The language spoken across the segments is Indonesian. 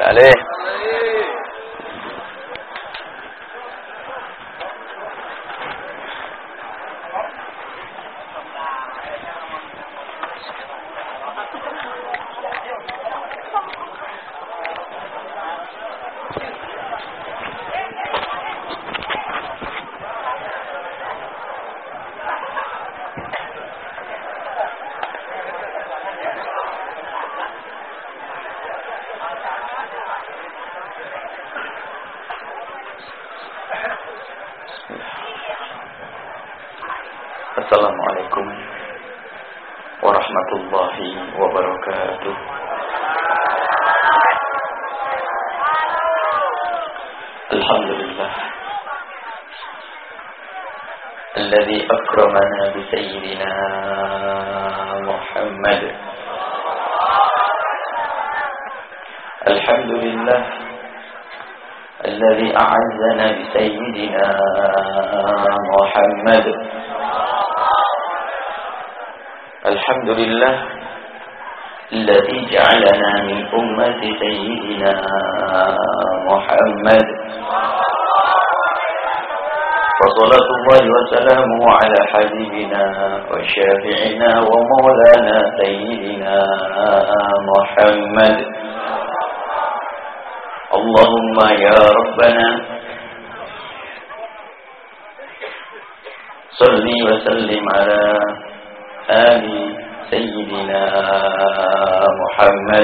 عليه. Assalamualaikum warahmatullahi wabarakatuh. Alhamdulillah alladzi akramana bi sayyidina Muhammad. Alhamdulillah alladzi a'azzana bi sayyidina Muhammad. Alhamdulillah alladzi ja'alana min ummati sayyidina Muhammad. Wassalatullahi wassalamuhu ala habibina wa syafi'ina wa maulana sayyidina Muhammad. Allahumma ya Rabbana salli wa sallim ala Ali Sayyidina Muhammad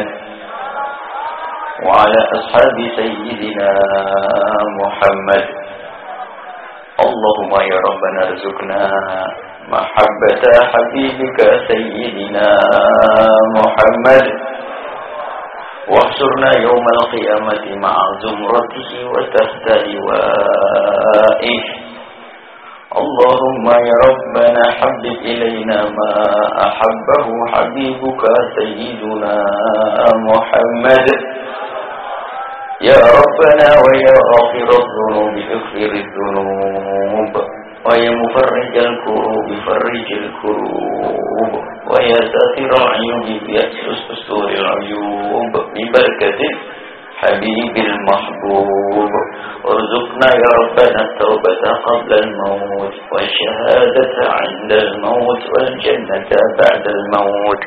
wa ala ashabi Sayyidina Muhammad. Allahumma ya Rabbana rizukna mahabbata habibika Sayyidina Muhammad wahsurna yawmal qiyamati ma'a zumratihi wa tahta liwa'ihi. Allahumma ya Rabbana habib ilayna ma ahabbahu habibuka Sayyiduna Muhammad. Ya Rabbana wa ya ghafiraz dhunubi ighfiriz dhunub wa ya mufarrijal kurubi farrijil kurub wa ya satiral ayubi yastusturil ayub bi barakatil habibil mahbub. Urzuqna ya Rabbana taubata qabla al-maut wa syahadata 'inda al-maut wal jannata ba'da al-maut.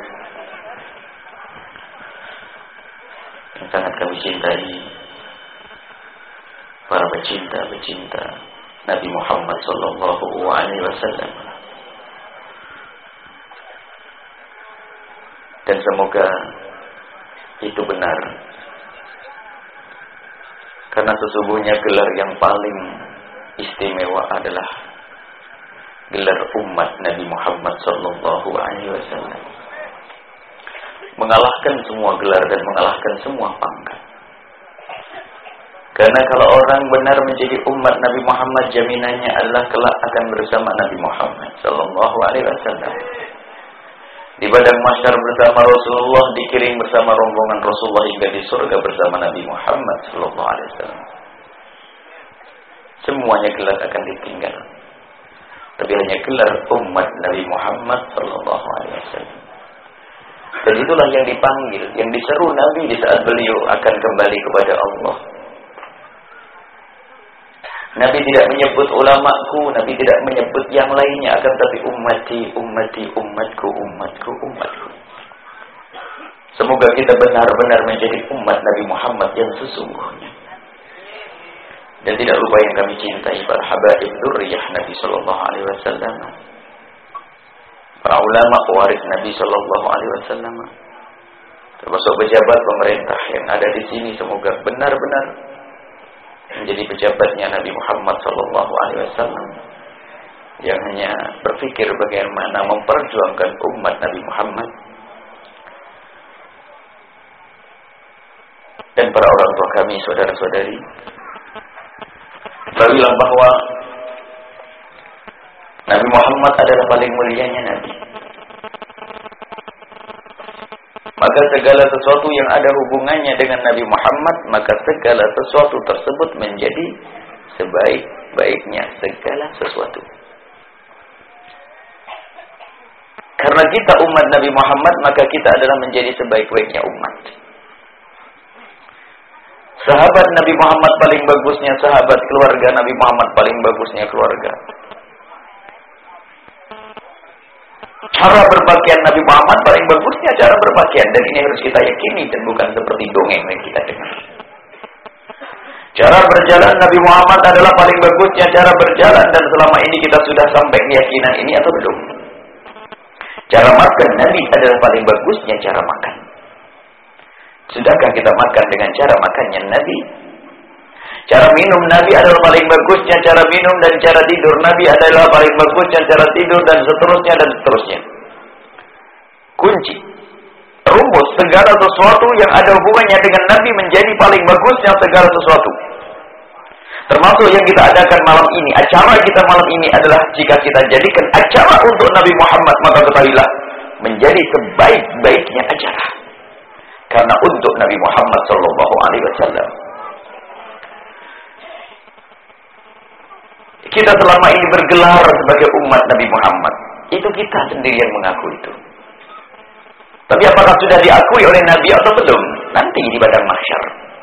Yang sangat kami cintai para pecinta Nabi Muhammad sallallahu alaihi wasallam. Dan semoga itu benar. Karena sesungguhnya gelar yang paling istimewa adalah gelar umat Nabi Muhammad sallallahu alaihi wasallam. Mengalahkan semua gelar dan mengalahkan semua pangkat. Karena kalau orang benar menjadi umat Nabi Muhammad, jaminannya adalah kelak akan bersama Nabi Muhammad sallallahu alaihi wasallam. Di padang mahsyar bersama Rasulullah, dikiring bersama rombongan Rasulullah hingga di surga bersama Nabi Muhammad sallallahu alaihi wasallam. Semuanya gelar akan ditinggal. Tapi hanya gelar umat Nabi Muhammad sallallahu alaihi wasallam. Dan itulah yang dipanggil, yang diseru Nabi di saat beliau akan kembali kepada Allah. Nabi tidak menyebut ulamaku, Nabi tidak menyebut yang lainnya, akan tapi ummati, ummati, umatku, umatku, umatku. Semoga kita benar-benar menjadi umat Nabi Muhammad yang sesungguhnya. Dan tidak lupa yang kami cintai para habaib dzurriyyah Nabi sallallahu alaihi wasallam. Para ulama pewaris Nabi sallallahu alaihi wasallam. Termasuk pejabat pemerintah yang ada di sini, semoga benar-benar menjadi pejabatnya Nabi Muhammad sallallahu alaihi wasallam yang hanya berpikir bagaimana memperjuangkan umat Nabi Muhammad. Dan para orang tua kami, saudara-saudari, ketahuilah bahwa Nabi Muhammad adalah paling mulianya Nabi. Maka segala sesuatu yang ada hubungannya dengan Nabi Muhammad, maka segala sesuatu tersebut menjadi sebaik-baiknya segala sesuatu. Karena kita umat Nabi Muhammad, maka kita adalah menjadi sebaik-baiknya umat. Sahabat Nabi Muhammad paling bagusnya sahabat, keluarga Nabi Muhammad paling bagusnya keluarga. Cara berpakaian Nabi Muhammad paling bagusnya cara berpakaian, dan ini harus kita yakini dan bukan seperti dongeng yang kita dengar. Cara berjalan Nabi Muhammad adalah paling bagusnya cara berjalan, dan selama ini kita sudah sampai keyakinan ini atau belum? Cara makan Nabi adalah paling bagusnya cara makan. Sudahkah kita makan dengan cara makannya Nabi? Cara minum Nabi adalah paling bagusnya cara minum, dan cara tidur Nabi adalah paling bagusnya cara tidur, dan seterusnya dan seterusnya. Kunci, rumus segala sesuatu yang ada hubungannya dengan Nabi menjadi paling bagusnya segala sesuatu. Termasuk yang kita adakan malam ini. Acara kita malam ini adalah jika kita jadikan acara untuk Nabi Muhammad, maka ketahuilah menjadi sebaik-baiknya acara. Karena untuk Nabi Muhammad SAW. Kita selama ini bergelar sebagai umat Nabi Muhammad. Itu kita sendiri yang mengaku itu. Tapi apakah sudah diakui oleh Nabi atau belum? Nanti di padang mahsyar.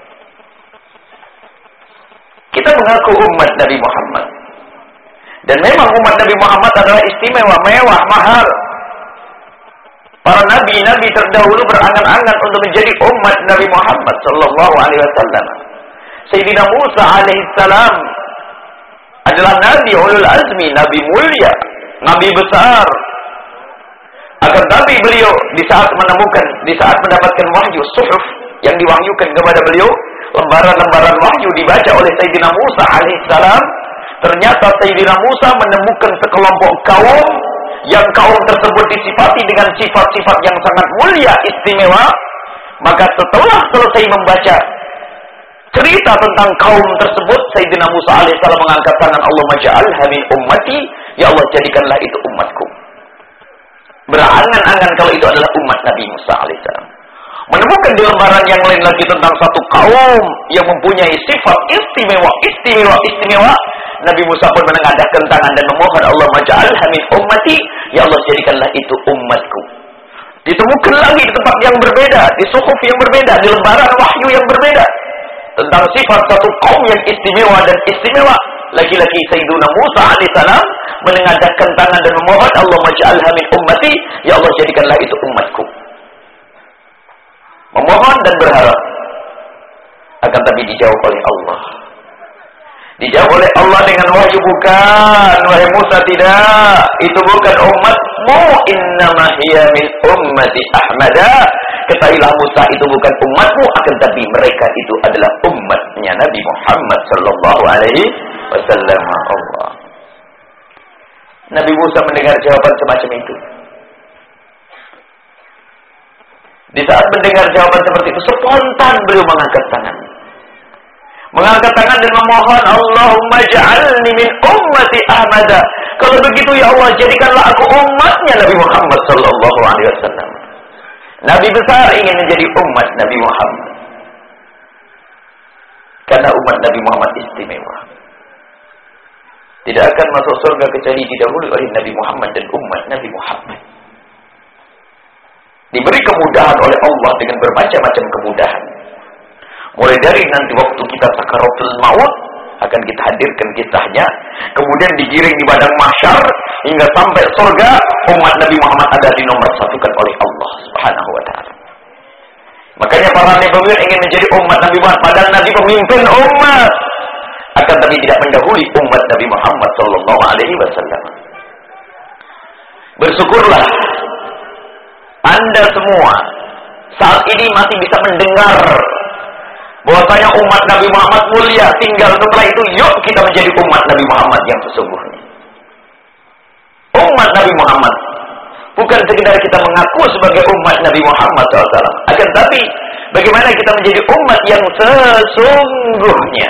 Kita mengaku umat Nabi Muhammad. Dan memang umat Nabi Muhammad adalah istimewa, mewah, mahal. Para nabi-nabi terdahulu berangan-angan untuk menjadi umat Nabi Muhammad sallallahu alaihi wasallam. Sayyidina Musa alaihissalam adalah nabi ulul azmi, nabi mulia, nabi besar. Akan tapi beliau di saat mendapatkan wahyu suhuf yang diwahyukan kepada beliau, lembaran-lembaran wahyu dibaca oleh Sayyidina Musa alaihissalam, ternyata Sayyidina Musa menemukan sekelompok kaum yang kaum tersebut disifati dengan sifat-sifat yang sangat mulia, istimewa. Maka setelah selesai membaca cerita tentang kaum tersebut, Sayyidina Musa alaihissalam mengangkat tangan, Allahumma ja'alha min ummati, ya Allah jadikanlah itu umatku. Berangan-angan kalau itu adalah umat Nabi Musa alaihissalam. Menemukan di lembaran yang lain lagi tentang satu kaum yang mempunyai sifat istimewa. Nabi Musa pun menengadahkan tangan dan memohon, Allahumma ja'alha min ummati, ya Allah jadikanlah itu umatku. Ditemukan lagi di tempat yang berbeda, di suhuf yang berbeda, di lembaran wahyu yang berbeda, tentang sifat satu kaum yang istimewa dan istimewa. Laki-laki Sayyidina Musa alaihissalam menengadahkan tangan dan memohon, Allahumma ja'alha min ummati, ya Allah jadikanlah itu umatku. Memohon dan berharap. Akan tapi dijawab oleh Allah. Dijawab oleh Allah dengan wahyu, bukan, wahai Musa, tidak. Itu bukan umatmu. Innama hiya min ummati Ahmada. Ketahuilah Musa, itu bukan umatmu, akan tapi mereka itu adalah umatnya Nabi Muhammad sallallahu alaihi wasallam. Allah. Nabi Musa mendengar jawaban semacam itu. Di saat mendengar jawaban seperti itu, spontan beliau mengangkat tangan. Mengangkat tangan dan memohon, Allahumma ja'alni min ummati Ahmada. Kalau begitu ya Allah, jadikanlah aku umatnya Nabi Muhammad sallallahu alaihi wasallam. Nabi besar ingin menjadi umat Nabi Muhammad. Karena umat Nabi Muhammad istimewa. Tidak akan masuk surga kecuali didahului oleh Nabi Muhammad dan umat Nabi Muhammad. Diberi kemudahan oleh Allah dengan bermacam-macam kemudahan. Mulai dari nanti waktu kita sakaratul maut, akan kita hadirkan kisahnya. Kemudian digiring di padang mahsyar hingga sampai surga, umat Nabi Muhammad ada di nomor satukan oleh Allah Subhanahu wa ta'ala. Makanya para nabi ingin menjadi umat Nabi Muhammad, padahal Nabi pemimpin umat. Akan tapi tidak mendahului umat Nabi Muhammad sallallahu alaihi wasallam. Bersyukurlah Anda semua saat ini masih bisa mendengar bahwasanya umat Nabi Muhammad mulia. Tinggal setelah itu, yuk kita menjadi umat Nabi Muhammad yang sesungguhnya. Umat Nabi Muhammad bukan sekedar kita mengaku sebagai umat Nabi Muhammad SAW. Akan tapi bagaimana kita menjadi umat yang sesungguhnya.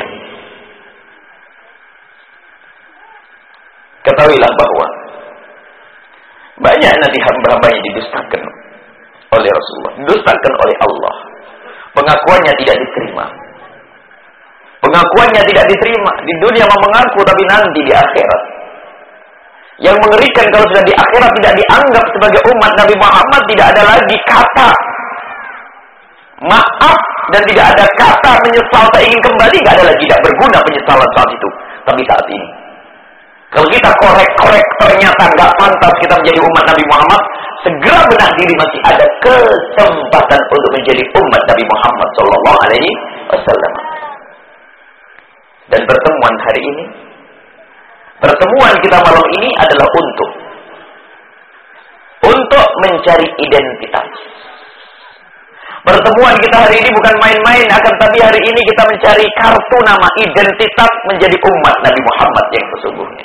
Ketahuilah bahwa banyak nanti hamba-hamba yang didustakan oleh Rasulullah, didustakan oleh Allah. Pengakuannya tidak diterima. Pengakuannya tidak diterima. Di dunia mau mengaku, tapi nanti di akhirat. Yang mengerikan kalau sudah di akhirat tidak dianggap sebagai umat Nabi Muhammad, tidak ada lagi kata maaf dan tidak ada kata menyesal tak ingin kembali, nggak ada lagi, tidak berguna penyesalan saat itu. Tapi saat ini, kalau kita korek-korek ternyata nggak pantas kita menjadi umat Nabi Muhammad, segera benar diri, masih ada kesempatan untuk menjadi umat Nabi Muhammad Sallallahu Alaihi Wasallam. Dan pertemuan hari ini, pertemuan kita malam ini adalah untuk mencari identitas. Pertemuan kita hari ini bukan main-main, akan tapi hari ini kita mencari kartu nama identitas menjadi umat Nabi Muhammad yang sesungguhnya.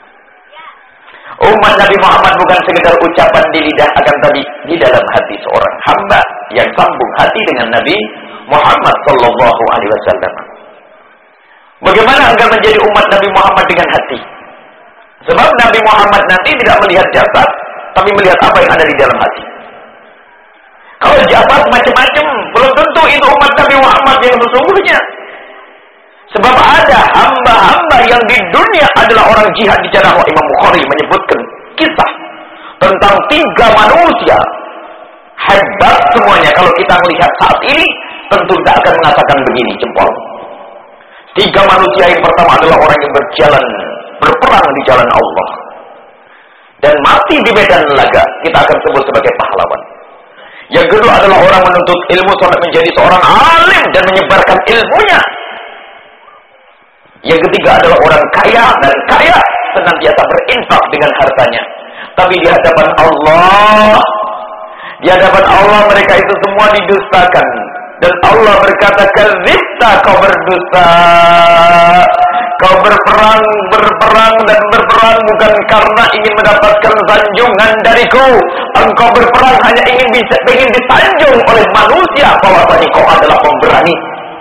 Umat Nabi Muhammad bukan sekedar ucapan di lidah, akan tapi di dalam hati seorang hamba yang sambung hati dengan Nabi Muhammad Sallallahu Alaihi Wasallam. Bagaimana agar menjadi umat Nabi Muhammad dengan hati? Sebab Nabi Muhammad nanti tidak melihat jasad, tapi melihat apa yang ada di dalam hati. Kalau jasad macam-macam, belum tentu itu umat Nabi Muhammad yang sesungguhnya. Sebab ada hamba-hamba yang di dunia adalah orang jihad di jalan Allah. Imam Bukhari menyebutkan kisah tentang 3 manusia hebat semuanya. Kalau kita melihat saat ini, tentu tidak akan mengatakan begini jempol. 3 manusia yang pertama adalah orang yang berperang di jalan Allah dan mati di medan laga, kita akan sebut sebagai pahlawan. Yang kedua adalah orang menuntut ilmu sampai menjadi seorang alim dan menyebarkan ilmunya. Yang ketiga adalah orang kaya, dan kaya senantiasa berinfak dengan hartanya. Tapi di hadapan Allah mereka itu semua didustakan. Dan Allah berkata, "Kadzibta, kau berdusta. Kau berperang bukan karena ingin mendapatkan sanjungan dariku. Engkau berperang hanya ingin disanjung oleh manusia bahwasanya kau adalah pemberani.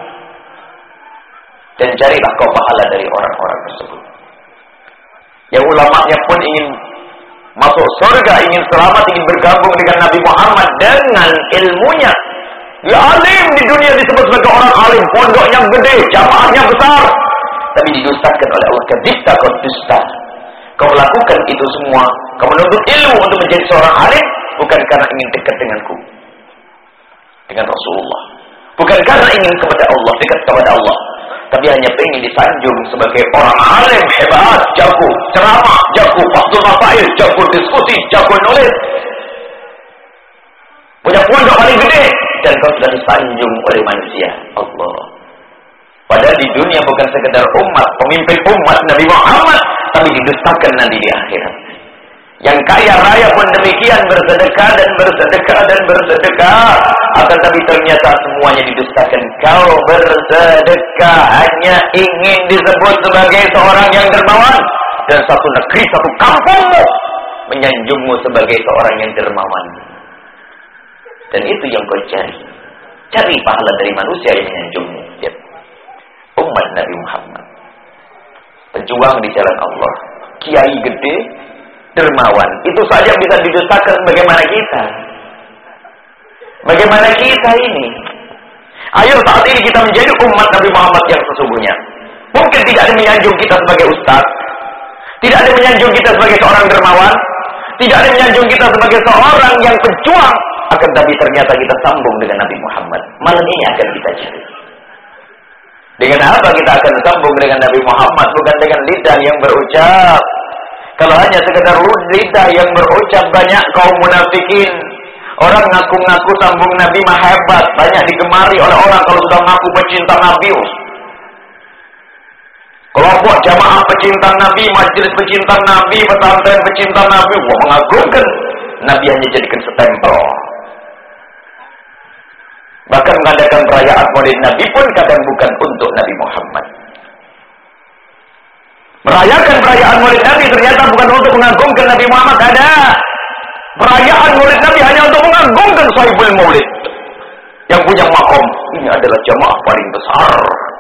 Dan carilah kau pahala dari orang-orang tersebut." Yang ulamanya pun ingin masuk surga, ingin selamat, ingin bergabung dengan Nabi Muhammad dengan ilmunya. Dia alim di dunia, disebut sebagai orang alim, pondoknya gede, jamaahnya besar, tapi didustakan oleh Allah. Kadzibta, kau dusta. Kau melakukan itu semua, kau menuntut ilmu untuk menjadi seorang alim, bukan karena ingin dekat denganku, dengan Rasulullah, bukan karena ingin kepada Allah, dekat kepada Allah, tapi hanya ingin disanjung sebagai orang alim hebat, jago ceramah, jago waktu masail, jago diskusi, jago nulis, punya pondok paling gede, dan kau sudah disanjung oleh manusia. Allah. Padahal di dunia bukan sekedar umat, pemimpin umat Nabi Muhammad, tapi didustakan nanti di akhirat. Yang kaya raya pun demikian, bersedekah dan bersedekah dan bersedekah, akan tapi ternyata semuanya didustakan. Kau bersedekah hanya ingin disebut sebagai seorang yang dermawan, dan satu negeri, satu kampungmu menyanjungmu sebagai seorang yang dermawan. Dan itu yang kau cari. Cari pahala dari manusia yang menyanjungmu. Ya. Umat Nabi Muhammad, pejuang di jalan Allah, kiai gede, dermawan, itu saja bisa didustakan. Bagaimana kita? Bagaimana kita ini? Ayo saat ini kita menjadi umat Nabi Muhammad yang sesungguhnya. Mungkin tidak ada menyanjung kita sebagai ustaz, tidak ada menyanjung kita sebagai seorang dermawan, tidak ada menyanjung kita sebagai seorang yang pejuang, akan tapi ternyata kita sambung dengan Nabi Muhammad. Malam ini akan kita cari. Dengan apa kita akan sambung dengan Nabi Muhammad? Bukan dengan lidah yang berucap. Kalau hanya sekedar lidah yang berucap, banyak kaum munafikin. Orang ngaku-ngaku sambung Nabi mah hebat, banyak digemari oleh orang kalau sudah ngaku pecinta Nabi. Kelompok jamaah pecinta Nabi, majelis pecinta Nabi, pesantren pecinta Nabi, wah mengagumkan. Nabi hanya jadikan stempel. Bahkan mengadakan perayaan maulid Nabi pun kadang bukan untuk Nabi Muhammad. Merayakan perayaan maulid Nabi ternyata bukan untuk mengagungkan Nabi Muhammad. Ada perayaan maulid Nabi hanya untuk mengagungkan sahibul maulid yang punya makom. Ini adalah jamaah paling besar.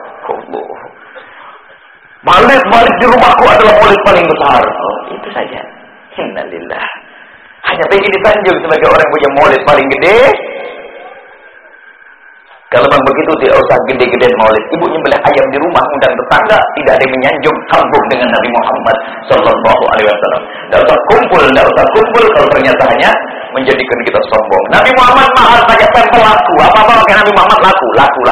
Maulid di rumahku adalah maulid paling besar. Oh, itu saja. Innalillah. Hanya ingin disanjung sebagai orang yang punya maulid paling gede. Kalau memang begitu, tidak usah gede-gedean maulid. Ibu nyembelih ayam di rumah, undang tetangga, tidak ada yang menyanjung sambung dengan Nabi Muhammad Sallallahu Alaihi Wasallam. Tidak usah kumpul. Kalau ternyata hanya menjadikan kita sombong. Nabi Muhammad mahal pakai stempel laku. Apa-apa pakai Nabi Muhammad laku.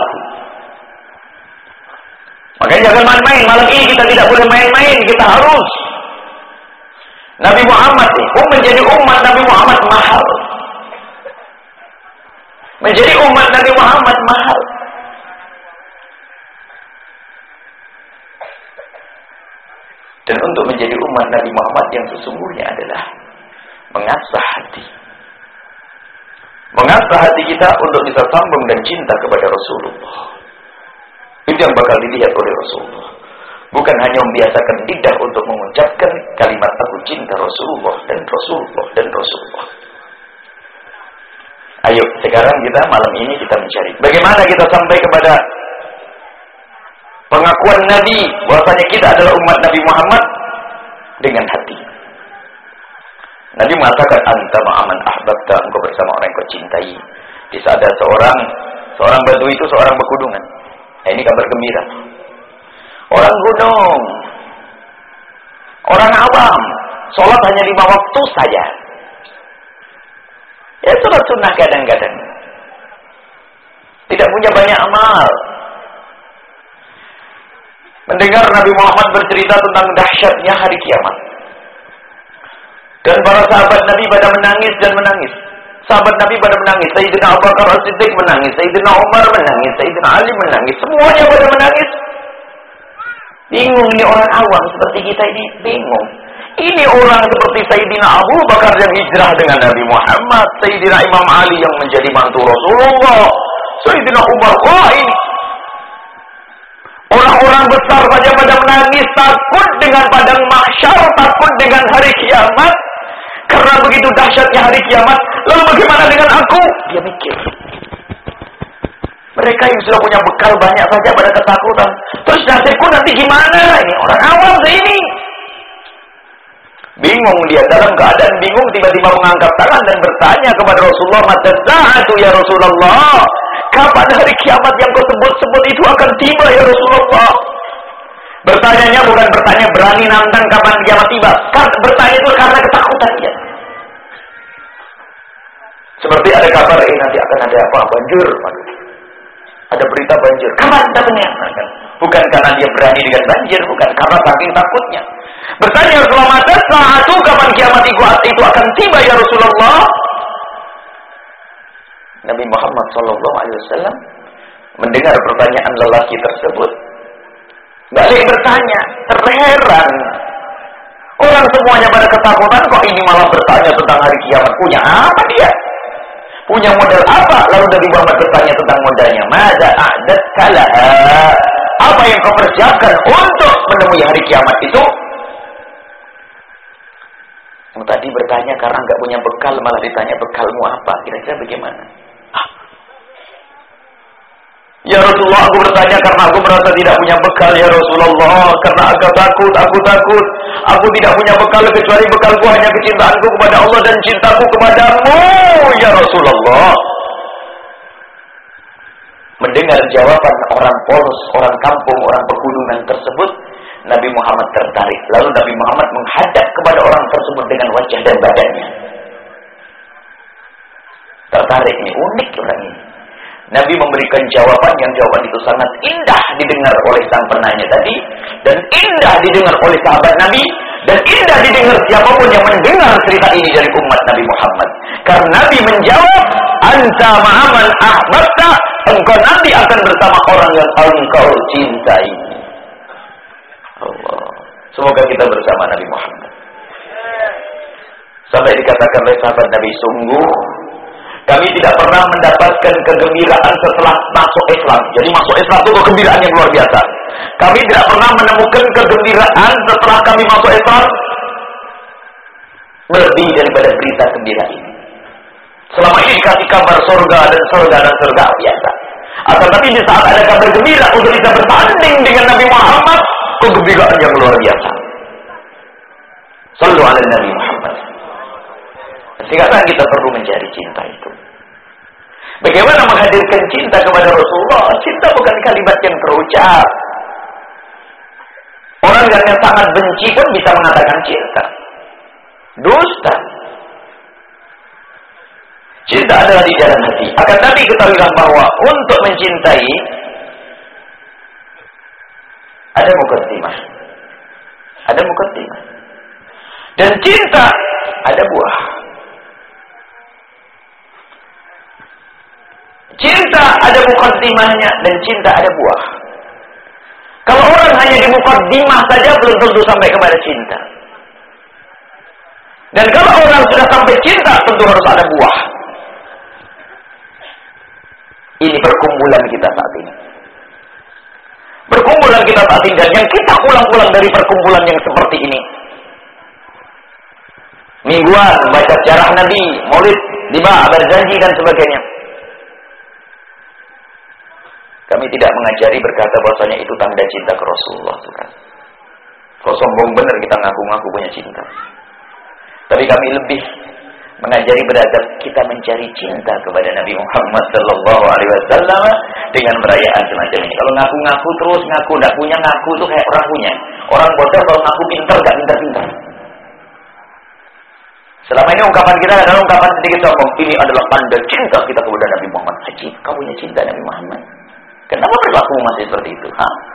Makanya jangan main-main. Malam ini kita tidak boleh main-main. Kita harus. Nabi Muhammad menjadi umat Nabi Muhammad mahal. Menjadi umat Nabi Muhammad mahal. Dan untuk menjadi umat Nabi Muhammad yang sesungguhnya adalah mengasah hati. Mengasah hati kita untuk bisa sambung dan cinta kepada Rasulullah. Itu yang bakal dilihat oleh Rasulullah. Bukan hanya membiasakan lidah untuk mengucapkan kalimat aku cinta Rasulullah dan Rasulullah dan Rasulullah. Ayo, sekarang kita malam ini kita mencari bagaimana kita sampai kepada pengakuan Nabi bahwasanya kita adalah umat Nabi Muhammad dengan hati. Nabi mengatakan anta ma'aman ahbabta, engkau bersama orang yang kau cintai. Bisa ada seorang batu itu seorang pegunungan. Ini kabar gembira. Orang gunung, orang awam, sholat hanya 5 waktu saja. Ya sholat sunnah kadang-kadang. Tidak punya banyak amal. Mendengar Nabi Muhammad bercerita tentang dahsyatnya hari kiamat. Dan para sahabat Nabi pada menangis dan menangis. Sahabat Nabi pada menangis. Sayyidina Abu Bakar As-Siddiq menangis. Sayyidina Umar menangis. Sayyidina Ali menangis. Semuanya pada menangis. Bingung ini orang awam seperti kita ini. Bingung. Ini orang seperti Sayyidina Abu Bakar yang hijrah dengan Nabi Muhammad. Sayyidina Imam Ali yang menjadi mantu Rasulullah. Sayyidina Umar. Wah ini. Orang-orang besar saja pada menangis. Takut dengan padang mahsyar. Takut dengan hari kiamat. Karena begitu dahsyatnya hari kiamat. Lalu bagaimana dengan aku? Dia mikir. Mereka yang sudah punya bekal banyak saja pada ketakutan. Terus nasibku nanti gimana? Ini orang awam ini. Bingung dia. Dalam keadaan bingung tiba-tiba mengangkat tangan dan bertanya kepada Rasulullah. Mata sa'atu ya Rasulullah. Kapan hari kiamat yang kau sebut-sebut itu akan tiba ya Rasulullah? Bertanyanya bukan bertanya berani nantang kapan kiamat tiba. Bertanya itu karena ketakutan dia. Seperti ada kabar nanti akan ada apa? Banjir. Ada berita banjir. Kapan datangnya? Bukan karena dia berani dengan banjir, bukan karena saking takutnya. Bertanya Rasulullah, mata sa'atu kapan kiamat itu akan tiba ya Rasulullah? Nabi Muhammad SAW mendengar pertanyaan lelaki tersebut. Balik bertanya, terheran. Orang semuanya pada ketakutan, kok ini malah bertanya tentang hari kiamat. Punya apa dia? Punya modal apa? Lalu Nabi Muhammad bertanya tentang modalnya. Mada a'dat kalaha. Apa yang kau persiapkan untuk menemui hari kiamat itu? Yang tadi bertanya karena nggak punya bekal, malah ditanya bekalmu apa? Kira-kira bagaimana? Ya Rasulullah, aku bertanya karena aku merasa tidak punya bekal ya Rasulullah. Karena aku takut. Aku tidak punya bekal kecuali bekalku hanya kecintaanku kepada Allah dan cintaku kepadamu ya Rasulullah. Mendengar jawaban orang polos, orang kampung, orang pegunungan tersebut, Nabi Muhammad tertarik. Lalu Nabi Muhammad menghadap kepada orang tersebut dengan wajah dan badannya. Tertarik nih, unik orang ini. Nabi memberikan jawaban yang jawaban itu sangat indah didengar oleh sang penanya tadi, dan indah didengar oleh sahabat Nabi, dan indah didengar siapapun yang mendengar cerita ini dari umat Nabi Muhammad. Karena Nabi menjawab, anta ma'aman ahbabta, engkau nanti akan bersama orang yang engkau cintai. Allah. Semoga kita bersama Nabi Muhammad. Sampai dikatakan oleh sahabat Nabi, sungguh kami tidak pernah mendapatkan kegembiraan setelah masuk Islam. Jadi masuk Islam itu kegembiraan yang luar biasa. Kami tidak pernah menemukan kegembiraan setelah kami masuk Islam lebih daripada berita gembira ini. Selama ini dikasih kabar surga dan surga biasa. Akan tapi di saat ada kabar gembira untuk bisa bersanding dengan Nabi Muhammad, kegembiraan yang luar biasa. Sallu ala Nabi Muhammad. Sekarang kita perlu mencari cinta itu. Bagaimana menghadirkan cinta kepada Rasulullah? Cinta bukan kalimat yang terucap. Orang yang sangat benci pun bisa mengatakan cinta. Dusta. Cinta adalah di jalan hati. Akan tapi ketahuilah bahwa untuk mencintai ada mukaddimah. Ada mukaddimah. Dan cinta ada buah. Cinta ada mukaddimahnya dan cinta ada buah. Kalau orang hanya di mukaddimah saja belum tentu sampai kepada cinta. Dan kalau orang sudah sampai cinta tentu harus ada buah. Ini perkumpulan kita saat ini. Perkumpulan kita saat ini dan yang kita ulang-ulang dari perkumpulan yang seperti ini. Mingguan, baca sejarah Nabi, maulid, lima, berjanji dan sebagainya. Kami tidak mengajari berkata bahwasanya itu tanda cinta ke Rasulullah, bukan. Kalau sombong benar kita ngaku-ngaku punya cinta. Tapi kami lebih mengajari beradab kita mencari cinta kepada Nabi Muhammad sallallahu alaihi wasallam dengan perayaan semacam ini. Kalau ngaku-ngaku terus ngaku enggak punya, ngaku itu kayak orang punya. Orang bodoh kalau ngaku pintar enggak pintar-pintar. Selama ini ungkapan kita adalah ungkapan sedikit sombong. Ini adalah tanda cinta kita kepada Nabi Muhammad. Haji, kamu punya cinta Nabi Muhammad. Kenapa perilaku masih seperti itu?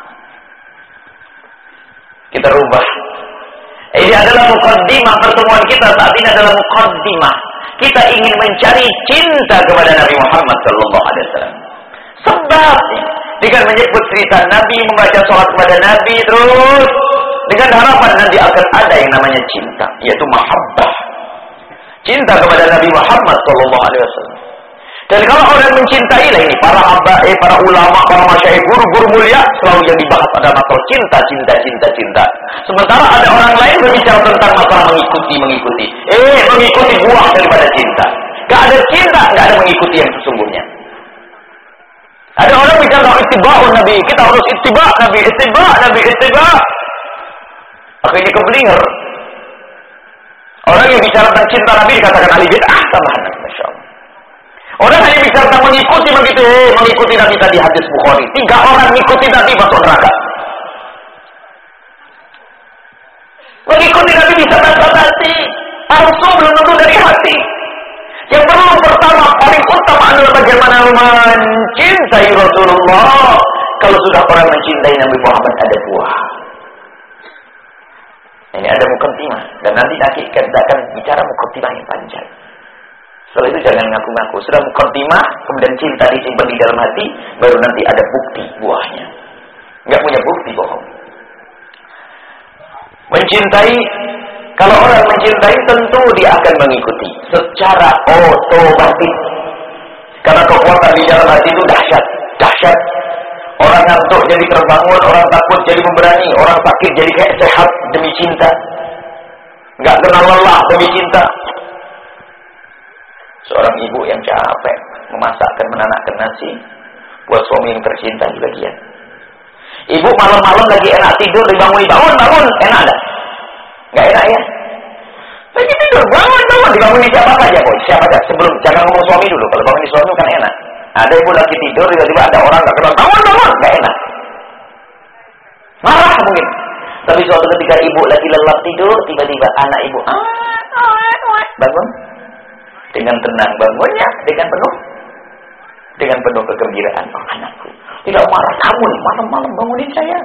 Kita rubah. Ini adalah mukaddimah pertemuan kita saat ini adalah mukaddimah. Kita ingin mencari cinta kepada Nabi Muhammad sallallahu alaihi wasallam. Sebabnya dengan menyebut cerita Nabi, membaca salat kepada Nabi terus dengan harapan nanti akan ada yang namanya cinta, yaitu mahabbah. Cinta kepada Nabi Muhammad sallallahu alaihi wasallam. Dan kalau orang mencintai lah ini para habaib, para ulama, para masyayikh, guru-guru mulia selalu yang dibahas ada masalah cinta, cinta, cinta, cinta. Sementara ada orang lain berbicara tentang masalah mengikuti. Mengikuti buah daripada cinta. Gak ada cinta, gak ada mengikuti yang sesungguhnya. Ada orang bicara ittiba'un Nabi, kita harus ittiba' Nabi, ittiba'. Akhirnya keblinger. Orang yang bicara tentang cinta Nabi dikatakan ahli bid'ah sama anak, Masya Allah. Orang hanya bicara tentang mengikuti Nabi tadi hadis Bukhari. 3 orang mengikuti Nabi masuk neraka. Mengikuti Nabi bisa tanpa hati. Langsung belum tentu dari hati. Yang perlu pertama, paling utama adalah bagaimana mencintai Rasulullah. Kalau sudah orang mencintai Nabi Muhammad ada buah. Ini ada mukaddimah. Dan nanti kita akan bicara mukaddimah yang panjang. Setelah itu jangan ngaku-ngaku. Sudah mukaddimah, kemudian cinta disimpan di dalam hati, baru nanti ada bukti buahnya. Enggak punya bukti bohong. Mencintai, kalau orang mencintai tentu dia akan mengikuti secara otomatis. Karena kekuatan di dalam hati itu dahsyat. Orang ngantuk jadi terbangun, orang takut jadi memberani, orang sakit jadi kayak sehat demi cinta. Enggak kenal lelah demi cinta. Seorang ibu yang capek memasakkan, menanakkan nasi buat suami yang tercinta juga dia. Ibu malam-malam lagi enak tidur, dibangun, enak enggak? Enggak enak ya? Lagi tidur, bangun, dibangun siapa saja, boy. Siapa saja. Sebelum, jangan ngomong suami dulu. Kalau bangun suami kan enak. Ada ibu lagi tidur, tiba-tiba ada orang enggak kenal, bangun, enggak enak. Marah mungkin. Tapi suatu ketika ibu lagi lelap tidur, tiba-tiba anak ibu bangun. Dengan tenang bangunnya, dengan penuh kegembiraan. Oh, anakku, tidak marah kamu nih, malam-malam bangunin saya.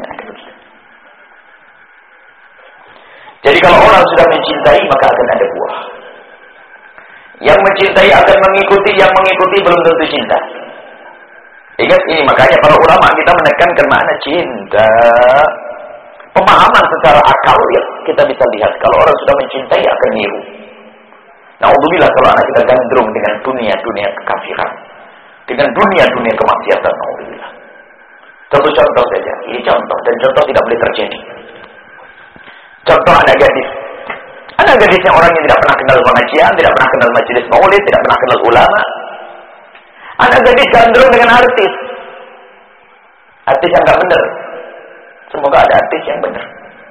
Jadi kalau orang sudah mencintai, maka akan ada buah. Yang mencintai akan mengikuti, yang mengikuti belum tentu cinta. Ingat ini, makanya para ulama kita menekankan makna cinta. Pemahaman secara akal ya, kita bisa lihat kalau orang sudah mencintai akan niru. Na'udzubillah kalau anak kita gandrung dengan dunia kekafiran, dengan dunia kemaksiatan. Na'udzubillah. Satu contoh saja, ini contoh, dan contoh tidak boleh terjadi. Contoh anak gadis yang orang yang tidak pernah kenal pengajian, tidak pernah kenal majelis maulid, tidak pernah kenal ulama. Anak gadis gandrung dengan artis yang nggak benar. Semoga ada artis yang benar.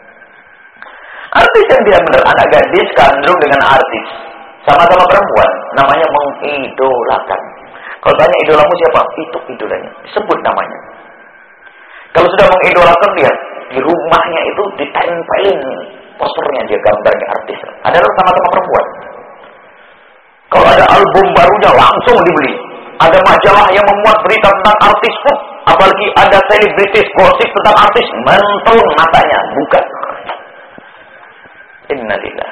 Artis yang tidak benar, anak gadis gandrung dengan artis. Sama-sama perempuan, namanya mengidolakan. Kalau tanya idolamu siapa? Itu idolanya, disebut namanya. Kalau sudah mengidolakan, lihat di rumahnya itu ditempelin posternya, dia gambarnya artis. Adalah sama-sama perempuan. Kalau ada album barunya langsung dibeli. Ada majalah yang memuat berita tentang artis pun, apalagi ada selebritis gosip tentang artis, mentrun matanya, bukan. Innalillah.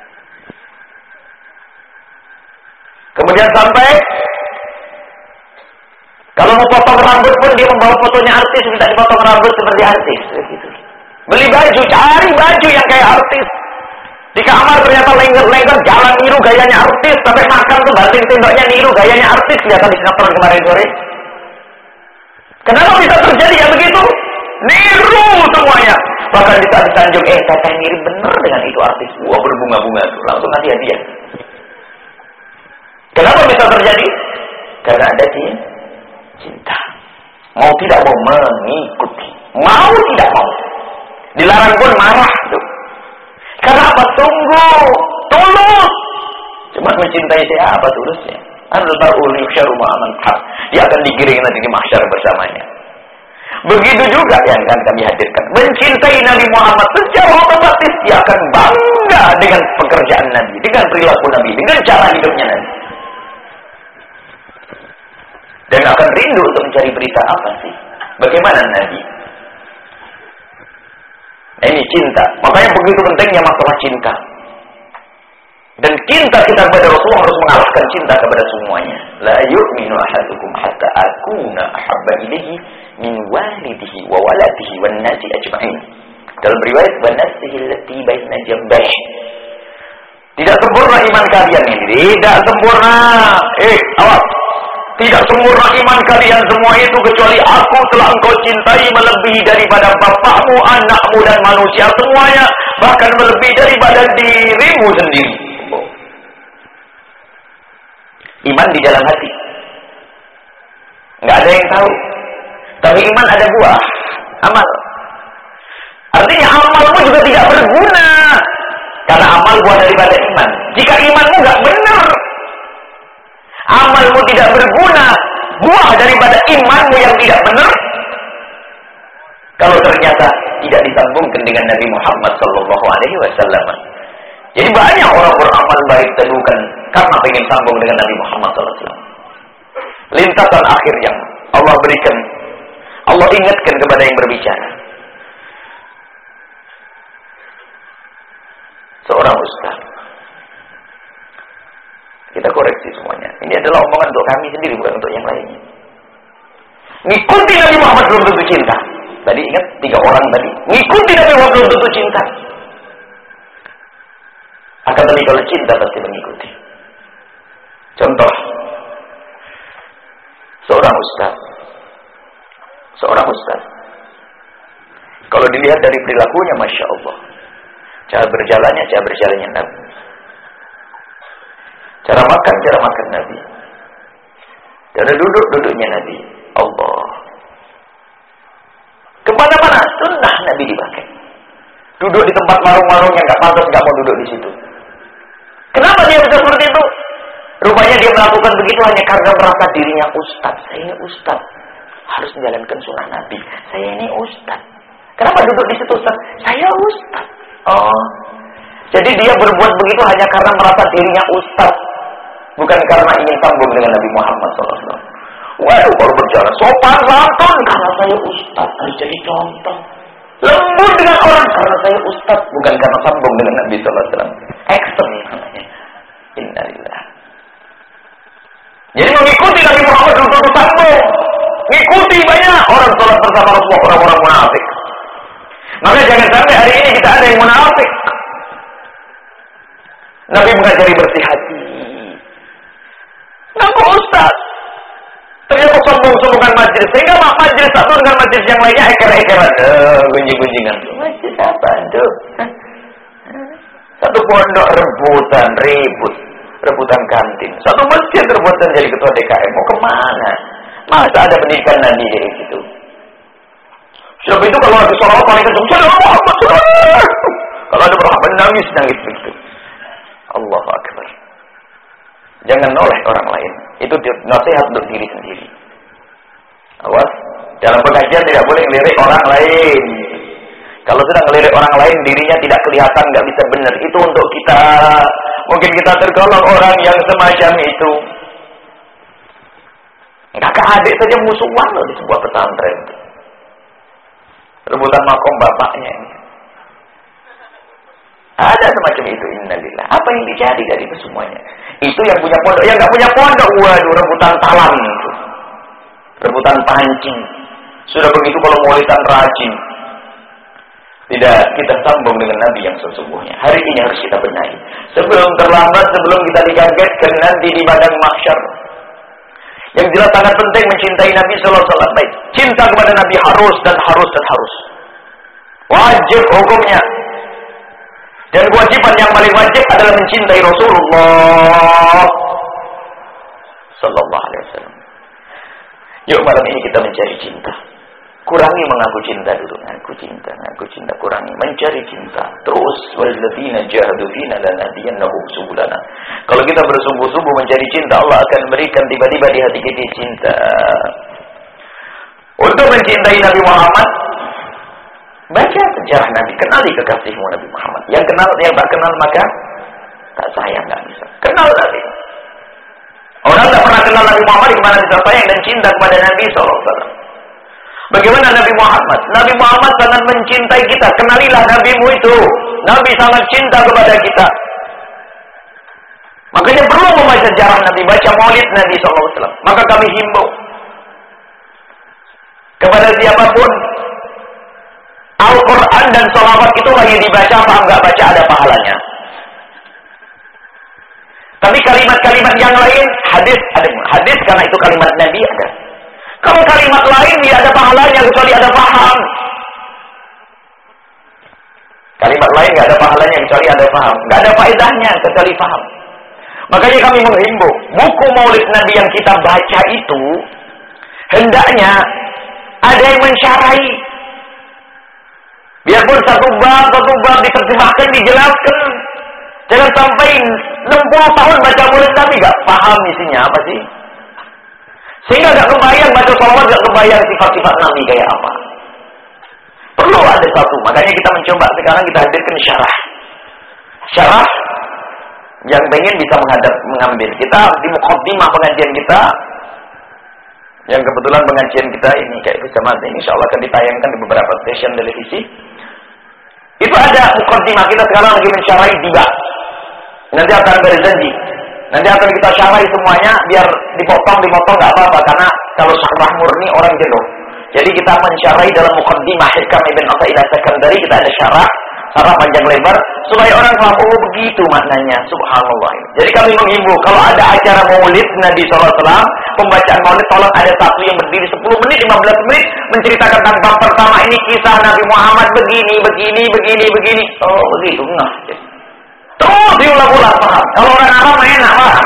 Kemudian sampai kalau mau potong rambut pun dia membawa fotonya artis, minta dipotong rambut seperti artis, begitu. Beli baju, cari baju yang kayak artis. Di kamar ternyata lengger-lengger, jalan niru gayanya artis, sampai makan tuh banting tendoknya niru gayanya artis, kelihatan di sinetron kemarin sore. Kenapa bisa terjadi ya begitu? Niru semuanya. Bahkan di saat disanjung, saya mirip bener dengan itu artis. Wah, berbunga-bunga tuh, langsung nanti hadiah. Kenapa bisa terjadi? Karena ada cinta. Mau tidak mau mengikuti. Mau tidak mau. Dilarang pun marah tuh. Karena apa? Tunggu. Tulus. Cuma mencintai siapa tulusnya? Al-ba'ul yuksharu ma'aman haq. Dia akan digiring nanti di mahsyar bersamanya. Begitu juga yang akan kami hadirkan. Mencintai Nabi Muhammad secara otomatis dia akan bangga dengan pekerjaan Nabi, dengan perilaku Nabi, dengan cara hidupnya Nabi. Dan akan rindu untuk mencari berita apa sih? Bagaimana Nabi? Nah, ini cinta. Makanya begitu pentingnya masalah cinta. Dan cinta kita kepada Rasulullah harus mengalahkan cinta kepada semuanya. La yu'minu ahadukum hatta akuna ahabba ilaihi min walidihi wa waladihi wan nasi ajma'in. Dalam riwayat wan nasihi allati baina jambayhi. Tidak sempurna iman kalian ini. Tidak sempurna. Awas. Tidak sempurna iman kalian semua itu kecuali aku telah engkau cintai melebihi daripada bapakmu, anakmu dan manusia semuanya, bahkan melebihi daripada dirimu sendiri. Iman di dalam hati. Nggak ada yang tahu. Tapi iman ada buah, amal. Artinya amalmu juga tidak berguna karena amal buah daripada iman. Jika imanmu nggak benar, amalmu tidak berguna, buah daripada imanmu yang tidak benar. Kalau ternyata tidak disambungkan dengan Nabi Muhammad SAW. Jadi banyak orang beramal baik teduhkan karena ingin sambung dengan Nabi Muhammad SAW. Lintasan akhir yang Allah berikan, Allah ingatkan kepada yang berbicara. Seorang ustaz. Kita koreksi semuanya. Ini adalah omongan untuk kami sendiri, bukan untuk yang lainnya. Ngikuti Nabi Muhammad belum tentu cinta. Tadi ingat 3 orang tadi. Ngikuti Nabi Muhammad belum tentu cinta. Akan tadi kalau cinta pasti mengikuti. Contoh. Seorang ustaz. Kalau dilihat dari perilakunya, Masya Allah. Cara berjalannya Nabi. Cara makan Nabi. Cara duduknya Nabi. Allah. Kemana-mana sunnah Nabi dipakai. Duduk di tempat warung-warung yang gak pantas, gak mau duduk di situ. Kenapa dia bisa seperti itu? Rupanya dia melakukan begitu hanya karena merasa dirinya ustaz. Saya ini ustaz. Harus menjalankan sunnah Nabi. Saya ini ustaz. Kenapa duduk di situ ustaz? Saya ustaz. Oh. Jadi dia berbuat begitu hanya karena merasa dirinya ustaz. Bukan karena ingin sambung dengan Nabi Muhammad SAW. Waduh, kalau berjalan sopan santun karena saya ustaz, harus jadi contoh. Lembut dengan orang karena saya ustaz, bukan karena sambung dengan Nabi SAW. Ekstrem namanya. Innalillah. Jadi mengikuti Nabi Muhammad untuk sambung. Mengikuti banyak orang sholat bersama Rasulullah, orang-orang munafik. Maka jangan sampai hari ini kita ada yang munafik. Nabi mengajari bersih hati. Ngaku ustaz. Ternyata sombong-sombongan majlis. Sehingga majlis satu dengan majlis yang lainnya eker-ekeran. Gunjing-gunjingan. Majlis apa? Aduh. Satu pondok rebutan, rebutan kantin. Satu masjid rebutan jadi ketua DKM. Mau kemana? Masa ada pendidikan Nabi dari situ? Sebab itu kalau ada sholat paling kencang, kalau ada orang menangis begitu. Allahu Akbar. Jangan noleh orang lain. Itu nasihat untuk diri sendiri. Awas, dalam pengajian tidak boleh ngelirik orang lain. Kalau sudah ngelirik orang lain, dirinya tidak kelihatan, nggak bisa benar. Itu untuk kita Mungkin kita tergolong orang yang semacam itu. Kakak adik saja musuhan loh di sebuah pesantren. Rebutan makom bapaknya ini. Ada semacam itu, innalillah. Apa yang dicari dari itu semuanya? Itu yang punya pondok, yang nggak punya pondok, waduh, rebutan talam itu. Rebutan pancing. Sudah begitu kalau maulidan rajin. Tidak, kita sambung dengan Nabi yang sesungguhnya. Hari ini harus kita benahi. Sebelum terlambat, sebelum kita dikagetkan nanti di padang mahsyar. Yang jelas sangat penting mencintai Nabi sallallahu alaihi wasallam. Cinta kepada Nabi harus dan harus dan harus. Wajib hukumnya. Dan kewajiban yang paling wajib adalah mencintai Rasulullah sallallahu alaihi wasallam. Yuk malam ini kita mencari cinta. Kurangi mengaku cinta dulu. Ngaku cinta, kurangi. Mencari cinta. Terus, walladzina jahadu fina lanahdiyannahum subulana. Kalau kita bersungguh-sungguh mencari cinta, Allah akan berikan tiba-tiba di hati kita cinta. Untuk mencintai Nabi Muhammad, baca sejarah Nabi. Kenali kekasihmu Nabi Muhammad. Yang kenal, yang tak kenal maka tak sayang, tak bisa. Kenal Nabi. Orang tak pernah kenal Nabi Muhammad, gimana bisa sayang dan cinta kepada Nabi SAW. Bagaimana Nabi Muhammad? Nabi Muhammad sangat mencintai kita. Kenalilah Nabimu itu. Nabi sangat cinta kepada kita. Makanya perlu membaca sejarah Nabi, baca maulid Nabi SAW. Maka kami himbau kepada siapapun, Al-Quran dan sholawat itu hanya dibaca apa enggak baca ada pahalanya. Tapi kalimat-kalimat yang lain, hadis ada. Hadis karena itu kalimat Nabi ada. Kalau kalimat lain dia ada pahalanya kecuali ada paham. Kalimat lain nggak ada pahalanya kecuali ada paham. Nggak ada faedahnya kecuali paham. Makanya kami menghimbau, buku maulid Nabi yang kita baca itu hendaknya ada yang mensyarahi. Biarpun satu bab diterjemahkan, dijelaskan. Jangan sampai 60 tahun baca maulid Nabi nggak paham isinya apa sih. Sehingga gak kebayang baca sholawat, gak kebayang sifat-sifat Nabi kayak apa. Perlu ada satu. Makanya kita mencoba sekarang kita hadirkan syarah. Syarah yang pengen bisa mengambil. Kita di muqaddimah pengajian kita, yang kebetulan pengajian kita ini kayak bersama ini insyaallah akan ditayangkan di beberapa stasiun televisi. Itu ada muqaddimah, kita sekarang lagi mensyarahi tiba. Nanti akan berjanji. Nanti akan kita syarahi semuanya, biar dipotong nggak apa-apa, karena kalau syarah murni orang jenuh. Jadi kita mensyarahi dalam muqaddimah Hikam Ibn Athaillah Sekandari, kita ada syarah panjang lebar, supaya orang paham, oh begitu maknanya, subhanallah. Jadi kami menghimbau, kalau ada acara maulid Nabi SAW, pembacaan maulid, tolong ada satu yang berdiri 10 menit, 15 menit, menceritakan tentang bab pertama ini, kisah Nabi Muhammad begini. Oh begitu, nah. Terus diulang-ulang paham. Kalau orang Arab enak paham.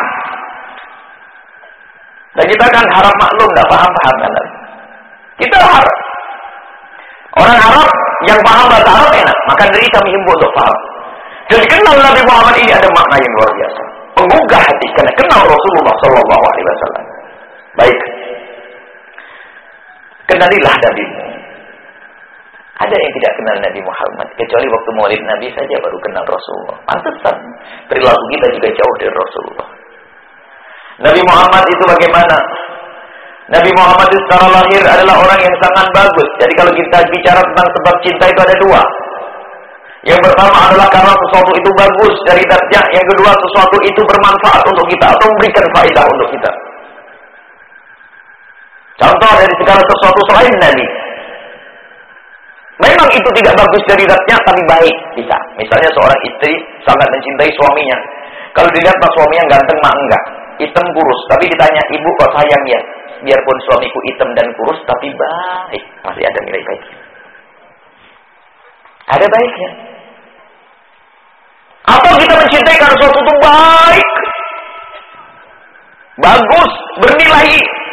Dan kita kan harap maklum, tidak paham kan. Kita harap. Orang Arab yang paham bahasa Arab enak. Maka dari kami himbau untuk paham. Jadi kenal Nabi Muhammad ini ada makna yang luar biasa. Menggugah hati karena kenal Rasulullah SAW. Baik. Kenalilah Nabimu. Ada yang tidak kenal Nabi Muhammad, kecuali waktu maulid Nabi saja baru kenal Rasulullah. Pantesan perilaku kita juga jauh dari Rasulullah. Nabi Muhammad itu bagaimana? Nabi Muhammad itu secara lahir adalah orang yang sangat bagus. Jadi kalau kita bicara tentang sebab cinta itu ada dua. Yang pertama adalah karena sesuatu itu bagus dari zatnya. Yang kedua, sesuatu itu bermanfaat untuk kita atau memberikan faedah untuk kita. Contoh dari segala sesuatu selain Nabi. Memang itu tidak bagus dari zatnya, tapi baik bisa. Misalnya seorang istri sangat mencintai suaminya. Kalau dilihat suaminya ganteng mah enggak, hitam kurus. Tapi ditanya, ibu kok sayang ya? Biarpun suamiku hitam dan kurus, tapi baik. Masih ada nilai baiknya. Ada baiknya. Atau kita mencintai karena sesuatu itu baik, bagus, bernilai.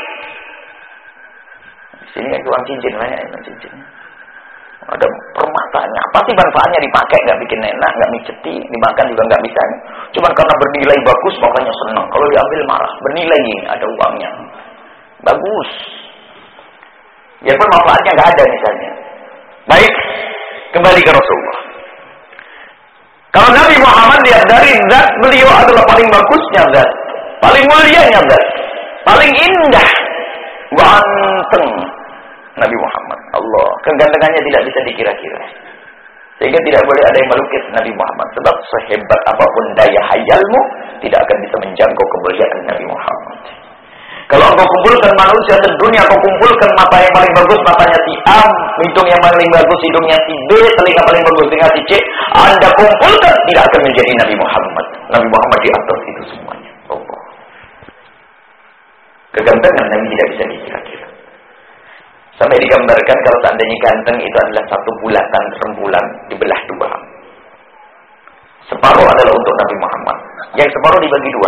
Di sini kan uang cincin banyak ya, cincinnya. Ada permatanya, pasti manfaatnya dipakai, nggak bikin enak, nggak miceti, dimakan juga nggak bisa. Cuma karena bernilai bagus, makanya senang. Kalau diambil marah, bernilai ini, ada uangnya, bagus. Biarpun manfaatnya nggak ada misalnya. Baik, kembali ke Rasulullah. Kalau Nabi Muhammad lihat dari zat, beliau adalah paling bagusnya zat, paling mulianya zat, paling indah, ganteng Nabi Muhammad. Allah, kegantengannya tidak bisa dikira-kira. Sehingga tidak boleh ada yang melukis Nabi Muhammad. Sebab sehebat apapun daya hayalmu, tidak akan bisa menjangkau kemuliaan Nabi Muhammad. Kalau engkau kumpulkan manusia sedunia, kau kumpulkan mata yang paling bagus, matanya si A, hidung yang paling bagus, hidungnya si B, telinga paling bagus, telinga si C, Anda kumpulkan, tidak akan menjadi Nabi Muhammad. Nabi Muhammad di atas itu semuanya. Allah. Kegantengan Nabi tidak bisa dikira-kira. Sampai digambarkan kalau seandainya ganteng itu adalah satu bulatan rembulan dibelah dua. Separuh adalah untuk Nabi Muhammad, yang separuh dibagi dua.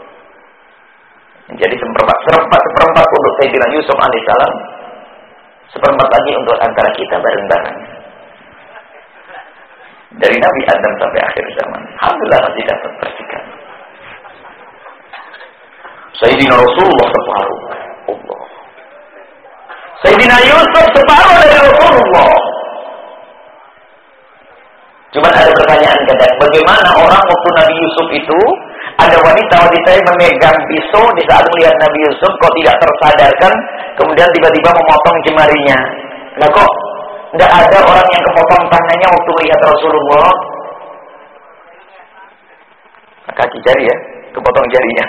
Jadi seperempat untuk Sayyidina Yusuf alaihissalam, seperempat lagi untuk antara kita bareng-bareng. Dari Nabi Adam sampai akhir zaman. Alhamdulillah masih dapat percikan. Sayyidina Rasulullah separuh. Allah. Sayyidina Yusuf separuh dari Rasulullah. Cuma ada pertanyaan kadang, bagaimana orang waktu Nabi Yusuf itu ada wanita yang memegang pisau di saat melihat Nabi Yusuf kok tidak tersadarkan, kemudian tiba-tiba memotong jemarinya. Nah kok tidak ada orang yang kepotong tangannya waktu melihat Rasulullah? Kaki jari ya, kepotong jarinya.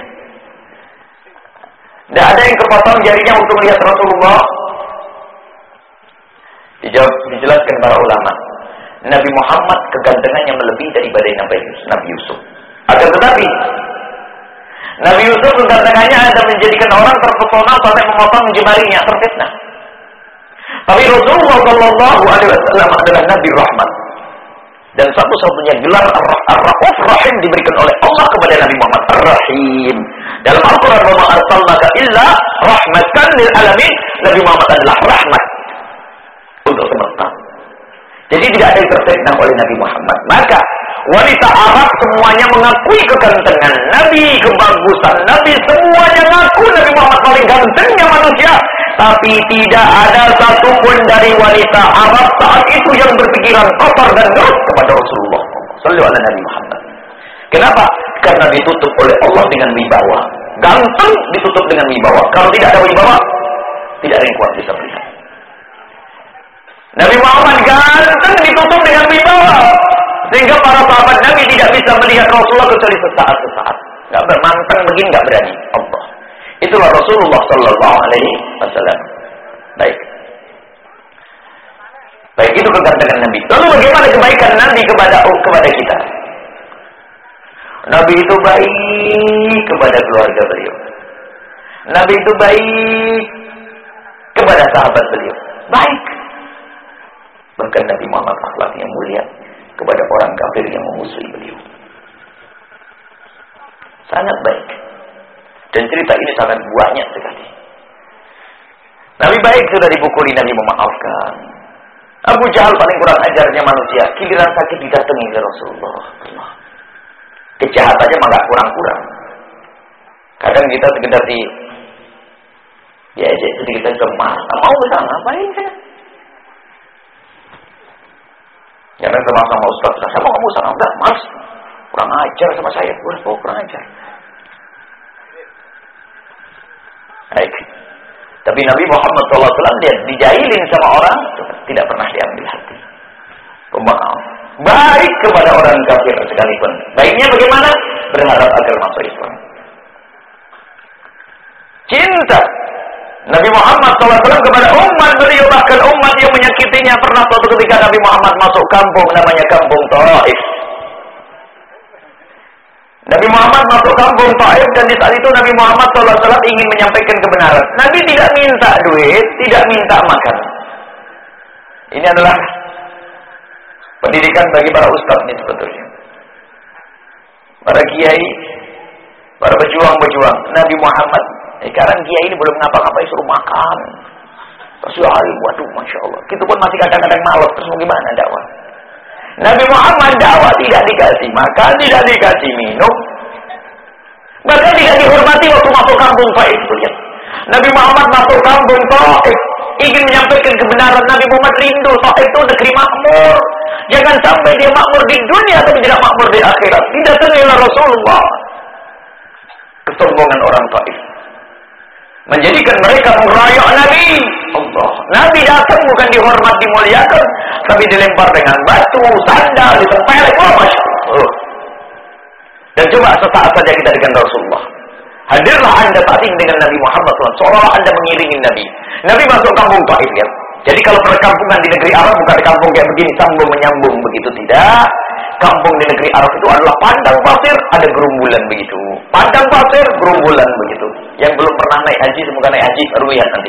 Tidak ada yang kepotong jarinya waktu melihat Rasulullah. Dijelaskan para ulama. Nabi Muhammad kegantengannya melebihi daripada Nabi Yusuf. Akan tetapi Nabi Yusuf kegantengannya ada menjadikan orang terpesona sampai memotong jemarinya, terfitnah. Tapi Rasulullah Shallallahu Alaihi Wasallam adalah Nabi Rahmat, dan satu-satunya gelar Ar-Rauf Rahim diberikan oleh Allah kepada Nabi Muhammad Ar-Rahim. Dalam Al-Quran, wa ma arsalnaka illa rahmatan lil alamin. Nabi Muhammad adalah rahmat untuk semesta. Jadi tidak ada yang terfitnah oleh Nabi Muhammad. Maka wanita Arab semuanya mengakui kegantengan Nabi, kebagusan Nabi, semuanya mengaku Nabi Muhammad paling gantengnya manusia. Tapi tidak ada satupun dari wanita Arab saat itu yang berpikiran kotor dan nurut kepada Rasulullah sallallahu alaihi Nabi Muhammad. Kenapa? Karena ditutup oleh Allah dengan wibawa. Ganteng ditutup dengan wibawa. Kalau tidak ada wibawa, tidak ada yang kuat bisa melihat. Nabi Muhammad ganteng ditutup dengan wibawa, sehingga para sahabat Nabi tidak bisa melihat Rasulullah kecuali sesaat-sesaat. Nggak bermanteng begini, nggak berani. Allah. Itulah Rasulullah Sallallahu Alaihi Wasallam. Baik itu kegantengan Nabi. Lalu bagaimana kebaikan Nabi kepada kita? Nabi itu baik kepada keluarga beliau. Nabi itu baik kepada sahabat beliau. Baik. Bahkan Nabi Muhammad akhlaknya mulia kepada orang kafir yang memusuhi beliau. Sangat baik. Dan cerita ini sangat banyak sekali. Nabi baik sudah dipukuli, Nabi memaafkan. Abu Jahal paling kurang ajarnya manusia. Giliran sakit didatangi ke Rasulullah. Kejahatannya mah gak kurang-kurang. Kadang kita sekedar sedikit cemas. Mau ke sana, ngapain saya? Jangan sama Ustaz, saya mau kamu sana, enggak, mas, kurang ajar sama saya, kurang ajar. Baik. Tapi Nabi Muhammad SAW dia dijailin sama orang, tidak pernah diambil hati. Pemaaf. Baik kepada orang kafir sekalipun. Baiknya bagaimana? Berharap agar masuk Islam. Cinta Nabi Muhammad SAW kepada umat beliau, bahkan umat yang menyakitinya. Pernah suatu ketika Nabi Muhammad masuk kampung, namanya kampung Taif. Nabi Muhammad masuk kampung Taif, dan di saat itu Nabi Muhammad SAW ingin menyampaikan kebenaran. Nabi tidak minta duit, tidak minta makan. Ini adalah pendidikan bagi para ustaz ini sebetulnya. Para kiai, para pejuang-pejuang. Nabi Muhammad, sekarang kiai ini belum ngapa-ngapain suruh makan. Terus waduh, Masya Allah. Kita pun masih kadang-kadang malas, terus mau gimana dakwah? Nabi Muhammad dakwah tidak dikasih makan, tidak dikasih minum. Bahkan tidak dihormati waktu masuk kampung Taif. Nabi Muhammad masuk kampung Taif. ingin menyampaikan kebenaran. Nabi Muhammad rindu Taif itu negeri makmur. Jangan sampai dia makmur di dunia tapi tidak makmur di akhirat. Didatangi oleh Rasulullah. Kesombongan orang Taif menjadikan mereka merayak Nabi. Allah. Nabi datang bukan dihormat, dimuliakan, tapi dilempar dengan batu, sandal, ditempelek. Oh, Masya Allah. Dan coba sesaat saja kita dengan Rasulullah. Hadirlah anda saat ini dengan Nabi Muhammad SAW, seolah anda mengiringi Nabi. Nabi masuk kampung Taif, ya. Jadi kalau perkampungan di negeri Arab bukan kampung kayak begini, sambung menyambung begitu, tidak. Kampung di negeri Arab itu adalah padang pasir, ada gerumbulan begitu. Padang pasir, gerumbulan begitu. Yang belum pernah naik haji, semoga naik haji, baru lihat nanti.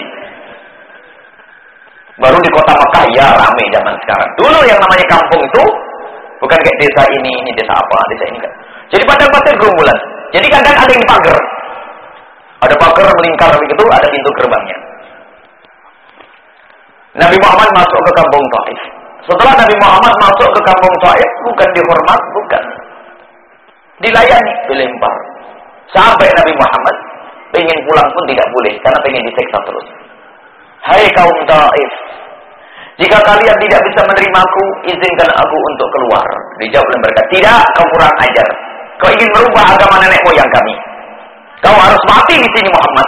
Baru di kota Mekah, ya ramai zaman sekarang. Dulu yang namanya kampung itu, bukan kayak desa ini desa apa, desa ini kan. Jadi padang pasir, gerumbulan. Jadi kadang ada yang pagar. Ada pagar melingkar begitu, ada pintu gerbangnya. Nabi Muhammad masuk ke kampung Taif. Setelah Nabi Muhammad masuk ke kampung Taif, bukan dihormat, bukan. Dilayani, dilempar. Sampai Nabi Muhammad pengen pulang pun tidak boleh, karena pengen diseksa terus. Hai kaum Taif, jika kalian tidak bisa menerimaku, izinkan aku untuk keluar. Dijawab oleh mereka, tidak, kau kurang ajar. Kau ingin merubah agama nenek moyang kami. Kau harus mati di sini Muhammad.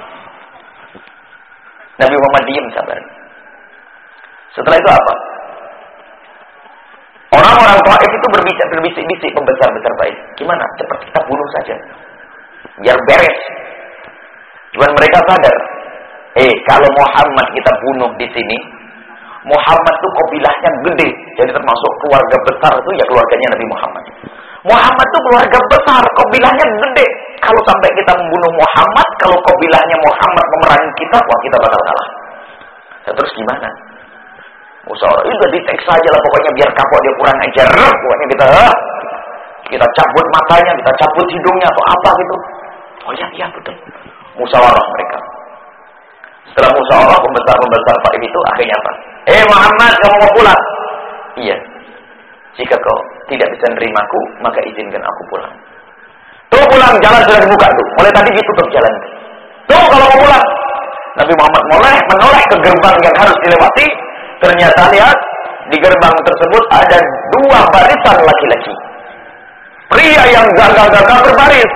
Nabi Muhammad diam sabar. Setelah itu apa? Orang-orang Taif itu berbisik-bisik pembesar-besar Taif. Gimana? Cepat kita bunuh saja. Biar beres. Cuman mereka sadar. Kalau Muhammad kita bunuh di sini, Muhammad itu kabilahnya gede. Jadi termasuk keluarga besar itu ya keluarganya Nabi Muhammad. Muhammad itu keluarga besar, kabilahnya gede. Kalau sampai kita membunuh Muhammad, kalau kabilahnya Muhammad memerangi kita, wah kita bakal kalah. Terus gimana? Musyawarah itu diteksa aja lah pokoknya biar kapok dia kurang ajar. Pokoknya kita cabut matanya, kita cabut hidungnya atau apa gitu. Oh iya betul. Musyawarah mereka. Setelah musyawarah pembesar Taif itu akhirnya apa? Muhammad, kamu mau pulang? Iya. Jika kau tidak bisa menerimaku, maka izinkan aku pulang. Tuh pulang, jalan sudah dibuka tuh. Mulai tadi ditutup jalan. Tuh kalau mau pulang. Nabi Muhammad menoleh ke gerbang yang harus dilewati. Ternyata lihat, di gerbang tersebut ada 2 barisan laki-laki. Pria yang gagah-gagah berbaris.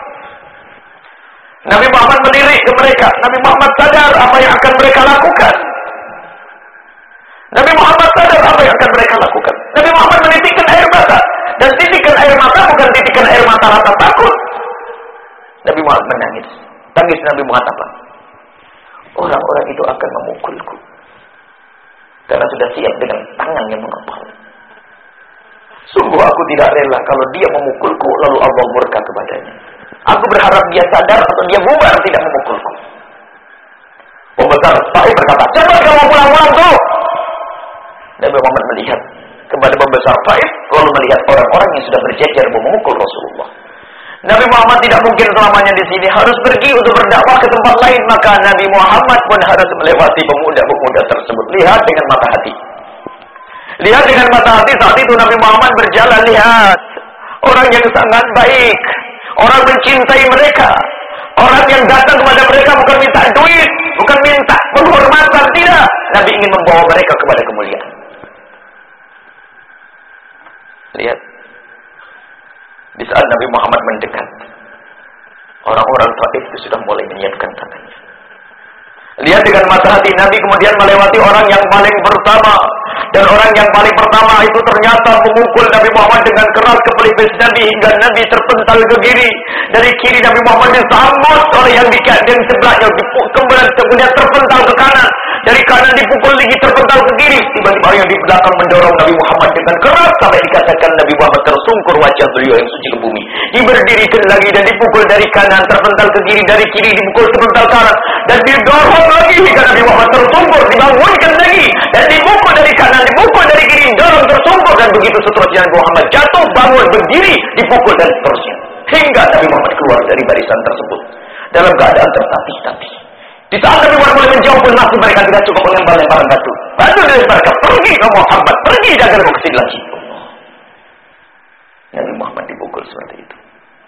Nabi Muhammad melirik ke mereka. Nabi Muhammad sadar apa yang akan mereka lakukan. Nabi Muhammad sadar apa yang akan mereka lakukan. Nabi Muhammad menitikkan air mata. Dan titikan air mata bukan titikan air mata rasa takut. Nabi Muhammad menangis. Tangis Nabi Muhammad apa? Orang-orang itu akan memukulku. Karena sudah siap dengan tangan yang mengepal. Sungguh aku tidak rela kalau dia memukulku lalu Allah murka kepadanya. Aku berharap dia sadar atau dia bubar tidak memukulku. Pembesar Taif berkata, cepat kamu pulang-pulang tuh. Nabi Muhammad melihat kepada pembesar Taif, lalu melihat orang-orang yang sudah berjejer memukul Rasulullah. Nabi Muhammad tidak mungkin selamanya di sini, harus pergi untuk berdakwah ke tempat lain. Maka Nabi Muhammad pun harus melewati pemuda-pemuda tersebut. Lihat dengan mata hati. Lihat dengan mata hati saat itu Nabi Muhammad berjalan, lihat orang yang sangat baik, orang mencintai mereka, orang yang datang kepada mereka bukan minta duit, bukan minta penghormatan, tidak. Nabi ingin membawa mereka kepada kemuliaan. Lihat, di saat Nabi Muhammad mendekat, orang-orang Taif itu sudah mulai menyiapkan tangannya. Lihat dengan mata hati, Nabi kemudian melewati orang yang paling pertama. Dan orang yang paling pertama itu ternyata memukul Nabi Muhammad dengan keras ke pelipis Nabi hingga Nabi terpental ke kiri. Dari kiri Nabi Muhammad disambut oleh yang di sebelahnya, kemudian terpental ke kanan. Dari kanan dipukul lagi, terpental ke kiri. Tiba-tiba yang di belakang mendorong Nabi Muhammad dengan keras sampai dikatakan Nabi Muhammad tersungkur wajah beliau yang suci ke bumi. Diberdirikan lagi dan dipukul dari kanan, terpental ke kiri, dari kiri dipukul terpental kanan, dan didorong lagi hingga Nabi Muhammad tersungkur, dibangunkan lagi dan dipukul dari kanan, dipukul dari kiri, dorong tersungkur, dan begitu seterusnya Nabi Muhammad jatuh, bangun, berdiri, dipukul dan seterusnya hingga Nabi Muhammad keluar dari barisan tersebut dalam keadaan tertatih-tatih. Di saat Nabi Muhammad mulai menjauh pun masih mereka tidak cukup melempar-lemparan batu. Batu dilemparkan, pergi ke Muhammad, pergi jangan kau kesini lagi. Nabi Muhammad dipukul seperti itu.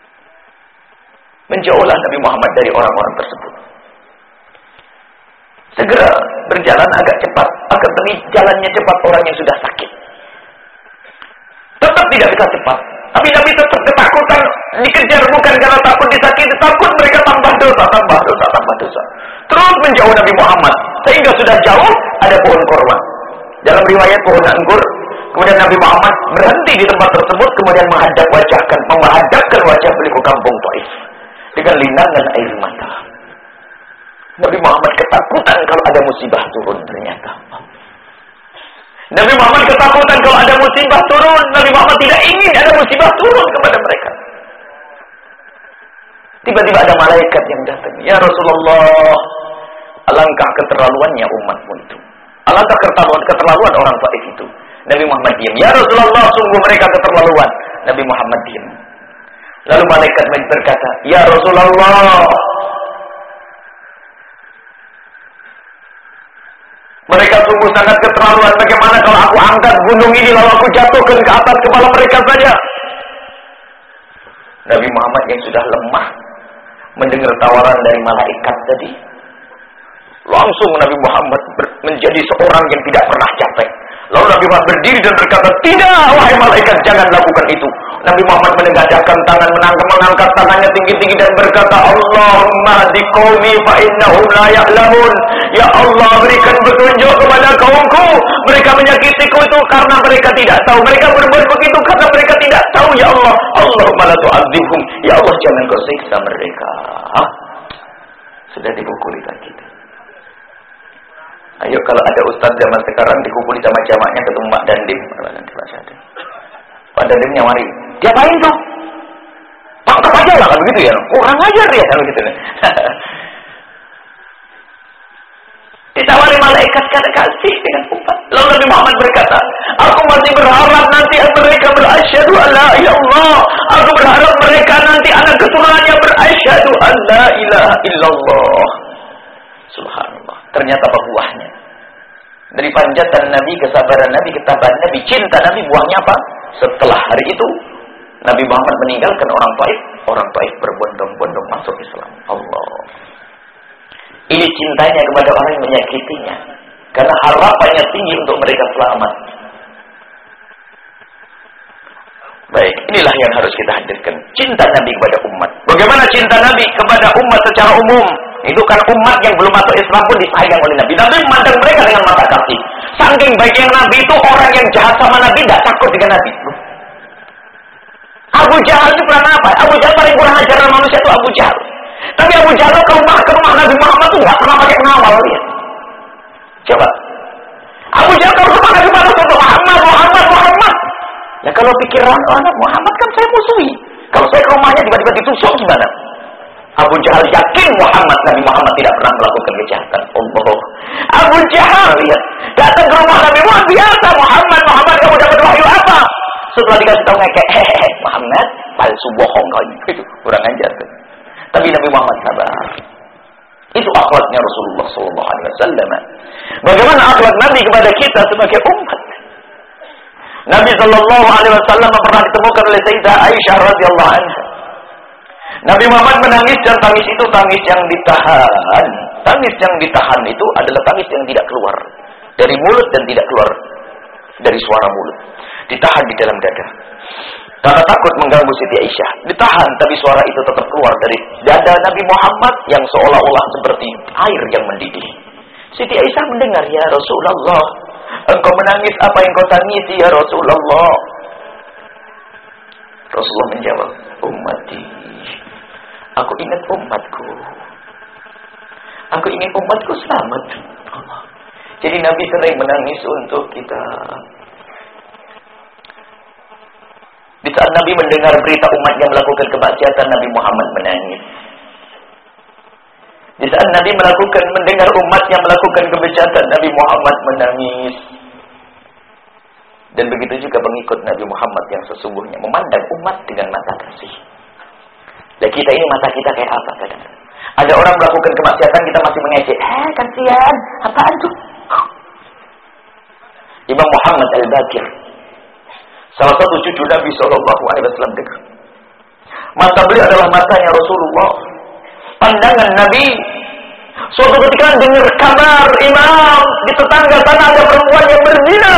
Menjauhlah Nabi Muhammad dari orang-orang tersebut. segera berjalan agak cepat. Akan tetapi jalannya cepat orang yang sudah sakit. Tetap tidak bisa cepat. Tapi Nabi tetap ketakutan, dikejar bukan karena takut disakiti, takut mereka tambah dosa, tambah dosa, tambah dosa. Terus menjauh Nabi Muhammad, sehingga sudah jauh ada pohon korma. Dalam riwayat pohon anggur, kemudian Nabi Muhammad berhenti di tempat tersebut, kemudian menghadapkan wajah beliau ke kampung Taif dengan linangan air mata. Nabi Muhammad ketakutan kalau ada musibah turun ternyata. Nabi Muhammad ketakutan kalau ada musibah turun. Nabi Muhammad tidak ingin ada musibah turun kepada mereka. Tiba-tiba ada malaikat yang datang. Ya Rasulullah, alangkah keterlaluannya umatmu itu. Alangkah keterlaluan orang Taif itu. Nabi Muhammad diam. Ya Rasulullah, sungguh mereka keterlaluan. Nabi Muhammad diam. Lalu malaikat berkata, Ya Rasulullah, mereka sungguh sangat keterlaluan. Bagaimana kalau aku angkat gunung ini lalu aku jatuhkan ke atas kepala mereka saja? Nabi Muhammad yang sudah lemah mendengar tawaran dari malaikat tadi, langsung Nabi Muhammad menjadi seorang yang tidak pernah capek. Lalu Nabi Muhammad berdiri dan berkata, tidak, wahai malaikat, jangan lakukan itu. Nabi Muhammad menegakkan tangan, mengangkat tangannya tinggi-tinggi dan berkata, Allahumma di qaumi fa innahum la ya'lamun. Ya Allah, berikan petunjuk kepada kaumku. Mereka menyakitiku itu karena mereka tidak tahu. Mereka berbuat begitu karena mereka tidak tahu. Ya Allah, Allahumma la tu'adzibhum. Ya Allah, jangan kau siksa mereka. Sudah dipukuli lagi. Ayo kalau ada ustaz zaman sekarang dikupuli sama jamaknya ketemu Mak Dandim. Pak Dandimnya mari. Diapain tuh? Tangkap aja lah kan begitu ya. Kurang ajar dia kan begitu. Ditawari malaikat karena kasih dengan umat. Lalu Nabi Muhammad berkata, aku masih berharap nanti mereka berasyhadu alla ilallah. Aku berharap mereka nanti anak keturunannya berasyhadu alla ilaha illallah. Subhanallah. Ternyata apa buahnya? Dari panjatan Nabi, kesabaran Nabi, ketabahan Nabi, cinta Nabi, buahnya apa? Setelah hari itu, Nabi Muhammad meninggalkan orang Taif berbondong-bondong masuk Islam. Allah. Ini cintanya kepada orang yang menyakitinya. Karena harapannya tinggi untuk mereka selamat. Baik, inilah yang harus kita hadirkan. Cinta Nabi kepada umat. Bagaimana cinta Nabi kepada umat secara umum? Itu kan umat yang belum masuk Islam pun disayang oleh Nabi. Nabi memandang mereka dengan mata kasih. Saking baiknya Nabi itu, orang yang jahat sama Nabi tidak takut dengan Nabi. Abu Jahal itu pernah apa? Abu Jahal paling kurang ajaran manusia itu Abu Jahal. Tapi Abu Jahal ke rumah Nabi Muhammad itu nggak pernah pakai pengawal dia. Coba. Abu Jahal ke rumah Nabi Muhammad. Ya kalau pikiran anak Muhammad kan saya musuhi. Kalau saya ke rumahnya tiba-tiba ditusuk gimana? Abu Jahal yakin Nabi Muhammad tidak pernah melakukan kejahatan. Allah. Abu Jahal lihat datang ke rumah Nabi Muhammad biasa. Muhammad kamu dapat wahyu apa? Setelah dikasih tahu ngekek, Muhammad palsu bohong kau itu kurang ajar. Tapi Nabi Muhammad sabar. Itu akhlaknya Rasulullah SAW. Bagaimana akhlak Nabi kepada kita sebagai umat? Nabi SAW pernah ditemukan oleh Sayyidah Aisyah radhiyallahu anha. Nabi Muhammad menangis dan tangis itu tangis yang ditahan. Tangis yang ditahan itu adalah tangis yang tidak keluar dari mulut dan tidak keluar dari suara mulut. Ditahan di dalam dada. Karena takut mengganggu Siti Aisyah. Ditahan tapi suara itu tetap keluar dari dada Nabi Muhammad yang seolah-olah seperti air yang mendidih. Siti Aisyah mendengar, ya Rasulullah, engkau menangis apa yang kau tangisi ya Rasulullah? Rasulullah menjawab, ummati. Aku ingat umatku. Aku ingin umatku selamat. Jadi Nabi sering menangis untuk kita. Di saat Nabi mendengar berita umatnya melakukan kemaksiatan, Nabi Muhammad menangis. Di saat Nabi mendengar umatnya melakukan kebejatan, Nabi Muhammad menangis. Dan begitu juga pengikut Nabi Muhammad yang sesungguhnya memandang umat dengan mata kasih. Dan kita ini mata kita kayak apa kadang-kadang? Ada orang melakukan kemaksiatan kita masih mengejek. Kasihan, apaan tuh? Imam Muhammad Al-Baqir, salah satu cucu Nabi SAW, dengar. Mata beliau adalah matanya Rasulullah. Pandangan Nabi Suatu ketika dengar kabar imam di tetangga sana ada perempuan yang berzina.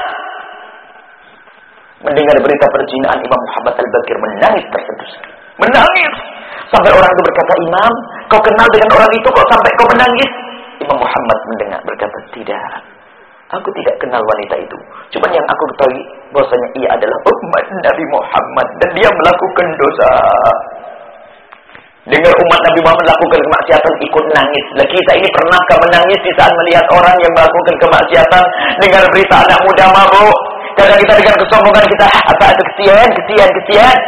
Mendengar berita perzinahan, Imam Muhammad Al-Baqir menangis tersentuh. Menangis. Sampai orang itu berkata, Imam, kau kenal dengan orang itu kok sampai kau menangis? Imam Muhammad mendengar berkata, tidak. Aku tidak kenal wanita itu. Cuman yang aku ketahui bahwasanya ia adalah umat Nabi Muhammad dan dia melakukan dosa. Dengar umat Nabi Muhammad melakukan kemaksiatan ikut nangis. Lah kita ini pernahkah menangis di saat melihat orang yang melakukan kemaksiatan? Dengar berita anak muda mabuk. Kadang kita dengan kesombongan kita, apa itu kesian.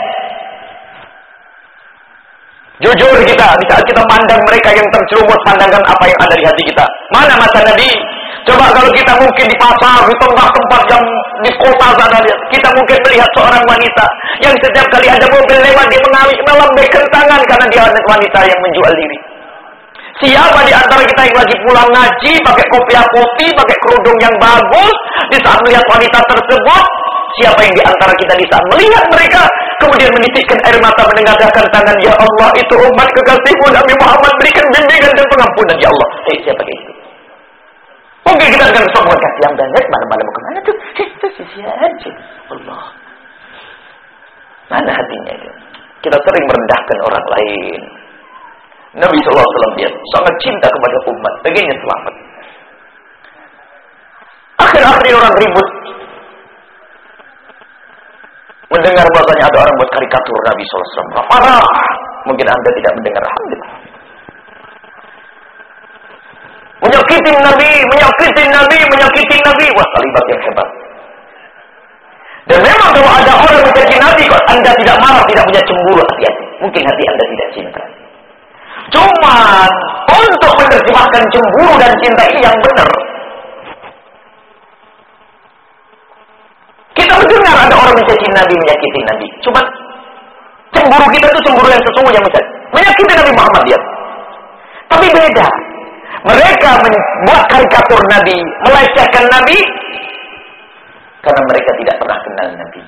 Jujur kita, di saat kita pandang mereka yang terjerumus pandangan apa yang ada di hati kita. Mana masa Nabi? Coba kalau kita mungkin di pasar, di tempat-tempat yang di kota sana, kita mungkin melihat seorang wanita yang setiap kali ada mobil lewat dia melambaikan tangan karena dia wanita yang menjual diri. Siapa di antara kita yang lagi pulang ngaji, pakai kopiah putih, pakai kerudung yang bagus, di saat melihat wanita tersebut, siapa yang di antara kita di saat melihat mereka, kemudian menitikkan air mata menengadahkan tangan, ya Allah, itu umat kekasihmu Nabi Muhammad, berikan bimbingan dan pengampunan, ya Allah. Siapa kayak itu? Mungkin kita dengan kesombongan, kasihan banget, malam-malam kemana tuh? Itu sia-sia aja. Allah. Mana hatinya itu? Kita sering merendahkan orang lain. Nabi SAW dia sangat cinta kepada umat, pengennya selamat. Akhir-akhir orang ribut mendengar bahasanya ada orang buat karikatur Nabi SAW. Marah. Mungkin Anda tidak mendengar, alhamdulillah. Menyakitin Nabi. Wah, kalimat yang hebat. Dan memang kalau ada orang mencaci Nabi, kok Anda tidak marah, tidak punya cemburu hati-hati. Mungkin hati Anda tidak cinta. Cuman untuk menerjemahkan cemburu dan cinta ini yang benar, kita mendengar ada orang mencaci Nabi, menyakiti Nabi. Cuman cemburu kita itu cemburu yang sesungguhnya, misalnya menyakiti Nabi Muhammad dia. Tapi beda. Mereka membuat karikatur Nabi, melecehkan Nabi karena mereka tidak pernah kenal Nabi.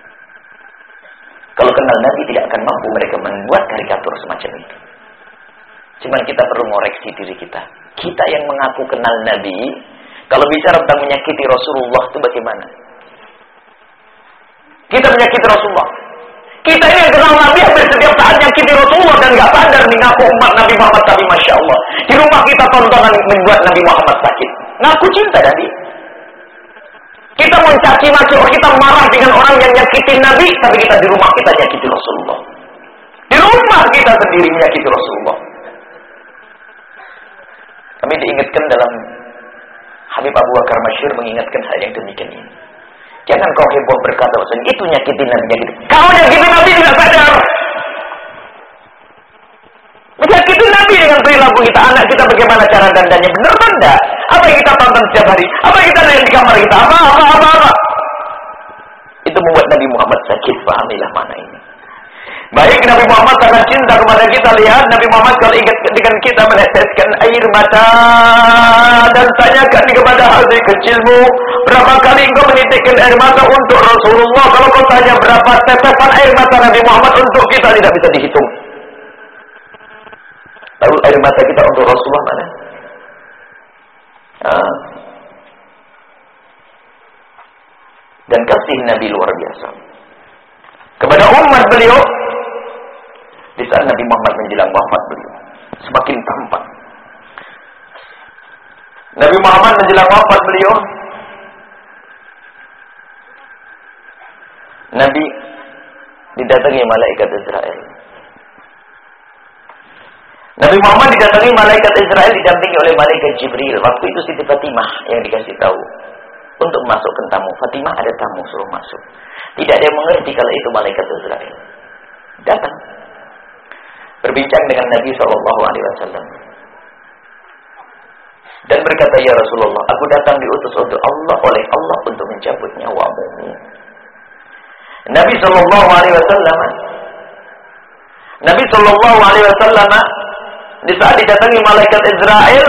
Kalau kenal Nabi tidak akan mampu mereka membuat karikatur semacam itu. Cuman kita perlu mengoreksi diri kita. Kita yang mengaku kenal Nabi, kalau bicara tentang menyakiti Rasulullah itu bagaimana? Kita menyakiti Rasulullah. Kita ini yang kenal Nabi hampir setiap saat menyakiti Rasulullah dan gak sadar nih ngaku umat Nabi Muhammad, tapi Masya Allah. Di rumah kita tontonan membuat Nabi Muhammad sakit. Ngaku cinta Nabi. Kita mencaci maki, kita marah dengan orang yang nyakitin Nabi, tapi kita di rumah kita nyakiti Rasulullah. Di rumah kita sendiri menyakiti Rasulullah. Kami diingatkan dalam Habib Abu Bakar Masyhur mengingatkan hal yang demikian ini. Jangan kau heboh berkata bahwa itu nyakitin Nabi, nyakitin. Kau nyakitin Nabi tidak sadar. Menyakitin Nabi dengan perilaku kita, anak kita bagaimana cara dandannya, benar tanda? Apa yang kita tonton setiap hari? Apa yang kita lihat di kamar kita? Apa? Itu membuat Nabi Muhammad sakit. Pahamilah mana ini. Baik, Nabi Muhammad sangat cinta kepada kita. Lihat, Nabi Muhammad kalau ingat dengan kita meneteskan air mata dan tanyakan kepada hati kecilmu, berapa kali engkau menitikkan air mata untuk Rasulullah? Kalau kau tanya berapa tetesan air mata Nabi Muhammad untuk kita, tidak bisa dihitung. Lalu air mata kita untuk Rasulullah mana? Dan kasih Nabi luar biasa kepada umat beliau. Di saat Nabi Muhammad menjelang wafat beliau, semakin tampak. Nabi Muhammad menjelang wafat beliau, Nabi didatangi malaikat Israel. Nabi Muhammad didatangi malaikat Israel didampingi oleh malaikat Jibril. Waktu itu Siti Fatimah yang dikasih tahu untuk masukkan tamu. Fatimah ada tamu, suruh masuk. Tidak ada yang mengerti kalau itu malaikat Israel. Datang berbincang dengan Nabi SAW dan berkata, ya Rasulullah, aku datang diutus oleh Allah untuk mencabut nyawamu. Nabi SAW di saat didatangi malaikat Israel,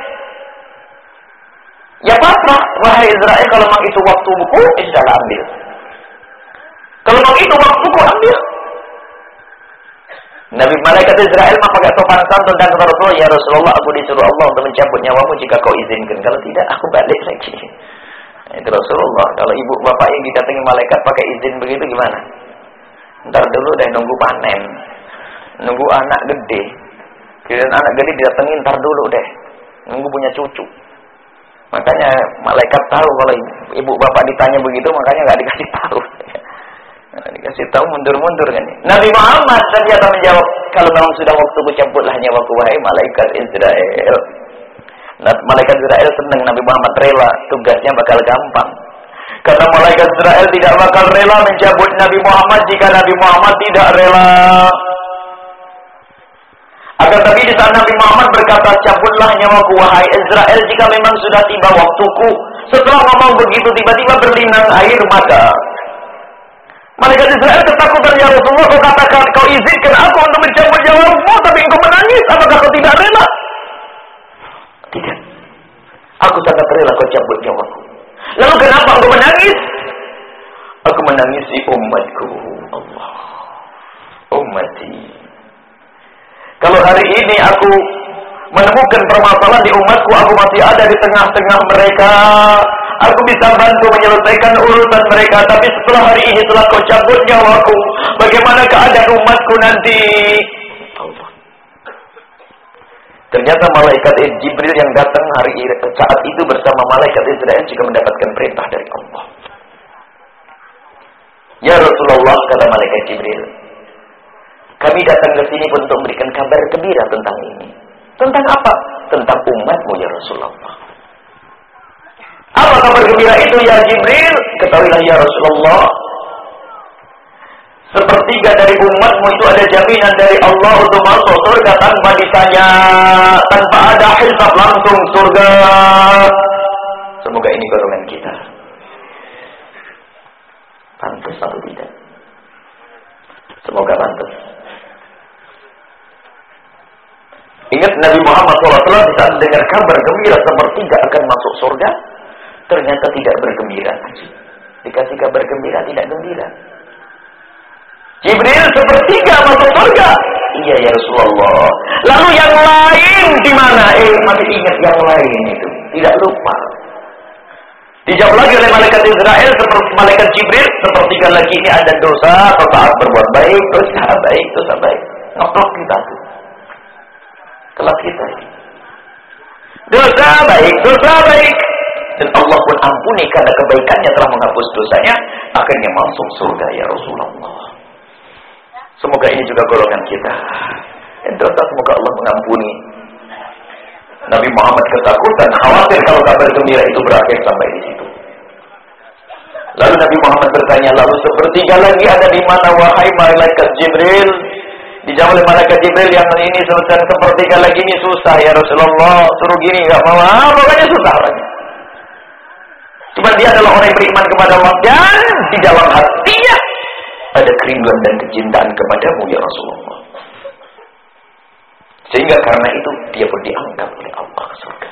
ya pasrah, wahai Israel, kalau memang itu waktu buku, sudah ambil. Kalau memang itu waktu buku, ambil. Nabi malaikat Israel mah pakai sopan santun dan kata Rasulullah, ya Rasulullah, aku disuruh Allah untuk mencabut nyawamu jika kau izinkan. Kalau tidak, aku balik lagi. Itu Rasulullah. Kalau ibu bapak yang didatangi malaikat pakai izin begitu gimana? Ntar dulu deh nunggu panen, nunggu anak gede. Kira anak gede didatengin ntar dulu deh, nunggu punya cucu. Makanya malaikat tahu kalau ibu bapak ditanya begitu, makanya nggak dikasih tahu. Dikasih tahu mundur-mundur kan. Nabi Muhammad ternyata menjawab, kalau memang sudah waktuku cabutlah nyawaku wahai malaikat Israel. Nah, malaikat Israel senang Nabi Muhammad rela, tugasnya bakal gampang. Karena malaikat Israel tidak bakal rela mencabut Nabi Muhammad jika Nabi Muhammad tidak rela. Akan tapi di saat Nabi Muhammad berkata, cabutlah nyawaku wahai Israel jika memang sudah tiba waktuku. Setelah ngomong begitu tiba-tiba berlinang air mata. Malaikat Israel ketakutan, ya Rasulullah, kau katakan kau izinkan aku untuk mencabut nyawamu, tapi engkau menangis. Apakah kau tidak rela? Tidak. Aku sangat rela kau cabut nyawaku. Lalu kenapa engkau menangis? Aku menangisi umatku. Allah. Ummati. Kalau hari ini aku menemukan permasalahan di umatku, aku masih ada di tengah-tengah mereka, aku bisa bantu menyelesaikan urusan mereka. Tapi setelah hari ini, setelah kau cabut nyawaku, bagaimana keadaan umatku nanti? Allah. Ternyata malaikat Jibril yang datang saat itu bersama malaikat Israel juga mendapatkan perintah dari Allah. Ya Rasulullah, kata malaikat Jibril, kami datang ke sini untuk memberikan kabar gembira tentang ini. Tentang apa? Tentang umatmu ya Rasulullah. Apa kabar gembira itu ya Jibril? Ketahuilah ya Rasulullah, sepertiga dari umatmu itu ada jaminan dari Allah untuk masuk surga tanpa ditanya, tanpa ada hisab, langsung surga. Semoga ini golongan kita. Pantas atau tidak? Semoga pantas. Ingat Nabi Muhammad SAW di saat dengar kabar gembira sepertiga akan masuk surga, ternyata tidak bergembira. Dikasih kabar gembira tidak gembira. Jibril sepertiga masuk surga. Iya ya Rasulullah. Lalu yang lain di mana? Masih ingat yang lain itu. Tidak lupa. Dijawab lagi oleh malaikat Israel seperti malaikat Jibril, sepertiga lagi ini ada dosa atau taat berbuat baik, dosa baik. Ngotot kita tuh. Kelas kita ini. Dosa baik. Dan Allah pun ampuni karena kebaikannya telah menghapus dosanya, akhirnya masuk surga ya Rasulullah. Semoga ini juga golongan kita. Dan dosa semoga Allah mengampuni. Nabi Muhammad ketakutan, khawatir kalau kabar gembira itu berakhir sampai di situ. Lalu Nabi Muhammad bertanya, lalu sepertiga lagi ada di mana wahai malaikat Jibril? Dijawab oleh malaikat Jibril, yang ini selesai sepertiga lagi ini susah ya Rasulullah. Suruh gini enggak mau, pokoknya susah lagi. Cuma dia adalah orang yang beriman kepada Allah dan di dalam hatinya ada kerinduan dan kecintaan kepadamu ya Rasulullah. Sehingga karena itu dia pun diangkat oleh Allah ke surga.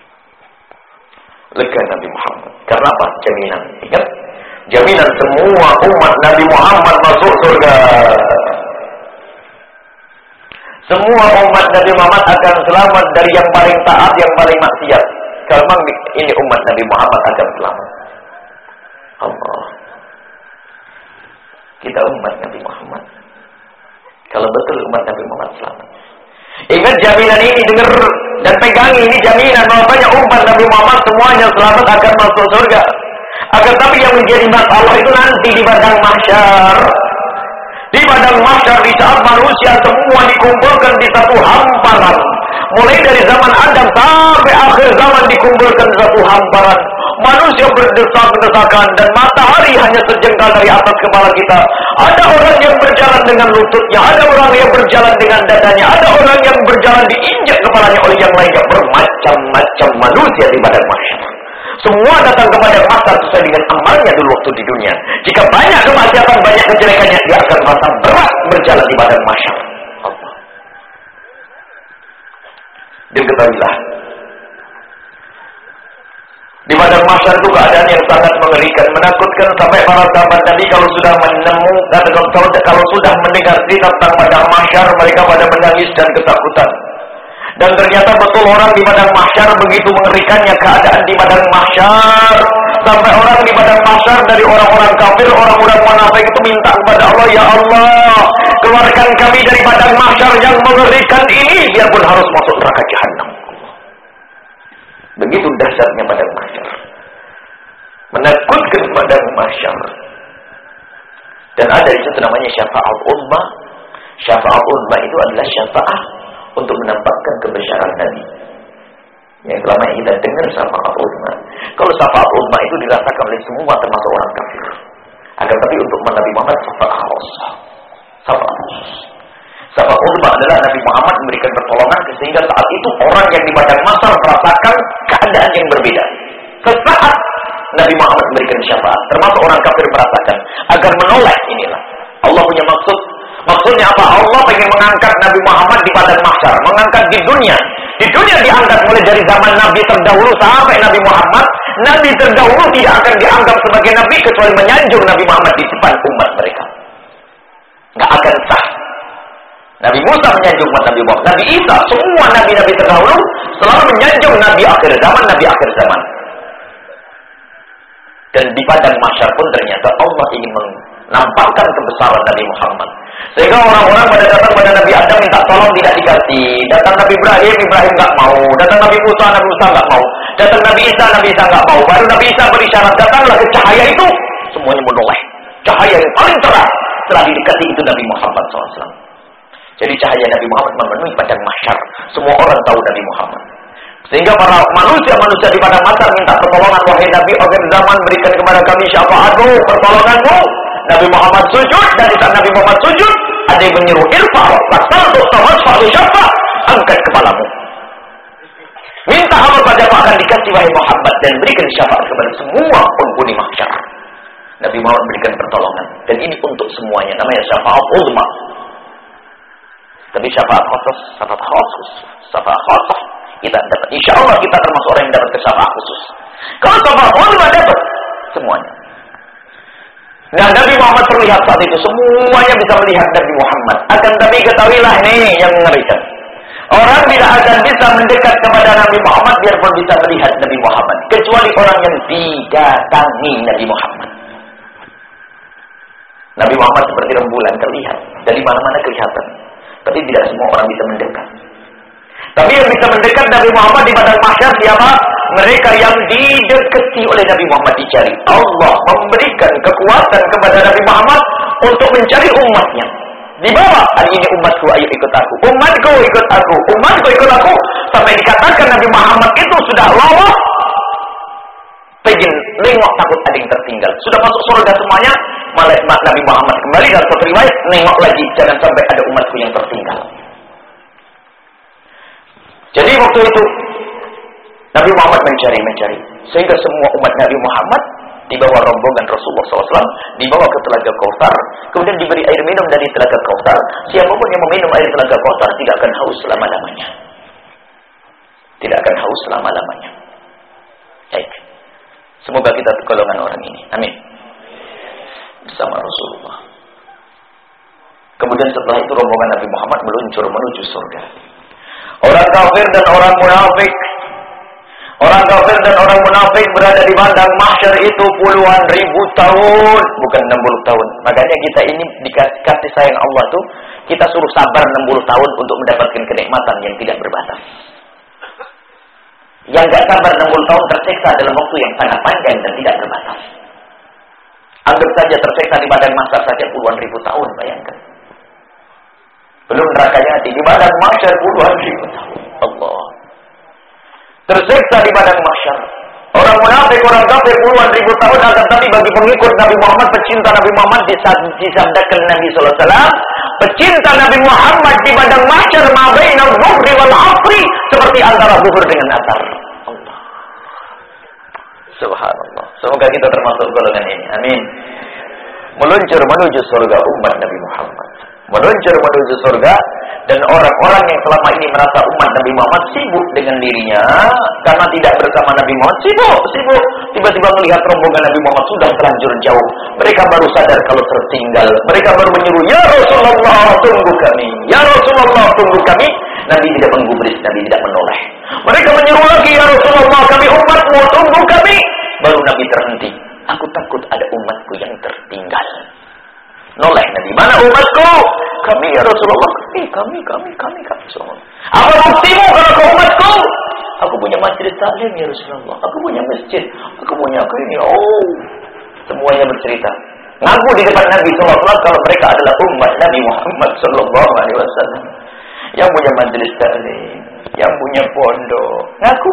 Lega Nabi Muhammad. Karena apa? Jaminan. Ingat? Jaminan semua umat Nabi Muhammad masuk surga. Semua umat Nabi Muhammad akan selamat dari yang paling taat, yang paling maksiat. Kalau memang ini umat Nabi Muhammad akan selamat. Allah. Kita umat Nabi Muhammad. Kalau betul umat Nabi Muhammad selamat. Ingat jaminan ini, dengar dan pegang ini jaminan bahwasanya umat Nabi Muhammad semuanya selamat akan masuk surga. Akan tapi yang menjadi masalah itu nanti di padang mahsyar. Di padang mahsyar di saat manusia semua dikumpulkan di satu hamparan. Mulai dari zaman Adam sampai akhir zaman dikumpulkan di satu hamparan. Manusia berdesak-desakan dan matahari hanya sejengkal dari atas kepala kita. Ada orang yang berjalan dengan lututnya, ada orang yang berjalan dengan dadanya, ada orang yang berjalan diinjak kepalanya oleh yang lainnya. Bermacam-macam manusia di padang mahsyar. Semua datang kepada mahsyar sesuai dengan amalnya dulu waktu di dunia. Jika banyak kemaksiatan, banyak kejelekannya, dia akan merasa berat berjalan di padang mahsyar. Allah. Dan ketahuilah, Di padang mahsyar itu keadaan yang sangat mengerikan, menakutkan, sampai para sahabat Nabi kalau sudah menemukan, kalau sudah mendengar cerita tentang padang mahsyar, mereka pada menangis dan ketakutan. Dan ternyata betul orang di padang mahsyar begitu mengerikannya keadaan di padang mahsyar, sampai orang di padang mahsyar dari orang-orang kafir, orang-orang munafik itu minta kepada Allah, ya Allah, keluarkan kami dari padang mahsyar yang mengerikan ini, biarpun harus masuk neraka jahanam. Begitu dahsyatnya padang mahsyar, menakutkan padang mahsyar. Dan ada itu namanya syafaat uzma. Syafaat uzma itu adalah syafaat untuk menampakkan kebesaran Nabi. Yang selama ini kita dengar syafaat uzma. Kalau syafaat uzma itu dirasakan oleh semua termasuk orang kafir. Akan tapi untuk Nabi Muhammad syafaat khusus. Syafaat khusus. Syafaat uzma adalah Nabi Muhammad memberikan pertolongan sehingga saat itu orang yang di padang mahsyar merasakan keadaan yang berbeda. Sesaat Nabi Muhammad memberikan syafaat, termasuk orang kafir merasakan, agar menolak inilah. Allah punya maksud. Maksudnya apa? Allah ingin mengangkat Nabi Muhammad di padang mahsyar, mengangkat di dunia. Di dunia diangkat mulai dari zaman Nabi terdahulu sampai Nabi Muhammad. Nabi terdahulu tidak akan dianggap sebagai Nabi kecuali menyanjung Nabi Muhammad di depan umat mereka. Nggak akan sah. Nabi Musa menyanjung Nabi Muhammad. Nabi Isa, semua Nabi-Nabi terdahulu selalu menyanjung Nabi akhir zaman, Nabi akhir zaman. Dan di padang mahsyar pun ternyata Allah ingin menampakkan kebesaran Nabi Muhammad. Sehingga orang-orang pada datang pada Nabi Adam minta tolong tidak dikasih. Datang Nabi Ibrahim, Ibrahim nggak mau. Datang Nabi Musa, Nabi Musa nggak mau. Datang Nabi Isa nggak mau. Baru Nabi Isa berisyarat, datanglah ke cahaya itu. Semuanya menoleh. Cahaya yang paling cerah setelah didekati itu Nabi Muhammad SAW. Jadi cahaya Nabi Muhammad memenuhi padang mahsyar. Semua orang tahu Nabi Muhammad. Sehingga para manusia di padang mahsyar minta pertolongan, wahai Nabi akhir zaman, berikan kepada kami syafaatmu, pertolonganmu. Nabi Muhammad sujud, dan di saat Nabi Muhammad sujud, ada yang menyeru, irfa' raksal untuk tawasfa'u syafa', angkat kepalamu. Minta apa saja akan dikasih wahai Muhammad, dan berikan syafaat kepada semua penghuni mahsyar. Nabi Muhammad berikan pertolongan, dan ini untuk semuanya, namanya syafaat uzma. Tapi syafaat khusus, syafaat khusus kita dapat. Insya Allah kita termasuk orang yang dapat syafaat khusus. Kalau syafaat uzma dapat semuanya. Nah, Nabi Muhammad terlihat saat itu, semuanya bisa melihat Nabi Muhammad. Akan tapi ketahuilah ini yang mengerikan. Orang tidak akan bisa mendekat kepada Nabi Muhammad biarpun bisa melihat Nabi Muhammad, kecuali orang yang didatangi Nabi Muhammad. Nabi Muhammad seperti rembulan terlihat, dari mana-mana kelihatan. Tapi tidak semua orang bisa mendekat. Tapi yang bisa mendekat Nabi Muhammad di padang mahsyar siapa? Mereka yang didekati oleh Nabi Muhammad dicari. Allah memberikan kekuatan kepada Nabi Muhammad untuk mencari umatnya. Di bawah, hari ini umatku ayo ikut aku. Umatku ikut aku. Umatku ikut aku. Sampai dikatakan Nabi Muhammad itu sudah lolos. Pengen nengok takut ada yang tertinggal. Sudah masuk surga semuanya. Malaikat Nabi Muhammad kembali dalam satu riwayat, nengok lagi jangan sampai ada umatku yang tertinggal. Jadi waktu itu Nabi Muhammad mencari, sehingga semua umat Nabi Muhammad dibawa rombongan Rasulullah SAW, dibawa ke Telaga Kautsar, kemudian diberi air minum dari Telaga Kautsar. Siapapun yang meminum air Telaga Kautsar tidak akan haus selama-lamanya. Tidak akan haus selama-lamanya. Baik. Semoga kita golongan orang ini. Amin. Bersama Rasulullah. Kemudian setelah itu rombongan Nabi Muhammad meluncur menuju surga. Orang kafir dan orang munafik, berada di padang mahsyar itu puluhan ribu tahun, bukan 60 tahun. Makanya kita ini dikasih sayang Allah tuh, kita suruh sabar 60 tahun untuk mendapatkan kenikmatan yang tidak berbatas. Yang gak sabar 60 tahun tersiksa dalam waktu yang sangat panjang dan tidak berbatas. Anggap saja tersiksa di padang mahsyar saja puluhan ribu tahun, bayangkan. Belum nerakanya di padang mahsyar puluhan ribu tahun. Allah. Tersiksa di padang mahsyar. Orang munafik, orang kafir puluhan ribu tahun, akan tapi bagi pengikut Nabi Muhammad, pecinta Nabi Muhammad, disabdakan Nabi sallallahu alaihi wasallam, pecinta Nabi Muhammad di padang mahsyar ma bainal dhuhri wal 'ashri, seperti antara zuhur dengan asar. Allah. Subhanallah. Semoga kita termasuk golongan ini. Amin. Meluncur menuju surga umat Nabi Muhammad. Meluncur menuju surga, dan orang-orang yang selama ini merasa umat Nabi Muhammad sibuk dengan dirinya karena tidak bersama Nabi Muhammad, sibuk. Tiba-tiba melihat rombongan Nabi Muhammad sudah terlanjur jauh. Mereka baru sadar kalau tertinggal. Mereka baru menyeru, "Ya Rasulullah, tunggu kami. Ya Rasulullah, tunggu kami." Nabi tidak menggubris, Nabi tidak menoleh. Mereka menyeru lagi, "Ya Rasulullah, kami umatmu, tunggu kami." Baru Nabi terhenti. "Aku takut ada umatku yang tertinggal." Noleh Nabi, "Mana umatku?" "Kami ya Rasulullah, kami Rasulullah." "Apa buktimu kalau kau umatku?" "Aku punya majelis taklim ya Rasulullah. Aku punya masjid. Aku punya ini." Oh, semuanya bercerita. Ngaku di depan Nabi SAW kalau mereka adalah umat Nabi Muhammad SAW. Yang punya majelis taklim, yang punya pondok, ngaku.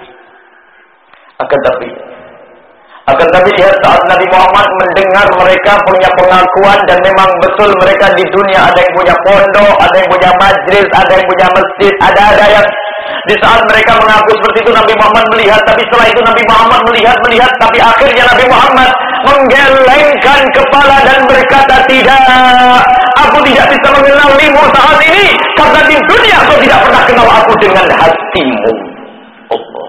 Akan tapi lihat saat Nabi Muhammad mendengar mereka punya pengakuan dan memang betul mereka di dunia ada yang punya pondok, ada yang punya majlis, ada yang punya masjid, ada yang di saat mereka mengaku seperti itu Nabi Muhammad melihat, tapi setelah itu Nabi Muhammad melihat, tapi akhirnya Nabi Muhammad menggelengkan kepala dan berkata, "Tidak, aku tidak bisa mengenalimu saat ini karena di dunia kau tidak pernah kenal aku dengan hatimu." Allah.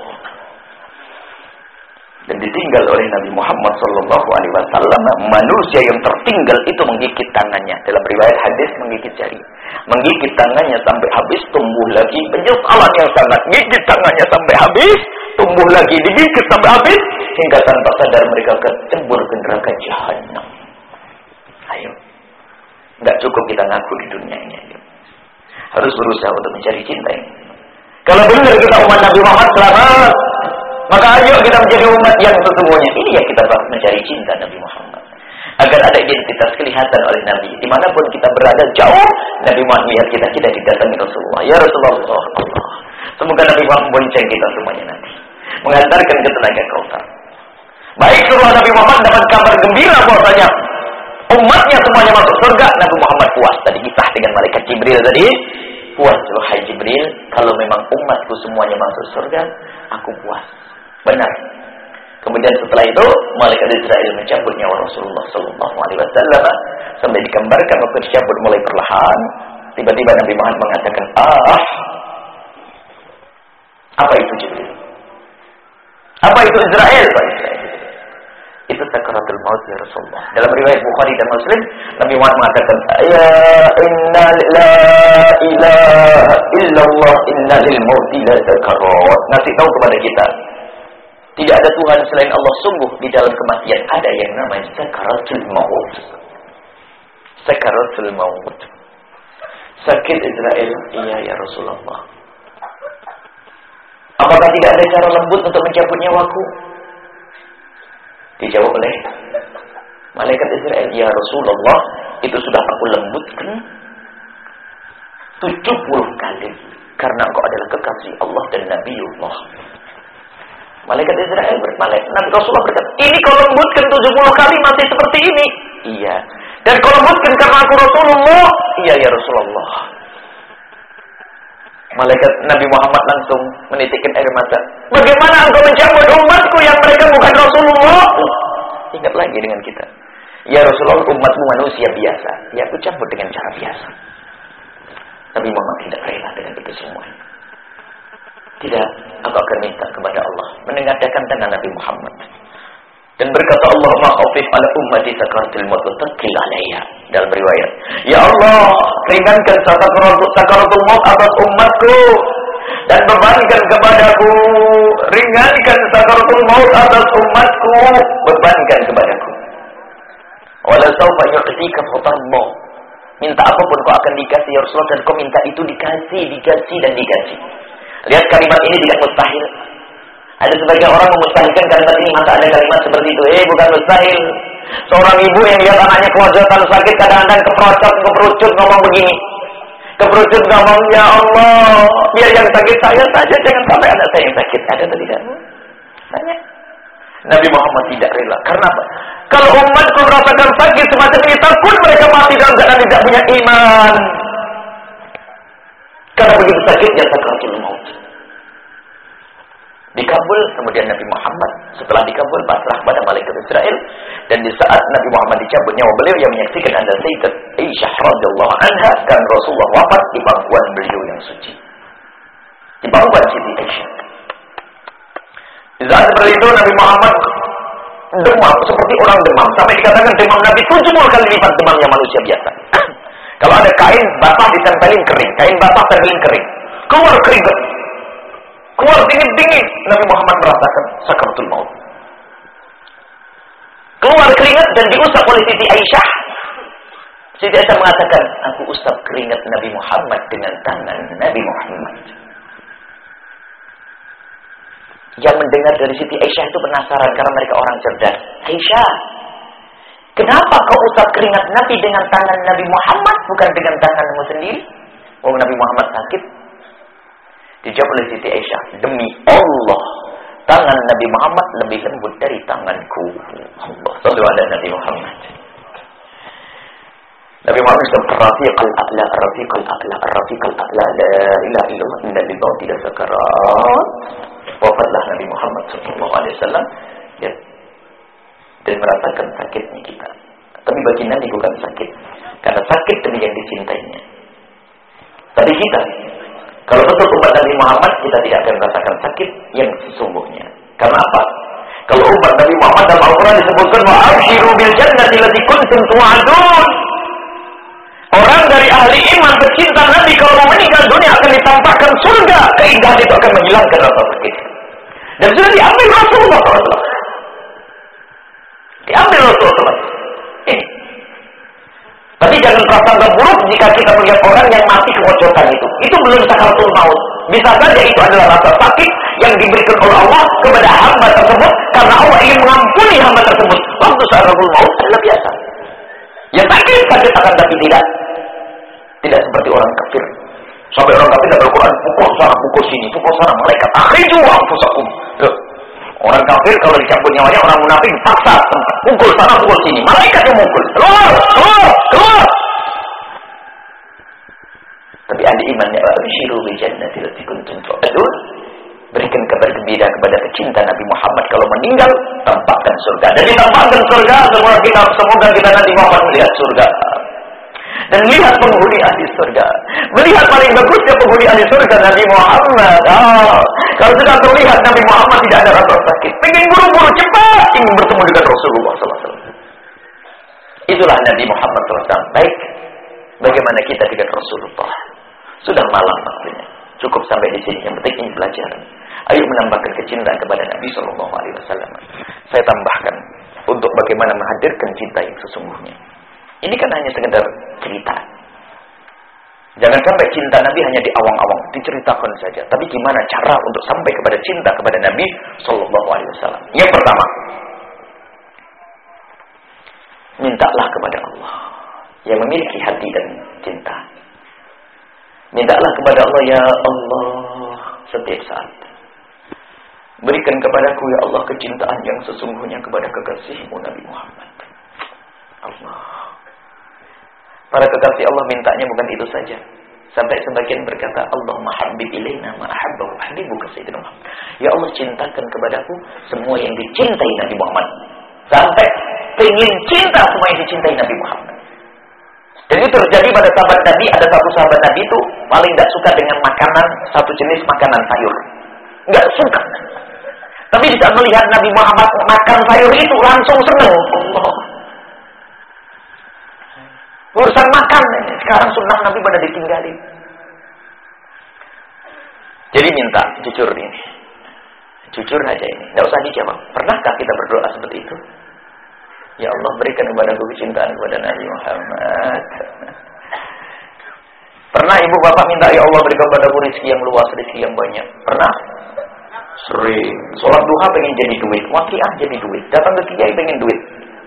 Dan ditinggal oleh Nabi Muhammad SAW. Manusia yang tertinggal itu menggigit tangannya. Dalam riwayat hadis menggigit jari, menggigit tangannya sampai habis, tumbuh lagi. Penyesalan yang sangat, gigit tangannya sampai habis, tumbuh lagi, digigit sampai habis, hingga tanpa sadar mereka kecebur ke neraka jahanam. Ayo, nggak cukup kita ngaku di dunia ini. Ayo. Harus berusaha untuk mencari cinta ini. Kalau benar kita umat Nabi Muhammad selamat, maka ayo kita menjadi umat yang sesungguhnya. Ini yang kita bahas, mencari cinta Nabi Muhammad. Agar ada identitas kelihatan oleh Nabi. Dimanapun kita berada jauh, Nabi Muhammad melihat kita didatangi Rasulullah. Ya Rasulullah, Allah. Semoga Nabi Muhammad bonceng kita semuanya nanti, mengantarkan ke telaga Kautsar. Baik seluruh Nabi Muhammad dapat kabar gembira bahwasanya umatnya semuanya masuk surga. Nabi Muhammad puas. Tadi kisah dengan malaikat Jibril tadi. Puas, wahai Jibril, kalau memang umatku semuanya masuk surga, aku puas. Benar. Kemudian setelah itu malaikat Israel mencabut nyawa Rasulullah SAW sampai digambarkan waktu dicabut mulai perlahan. Tiba-tiba Nabi Muhammad mengatakan, apa itu Jibril? Apa itu Israel? Itu sakaratul maut ya Rasulullah. Dalam riwayat Bukhari dan Muslim, Nabi Muhammad mengatakan, "Ya inna la ilaha illallah inna lil mauti la sakarat." Ngasih tahu kepada kita, tidak ada Tuhan selain Allah, sungguh di dalam kematian ada yang namanya sakaratul maut. Sakaratul maut. Sakit Israel, iya ya Rasulullah. Apakah tidak ada cara lembut untuk mencabut nyawaku? Dijawab oleh malaikat Israel, ya Rasulullah, itu sudah aku lembutkan 70 kali karena engkau adalah kekasih Allah dan Nabiullah. Malaikat Israel Nabi Rasulullah berkata, ini kau lembutkan 70 kali masih seperti ini? Iya. Dan kau lembutkan karena aku Rasulullah? Iya ya Rasulullah. Malaikat Nabi Muhammad langsung menitikkan air mata. Bagaimana engkau mencabut umatku yang mereka bukan Rasulullah? Ingat lagi dengan kita. Ya Rasulullah, umatmu manusia biasa. Ya aku cabut dengan cara biasa. Nabi Muhammad tidak rela dengan itu semua. Tidak, aku akan minta kepada Allah menengadahkan tangan Nabi Muhammad dan berkata, Allahumma khafif ala ummati sakaratul maut wa taqil alaiha. Dalam riwayat, ya Allah, ringankan sakaratul maut atas umatku dan bebankan kepadaku. Ringankan sakaratul maut atas umatku, bebankan kepadaku. Wala sawfa yu'tika fatarda. Minta apapun kau akan dikasih ya Rasulullah, dan kau minta itu dikasih dan dikasih. Lihat kalimat ini tidak mustahil. Ada sebagian orang memustahilkan kalimat ini, maka ada kalimat seperti itu. Bukan mustahil. Seorang ibu yang lihat anaknya kewajiban sakit, kadang-kadang keperucut ngomong begini. Keperucut ngomong, ya Allah, biar yang sakit saya saja, jangan sampai anak saya yang sakit. Ada atau tidak? Tanya. Nabi Muhammad tidak rela. Karena apa? Kalau umatku merasakan sakit semacam ini, takut mereka mati dalam keadaan tidak punya iman. Karena begitu sakitnya sakaratul maut. Dikabul, kemudian Nabi Muhammad setelah dikabul pasrah pada malaikat Israel, dan di saat Nabi Muhammad dicabut nyawa beliau, yang menyaksikan adalah Sayyidat Aisyah radhiyallahu anha, dan Rasulullah wafat di pangkuan beliau. yang suci. Dibangunkan Siti Aisyah. Di saat seperti itu Nabi Muhammad demam seperti orang demam, sampai dikatakan demam Nabi 70 kali lipat demamnya manusia biasa. Kalau ada kain basah ditempelin kering, kain basah tempelin kering, keluar keringat, keluar dingin-dingin. Nabi Muhammad merasakan sakaratul maut. Keluar keringat dan diusap oleh Siti Aisyah. Siti Aisyah mengatakan, aku usap keringat Nabi Muhammad dengan tangan Nabi Muhammad. Yang mendengar dari Siti Aisyah itu penasaran karena mereka orang cerdas. Aisyah, kenapa kau usap keringat Nabi dengan tangan Nabi Muhammad bukan dengan tanganmu sendiri? Oh, Nabi Muhammad sakit. Dijawab oleh Siti Aisyah, demi Allah, tangan Nabi Muhammad lebih lembut dari tanganku. Allah, sallu ala Nabi Muhammad. Nabi Muhammad rafiqal a'la, rafiqal a'la, rafiqal a'la, la ilaha illallah, inna lillahi tidak sakarat. Wafatlah Nabi Muhammad SAW, ya, dan merasakan sakitnya kita. Tapi bagi Nabi bukan sakit, karena sakit demi yang dicintainya. Tapi kita, kalau betul umat Nabi Muhammad, kita tidak akan merasakan sakit yang sesungguhnya. Karena apa? Kalau umat Nabi Muhammad dalam Al-Quran disebutkan wa abshiru bil jannati allati kuntum tu'adun. Orang dari ahli iman pecinta Nabi kalau mau meninggal dunia akan ditampakkan surga. Keindahan itu akan menghilangkan rasa sakit. Dan sudah diambil Rasulullah SAW. Diambil Rasulullah. Ini. Tapi jangan prasangka buruk jika kita melihat orang yang mati kemocokan itu. Itu belum sakaratul maut. Bisa saja itu adalah rasa sakit yang diberikan oleh Allah kepada hamba tersebut karena Allah ingin mengampuni hamba tersebut. Waktu sakaratul maut adalah biasa. Ya sakit akan, tapi tidak seperti orang kafir. Sampai orang kafir dalam Al-Quran pukul sana, pukul sini, pukul sana, malaikat akhriju anfusakum. Orang kafir kalau dicabut nyawanya, orang munafik paksa pukul sana, pukul sini, malaikat yang mukul. Keluar, keluar, keluar. Tapi ahli imannya abshiru bil jannati allati kuntum tu'adun. Berikan kabar gembira kepada pecinta Nabi Muhammad kalau meninggal tampakkan surga. Dan ditampakkan surga, semoga kita nanti Muhammad melihat surga. Dan lihat penghuni ahli surga. Melihat paling bagusnya penghuni ahli surga Nabi Muhammad. Kalau sudah terlihat Nabi Muhammad tidak ada rasa sakit, ingin buru-buru cepat ingin bertemu dengan Rasulullah SAW. Itulah Nabi Muhammad SAW. Baik, bagaimana kita dengan Rasulullah? Sudah malam waktunya. Cukup sampai di sini. Yang penting ini pelajaran. Ayo menambahkan kecintaan kepada Nabi SAW. Saya tambahkan untuk bagaimana menghadirkan cinta yang sesungguhnya. Ini kan hanya sekedar cerita. Jangan sampai cinta Nabi hanya di awang-awang, diceritakan saja. Tapi gimana cara untuk sampai kepada cinta kepada Nabi SAW? Yang pertama, mintalah kepada Allah yang memiliki hati dan cinta. Mintalah kepada Allah, ya Allah, setiap saat. Berikan kepadaku, ya Allah, kecintaan yang sesungguhnya kepada kekasihmu Nabi Muhammad. Allah. Para kekasih Allah mintanya bukan itu saja. Sampai sebagian berkata, Allahumma habib ilaina ma ahabbahu habibuka sayyidina Muhammad. Ya Allah, cintakan kepadaku semua yang dicintai Nabi Muhammad. Sampai pengen cinta semua yang dicintai Nabi Muhammad. Dan itu terjadi pada sahabat Nabi. Ada satu sahabat Nabi itu paling tidak suka dengan makanan, satu jenis makanan sayur. Enggak suka. Tapi di saat melihat Nabi Muhammad makan sayur itu langsung senang. Allah. Urusan makan, sekarang sunnah Nabi pada ditinggalin. Jadi minta, jujur ini. Jujur aja ini, tidak usah dijawab. Pernahkah kita berdoa seperti itu? Ya Allah, berikan kepadaku kecintaan kepada Nabi Muhammad. Pernah ibu bapak minta, ya Allah berikan kepadaku rezeki yang luas, rezeki yang banyak? Pernah? Sering. Sholat duha pengen jadi duit, waqiah jadi duit, datang ke kiai pengen duit.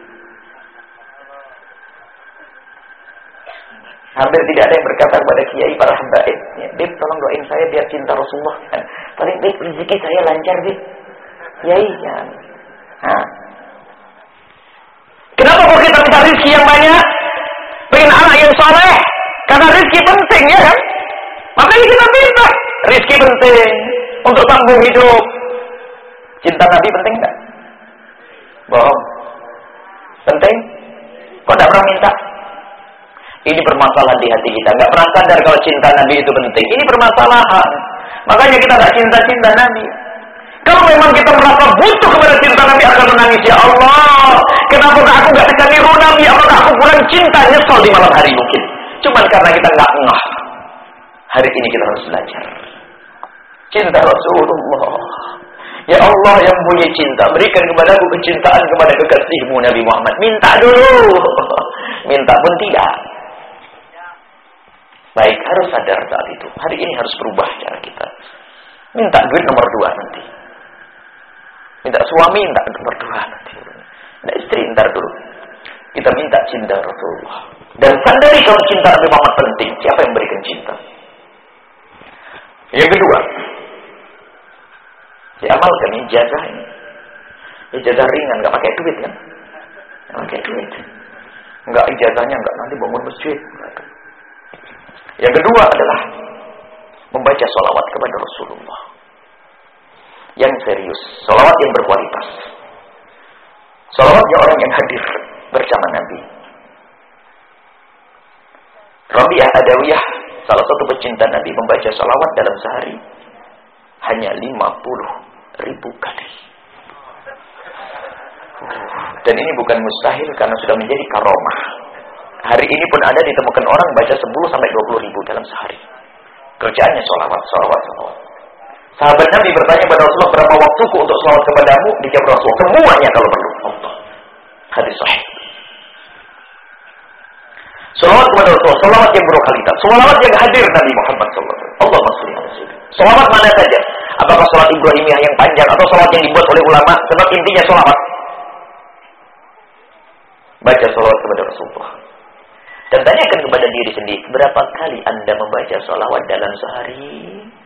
Hampir tidak ada yang berkata kepada kiai para habaib, ya, Bib, tolong doain saya biar cinta Rasulullah. Paling Bib, rezeki saya lancar, Bib. Kiai, ya. Kenapa kok kita minta rezeki yang banyak? Pengen anak yang soleh. Karena rezeki penting, ya kan? Makanya kita minta. Rezeki penting untuk sambung hidup. Cinta Nabi penting enggak? Bohong. Penting? Kok tidak pernah minta? Ini permasalahan di hati kita. Nggak pernah sadar kalau cinta Nabi itu penting. Ini permasalahan. Makanya kita nggak cinta Nabi. Kalau memang kita merasa butuh kepada cinta Nabi, akan menangis, ya Allah, kenapa aku nggak bisa niru Nabi? Apakah aku kurang cinta? Nyesal di malam hari mungkin. Cuman karena kita nggak ngeh. Hari ini kita harus belajar cinta Rasulullah. Ya Allah yang punya cinta, berikan kepadaku kecintaan kepada kekasihmu Nabi Muhammad. Minta dulu, minta pun tidak. Baik, harus sadar saat itu. Hari ini harus berubah cara kita. Minta duit nomor 2 nanti. Minta suami, minta nomor 2 nanti. Minta istri, ntar dulu. Kita minta cinta Rasulullah. Dan sadari kalau cinta Nabi Muhammad penting. Siapa yang berikan cinta? Yang kedua, diamalkan ijazah ini. Ijazah ringan, nggak pakai duit kan? Nggak pakai duit. Nggak ijazahnya, nggak nanti bangun masjid. Yang kedua adalah membaca sholawat kepada Rasulullah. Yang serius, sholawat yang berkualitas. Sholawatnya orang yang hadir bersama Nabi. Rabi'ah Adawiyah, salah satu pecinta Nabi, membaca sholawat dalam sehari hanya 50.000 kali. Dan ini bukan mustahil karena sudah menjadi karomah. Hari ini pun ada ditemukan orang baca 10-20 ribu dalam sehari. Kerjaannya sholawat. Sahabat Nabi bertanya pada Rasulullah, berapa waktuku untuk sholawat kepadamu? Dijawab Rasulullah, semuanya kalau perlu. Allah. Hadis sahih. Sholawat kepada Rasulullah, sholawat yang berkualitas, sholawat yang hadir Nabi Muhammad SAW. Allahumma sholli ala sayyidina. Sholawat mana saja? Apakah sholat Ibrahimiyah yang panjang atau sholat yang dibuat oleh ulama? Sebab intinya sholawat. Baca sholawat kepada Rasulullah. Dan tanyakan kepada diri sendiri, berapa kali Anda membaca sholawat dalam sehari?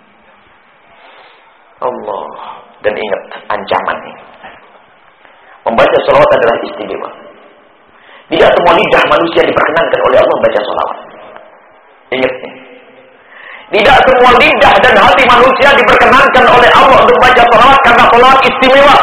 Allah. Dan ingat ancaman ini. Membaca sholawat adalah istimewa. Tidak semua lidah manusia diperkenankan oleh Allah membaca sholawat. Ingat ini. Tidak semua lidah dan hati manusia diperkenankan oleh Allah untuk membaca sholawat karena sholawat istimewa.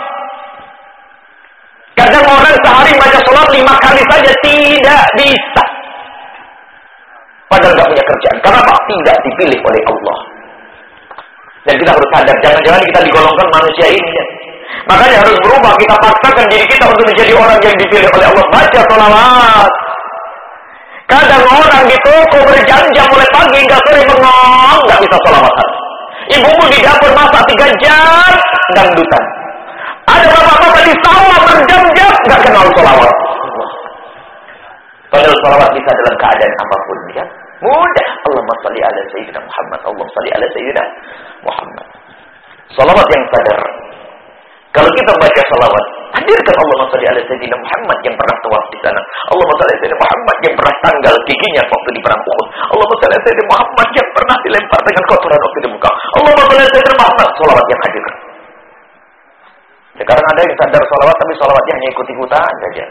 Kadang orang sehari baca sholawat 5 kali saja tidak bisa. Padahal tidak punya kerjaan. Kenapa? Tidak dipilih oleh Allah. Dan kita harus sadar, jangan-jangan kita digolongkan manusia ini. Ya. Makanya harus berubah, kita paksakan diri kita untuk menjadi orang yang dipilih oleh Allah. Baca sholawat. Kadang orang di toko berjam-jam mulai pagi hingga sore bengong, nggak bisa sholawatan. Ibumu di dapur masak 3 jam, dangdutan. Ada bapak-bapak di sawah berjam-jam, nggak kenal sholawat. Padahal sholawat bisa dalam keadaan apapun, ya. Mudah. Allahumma sholli ala sayyidina Muhammad. Allahumma sholli ala sayyidina Muhammad. Sholawat yang sadar. Kalau kita baca sholawat, hadirkan Allahumma sholli ala sayyidina Muhammad yang pernah tawaf di sana. Allahumma sholli ala sayyidina Muhammad yang pernah tanggal giginya waktu di perang Uhud. Allahumma sholli ala sayyidina Muhammad yang pernah dilempar dengan kotoran waktu di muka. Allahumma sholli ala sayyidina Muhammad. Sholawat yang hadir. Sekarang ada yang sadar sholawat tapi sholawatnya hanya ikut-ikutan saja.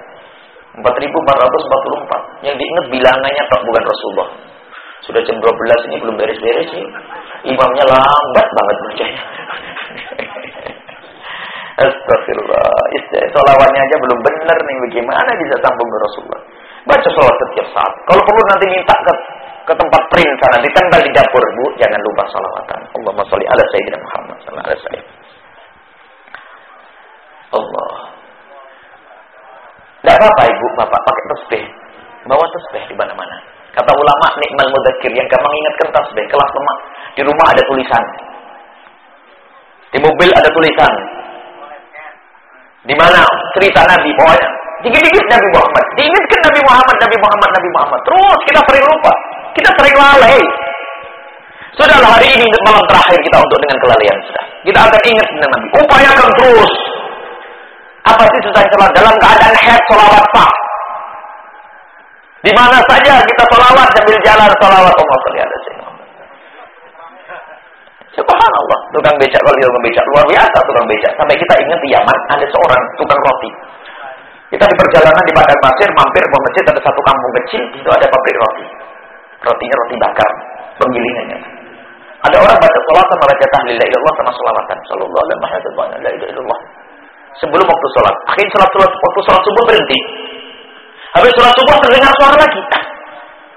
4.444. Yang diingat bilangannya tak, bukan Rasulullah. Sudah jam 12 ini belum beres-beres nih. Imamnya lambat banget bacanya. Astagfirullah. Sholawatnya aja belum benar nih. Bagaimana bisa sambung ke Rasulullah? Baca sholawat setiap saat. Kalau perlu nanti minta ke tempat print sana, ditempel di dapur, Bu. Jangan lupa sholawatan. Allahumma sholli ala sayyidina Muhammad sallallahu alaihi wasallam. Allah. Tidak apa-apa ibu, bapak pakai tasbih. Bawa tasbih di mana-mana. Kata ulama, nikmal mudzakir, yang gampang ingatkan tasbih. Kelas lemak. Di rumah ada tulisan. Di mobil ada tulisan. Di mana cerita Nabi, pokoknya. Dikit-dikit Nabi Muhammad. Diingatkan Nabi Muhammad, Nabi Muhammad, Nabi Muhammad. Terus kita sering lupa. Kita sering lalai. Sudahlah, hari ini malam terakhir kita untuk dengan kelalaian. Sudah. Kita akan ingat dengan Nabi. Upayakan terus. Apa sih susah sholat? Dalam keadaan haid, sholawat sah. Di mana saja kita sholawat sambil jalan sholawat. Allah sholli ala sayyidina Muhammad. Subhanallah. Tukang becak, kalau tukang becak luar biasa tukang becak. Sampai kita ingat di Yaman ada seorang tukang roti. Kita di perjalanan di padang pasir, mampir ke masjid, ada satu kampung kecil, di situ ada pabrik roti. Rotinya roti bakar, penggilingannya. Ada orang baca sholawat sama baca tahlil la ilallah sama sholawatan. Sallallahu alaihi wasallam la ilaha illallah. Sebelum waktu sholat. Akhirnya waktu sholat subuh berhenti. Habis sholat subuh terdengar suara lagi.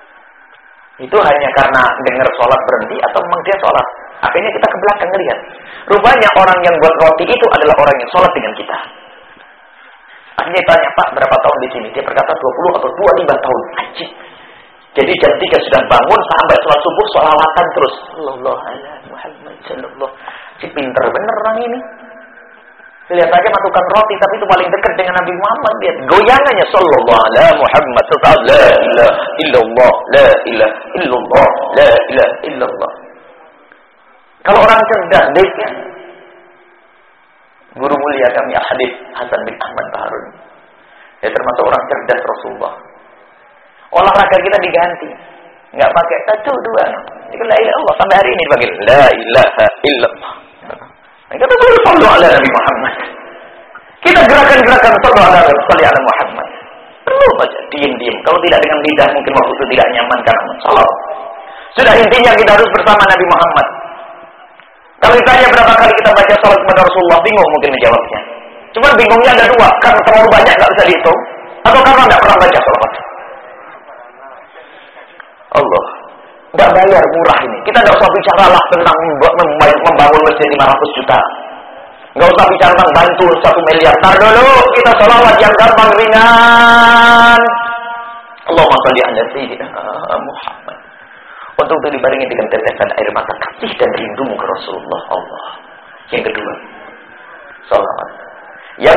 Itu hanya karena dengar sholat berhenti atau memang dia sholat. Akhirnya kita ke belakang ngelihat. Rupanya orang yang buat roti itu adalah orang yang sholat dengan kita. Akhirnya tanya, Pak, berapa tahun di sini? Dia berkata 20 atau 25 tahun. Ajib. Jadi jam 3 sudah bangun sampai sholat subuh, sholawatan terus. Sallallahu alaihi Muhammad sallallahu. Si pinter bener orang ini. Lihat aja matukan roti, tapi itu paling dekat dengan Nabi Muhammad. Lihat goyangannya sallallahu alaihi Muhammad sallallahu la ilaha illallah, la ilaha illallah, la ilaha illallah. Kalau orang cerdas, dia guru mulia kami Habib Hasan bin Ahmad Baharun. Dia termasuk orang cerdas Rasulullah. Olahraga kita diganti. Enggak pakai 1, 2. Itu la ilaha illallah sampai hari ini dipakai la ilaha illallah. Kita terus sallallahu ala Nabi Muhammad. Kita gerakan-gerakan sallallahu ala Muhammad. Perlu baca diam-diam. Kalau tidak dengan lidah mungkin waktu itu tidak nyaman karena salat. Sudah intinya kita harus bersama Nabi Muhammad. Kalau ditanya berapa kali kita baca salat kepada Rasulullah, bingung mungkin menjawabnya. Cuma bingungnya ada 2, karena terlalu banyak enggak bisa dihitung, atau karena enggak pernah baca salat. Allah. Enggak bayar, murah ini. Kita enggak usah bicara lah tentang membangun masjid 500 juta. Enggak usah bicara tentang bantu 1 miliar. Tar dulu, kita sholawat yang gampang ringan. Allahumma sholli ala sayyidina Muhammad. Untuk itu dibarengi dengan tetesan air mata kasih dan rindumu ke Rasulullah Allah. Yang kedua, sholawat. Yang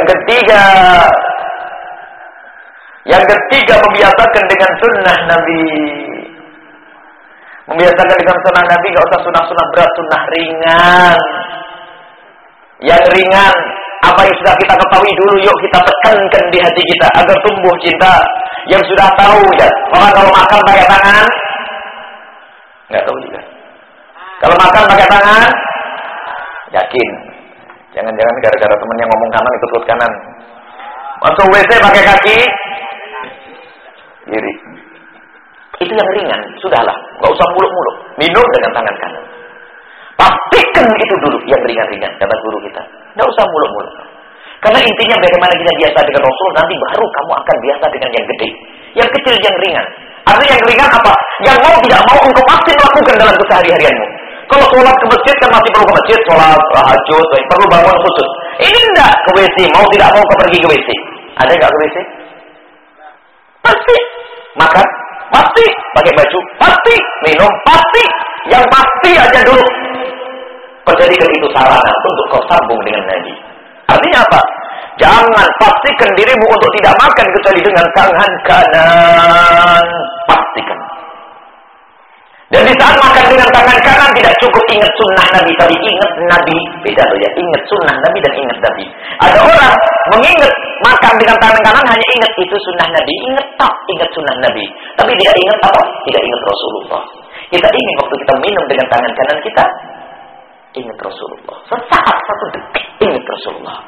ketiga membiasakan dengan sunnah Nabi. Membiasakan dengan sunnah Nabi, gak usah sunnah-sunnah berat, sunnah ringan. Yang ringan, apa yang sudah kita ketahui dulu, yuk kita tekankan di hati kita agar tumbuh cinta. Yang sudah tahu ya, orang kalau makan pakai tangan, nggak tahu juga. Kalau makan pakai tangan, yakin. Jangan-jangan gara-gara temennya ngomong kanan ikut kanan. Masuk WC pakai kaki kiri. Itu yang ringan, sudahlah, nggak usah muluk-muluk. Minum dengan tangan kanan. Pastikan itu dulu yang ringan-ringan, kata guru kita. Nggak usah muluk-muluk. Karena intinya bagaimana kita biasa dengan Rasul, nanti baru kamu akan biasa dengan yang gede. Yang kecil, yang ringan. Artinya yang ringan apa? Yang mau tidak mau engkau pasti lakukan dalam kesehari-harianmu. Kalau sholat ke masjid kan masih perlu ke masjid, sholat, tahajud, perlu bangun khusus. Ini enggak ke WC, mau tidak mau pergi ke WC. Ada enggak ke WC? Pasti. Makan? Pasti. Pakai baju? Pasti. Minum? Pasti. Yang pasti aja dulu. Perjadikan itu sarana untuk kau sambung dengan Nabi. Artinya apa? Jangan pastikan dirimu untuk tidak makan kecuali dengan tangan kanan. Pastikan. Dan di saat makan dengan tangan kanan tidak cukup ingat sunnah Nabi, tapi ingat Nabi. Beda loh ya, ingat sunnah Nabi dan ingat Nabi. Ada orang mengingat makan dengan tangan kanan hanya ingat itu sunnah Nabi, ingat tak ingat sunnah Nabi, tapi tidak ingat apa? Tidak ingat Rasulullah. Kita ingin waktu kita minum dengan tangan kanan kita ingat Rasulullah. Sesaat 1 detik ingat Rasulullah.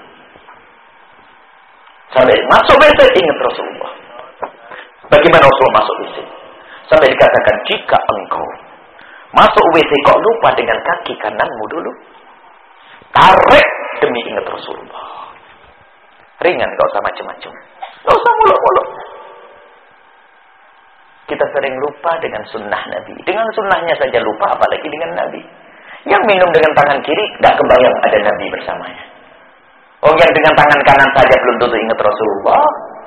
Sampai masuk WC ingat Rasulullah. Bagaimana Rasulullah masuk WC? Sampai dikatakan jika engkau masuk WC kok lupa dengan kaki kananmu dulu, tarik demi ingat Rasulullah. Ringan, gak usah macam-macam, gak usah muluk-muluk. Kita sering lupa dengan sunnah Nabi. Dengan sunnahnya saja lupa, apalagi dengan Nabi. Yang minum dengan tangan kiri gak kebayang ada Nabi bersamanya. Oh, yang dengan tangan kanan saja belum tentu ingat Rasulullah.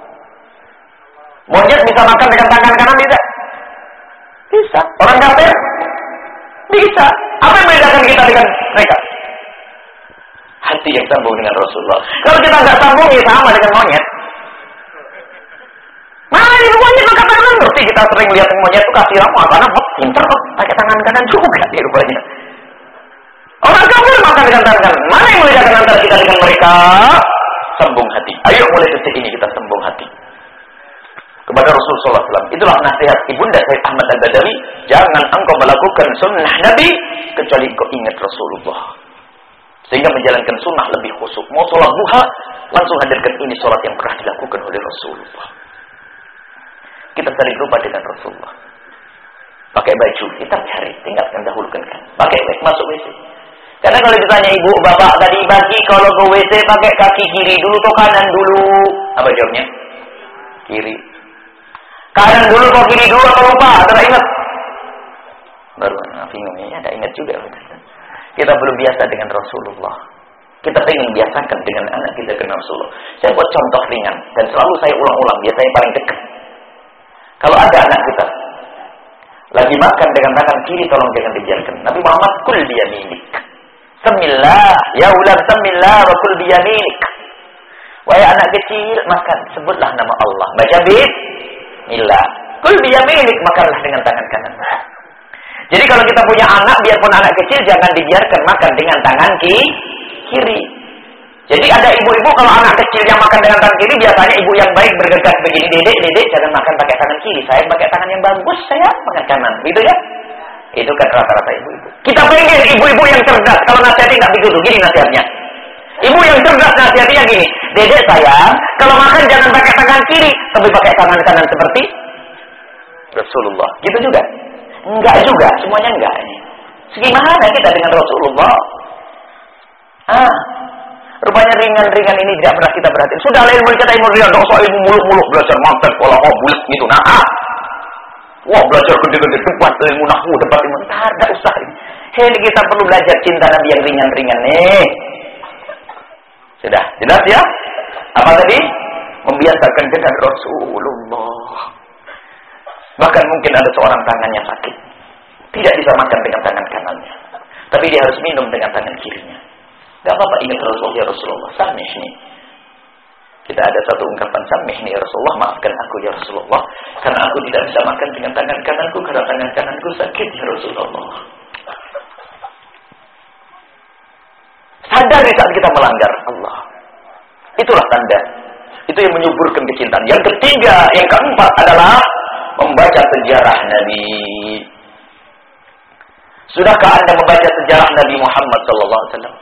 Monyet bisa makan dengan tangan kanan tidak? Bisa. Orang kafir? Bisa. Apa yang membedakan kita dengan mereka? Hati yang sambung dengan Rasulullah. Kalau kita nggak sambung, ya sama dengan monyet. Mana ini monyet makan tangan? Berarti kita sering lihat monyet itu kasih ramuan. Karena pintar kok, pakai tangan kanan juga di rupanya. Orang kafir makan dengan tangan kanan. Mana yang membedakan antara kita dengan mereka? Sambung hati. Ayo mulai detik ini kita sambung hati kepada Rasulullah SAW. Itulah nasihat ibunda Sayyid Ahmad Al-Badawi. Jangan engkau melakukan sunnah Nabi kecuali engkau ingat Rasulullah. Sehingga menjalankan sunnah lebih khusyuk. Mau sholat duha, langsung hadirkan ini sholat yang pernah dilakukan oleh Rasulullah. Kita sering lupa dengan Rasulullah. Pakai baju, kita cari, tinggalkan dahulukan kan. Pakai masuk WC. Karena kalau ditanya ibu, bapak tadi pagi kalau ke WC pakai kaki kiri dulu atau kanan dulu? Apa jawabnya? Kiri. Kanan dulu atau kiri dulu atau lupa? Tidak ingat? Baru bingung ya, tidak ingat juga. Kita belum biasa dengan Rasulullah. Kita ingin biasakan dengan anak kita kenal Rasulullah. Saya buat contoh ringan dan selalu saya ulang-ulang, biasanya paling dekat. Kalau ada anak kita lagi makan dengan tangan kiri, tolong jangan dibiarkan. Nabi Muhammad kul biyaminik. Semillah, ya ulam semillah wa kul biyaminik. Wahai anak kecil, makan, sebutlah nama Allah. Baca bismillah. Kul biyaminik, makanlah dengan tangan kanan. Jadi kalau kita punya anak, biarpun anak kecil, jangan dibiarkan makan dengan tangan kiri. Jadi ada ibu-ibu kalau anak kecil yang makan dengan tangan kiri, biasanya ibu yang baik bergegas begini, dedek, jangan makan pakai tangan kiri. Saya pakai tangan yang bagus, saya makan kanan. Begitu ya? Itu kan rata-rata ibu-ibu. Kita pengen ibu-ibu yang cerdas. Kalau nasihatnya tidak begitu, gini nasihatnya. Ibu yang cerdas nasihatnya gini, dedek sayang, kalau makan jangan pakai tangan kiri, tapi pakai tangan kanan seperti Rasulullah. Gitu juga? Enggak juga, semuanya enggak. Segimana kita dengan Rasulullah? Rupanya ringan-ringan ini tidak pernah kita perhatiin. Sudah ilmu kita ilmu ringan, dong soal ilmu muluk-muluk belajar mantap pola bulat gitu. Wah belajar gede-gede debat ilmu nahwu, debat ilmu tidak usah ini. Ini kita perlu belajar cinta Nabi yang ringan-ringan nih. Sudah jelas ya? Apa tadi? Membiasakan dengan Rasulullah. Bahkan mungkin ada seorang tangannya sakit, tidak bisa makan dengan tangan kanannya, tapi dia harus minum dengan tangan kirinya. Gak apa-apa, ingat Rasulullah, ya Rasulullah, samihni. Kita ada satu ungkapan, samihni ya Rasulullah, maafkan aku ya Rasulullah, karena aku tidak bisa makan dengan tangan kananku, karena tangan kananku sakit ya Rasulullah. Sadar di saat kita melanggar Allah. Itulah tanda. Itu yang menyuburkan kecintaan. Yang ketiga, yang keempat adalah membaca sejarah Nabi. Sudahkah Anda membaca sejarah Nabi Muhammad SAW?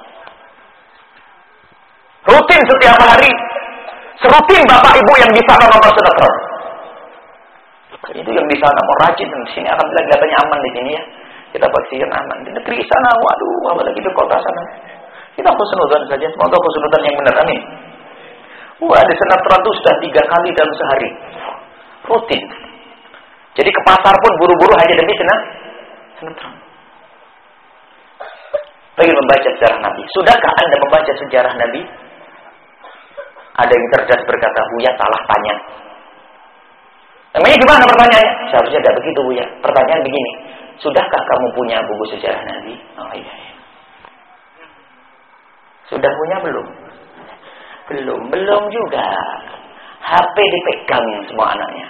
Rutin setiap hari. Serutin bapak ibu yang di sana nonton sinetron. Itu yang di sana mau rajin. Di sini alhamdulillah kelihatannya aman di sini ya. Kita pastikan aman. Di negeri sana, waduh, apalagi di kota sana. Kita husnudzon saja. Semoga husnudzon yang benar. Amin. Wah, di sinetron itu sudah 3 kali dalam sehari. Rutin. Jadi ke pasar pun buru-buru hanya demi sinetron. Pengen membaca sejarah Nabi. Sudahkah Anda membaca sejarah Nabi? Ada yang cerdas berkata, Buya salah tanya. Namanya gimana pertanyaannya? Seharusnya tidak begitu, Buya. Pertanyaan begini. Sudahkah kamu punya buku sejarah Nabi? Oh iya. Sudah punya belum? Belum juga. HP dipegang semua anaknya.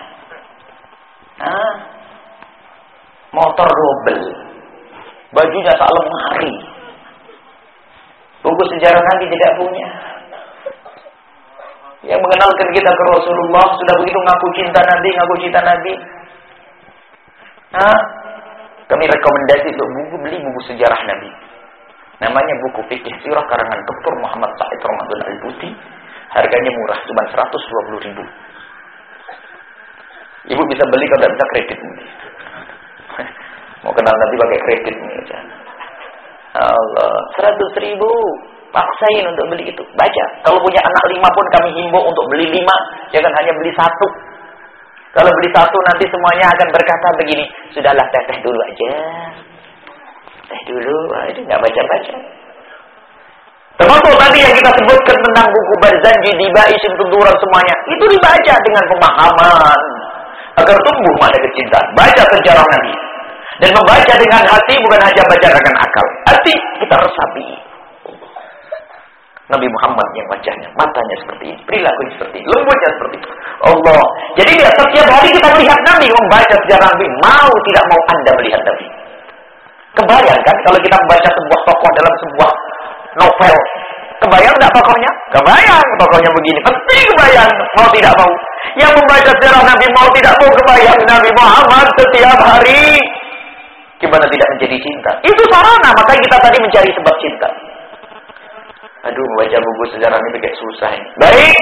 Motor double. Bajunya sak lemari. Buku sejarah Nabi tidak punya. Yang mengenalkan kita ke Rasulullah sudah begitu ngaku cinta Nabi. Kami rekomendasi untuk beli buku sejarah Nabi. Namanya buku Fikih Sirah karangan Dr. Muhammad Said Ramadan Al-Buti. Harganya murah, cuma 120.000. Ibu bisa beli kalau tidak bisa kredit. Mau kenal Nabi pakai kredit nih aja. Allah, 100.000. Paksain untuk beli itu. Baca. Kalau punya anak 5 pun kami himbau untuk beli 5. Jangan hanya beli 1. Kalau beli 1 nanti semuanya akan berkata begini. Sudahlah teh dulu aja. Teh dulu. Itu nggak baca-baca. Termasuk tadi yang kita sebutkan tentang buku Barzanji, Diba, Isim Tunturan semuanya. Itu dibaca dengan pemahaman. Agar tumbuh makna kecintaan. Baca sejarah Nabi. Dan membaca dengan hati bukan hanya baca dengan akal. Hati kita resapi. Nabi Muhammad yang wajahnya, matanya seperti ini, perilakunya seperti ini, lembutnya seperti itu. Allah. Jadi setiap hari kita melihat Nabi, membaca sejarah Nabi, mau tidak mau Anda melihat Nabi. Kebayangkan kalau kita membaca sebuah tokoh dalam sebuah novel. Kebayang tidak tokohnya? Kebayang tokohnya begini. Pasti kebayang, mau tidak mau. Yang membaca sejarah Nabi mau tidak mau kebayang Nabi Muhammad setiap hari. Gimana tidak menjadi cinta? Itu sarana, makanya kita tadi mencari sebab cinta. Aduh, membaca buku sejarah ini kayak susah ini. Baik.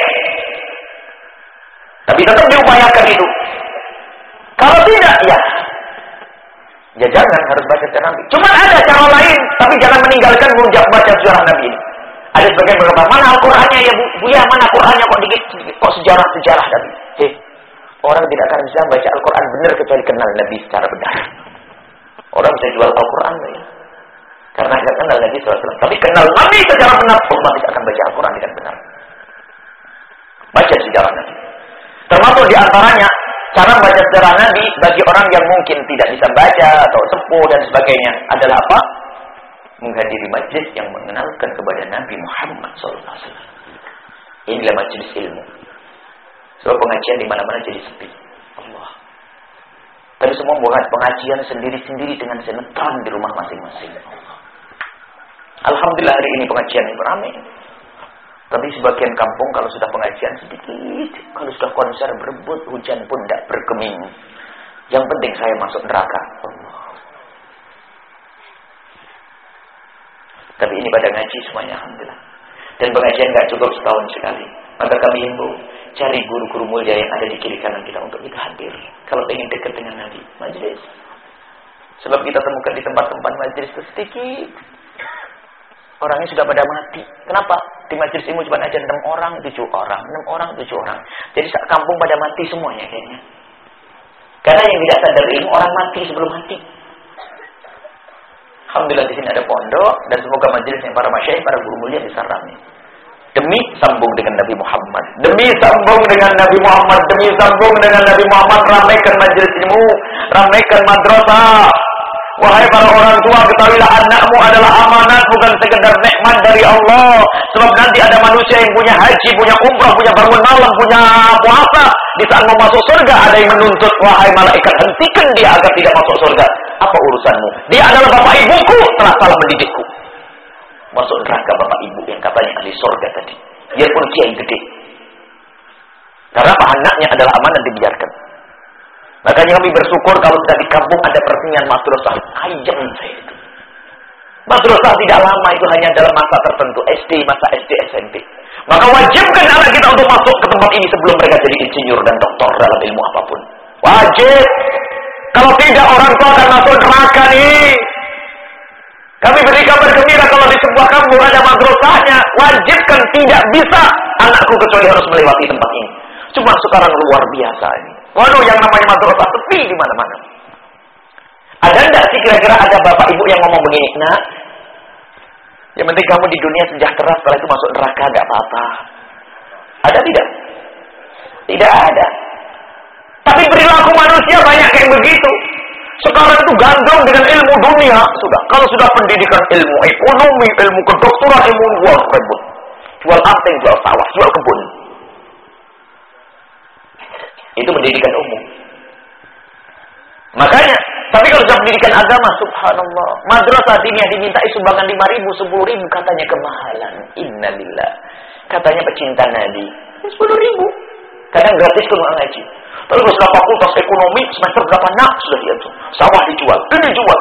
Tapi tetap diupayakan itu. Kalau tidak, ya jangan harus baca sejarah Nabi. Cuma ada cara lain, tapi jangan meninggalkan baca sejarah Nabi ini. Ada sebagian berkata, mana Al-Qur'annya ya Bu? Ya, mana Qur'annya kok dikit? Kok sejarah Nabi? Orang tidak akan bisa baca Al-Quran benar kecuali kenal Nabi secara benar. Orang bisa jual Al-Quran ya. Karena nggak kenal Nabi SAW. Tapi kenal Nabi secara benar, otomatis akan baca Al-Quran dengan benar. Baca sejarah Nabi. Termasuk di antaranya cara baca sejarah Nabi bagi orang yang mungkin tidak bisa baca atau sepuh dan sebagainya adalah apa? Menghadiri majlis yang mengenalkan kepada Nabi Muhammad SAW. Inilah majlis ilmu. Sebab pengajian di mana-mana jadi sepi. Allah. Tapi semua buat pengajian sendiri-sendiri dengan sinetron di rumah masing-masing. Alhamdulillah hari ini pengajian yang ramai. Tapi sebagian kampung kalau sudah pengajian sedikit, kalau sudah konser berebut, hujan pun tidak bergeming. Yang penting saya masuk neraka. Allah. Tapi ini pada ngaji semuanya, alhamdulillah. Dan pengajian nggak cukup setahun sekali. Maka kami himbau, cari guru-guru mulia yang ada di kiri kanan kita untuk kita hadir. Kalau ingin dekat dengan Nabi, majlis. Sebab kita temukan di tempat-tempat majlis itu sedikit. Orangnya sudah pada mati. Kenapa? Di majlis ilmu cuma aja 6 orang, 7 orang, 6 orang, 7 orang. Jadi kampung pada mati semuanya kayaknya. Karena yang tidak sadar ilmu orang mati sebelum mati. Alhamdulillah di sini ada pondok dan semoga majelisnya para masyayikh, para guru mulia bisa ramai. Demi sambung dengan Nabi Muhammad, demi sambung dengan Nabi Muhammad, demi sambung dengan Nabi Muhammad, ramaikan majelis ilmu, ramaikan madrasah. Wahai para orang tua, ketahuilah anakmu adalah amanat, bukan sekedar nikmat dari Allah. Sebab nanti ada manusia yang punya haji, punya umrah, punya bangun malam, punya puasa. Di saat mau masuk surga ada yang menuntut, wahai malaikat, hentikan dia agar tidak masuk surga. Apa urusanmu? Dia adalah bapak ibuku, telah salah mendidikku. Masuk neraka bapak ibu yang katanya ahli surga tadi. Biarpun kiai gede. Karena anaknya adalah amanat dibiarkan. Makanya kami bersyukur kalau sudah di kampung ada persinggahan madrasah. Ayam saya itu. Madrasah tidak lama, itu hanya dalam masa tertentu. masa SD, SMP. Maka wajibkan anak kita untuk masuk ke tempat ini sebelum mereka jadi insinyur dan doktor dalam ilmu apapun. Wajib. Kalau tidak, orang tua akan masuk neraka nih. Kami beri kabar gembira kalau di sebuah kampung ada madrasahnya. Wajibkan, tidak bisa anakku kecuali harus melewati tempat ini. Cuma sekarang luar biasa ini. Waduh, yang namanya madrasah sepi di mana-mana. Ada enggak sih kira-kira ada bapak ibu yang ngomong begini? Nah, yang penting kamu di dunia sejahtera, setelah itu masuk neraka enggak apa-apa. Ada tidak? Tidak ada. Tapi perilaku manusia banyak yang begitu. Sekarang itu gandrung dengan ilmu dunia. Sudah. Kalau sudah pendidikan ilmu ekonomi, ilmu kedokteran, ilmu jual rebut. Jual anting, jual sawah, jual kebun. Itu pendidikan umum. Makanya, tapi kalau sudah pendidikan agama, subhanallah. Madrasah ini yang dimintai sumbangan 5.000, 10.000, katanya kemahalan. Innalillah. Katanya pecinta Nabi. 10.000. Kadang gratis pun ngaji. Tapi kalau sudah fakultas ekonomi, semester berapa nak sudah dia tuh. Sawah dijual, ini dijual.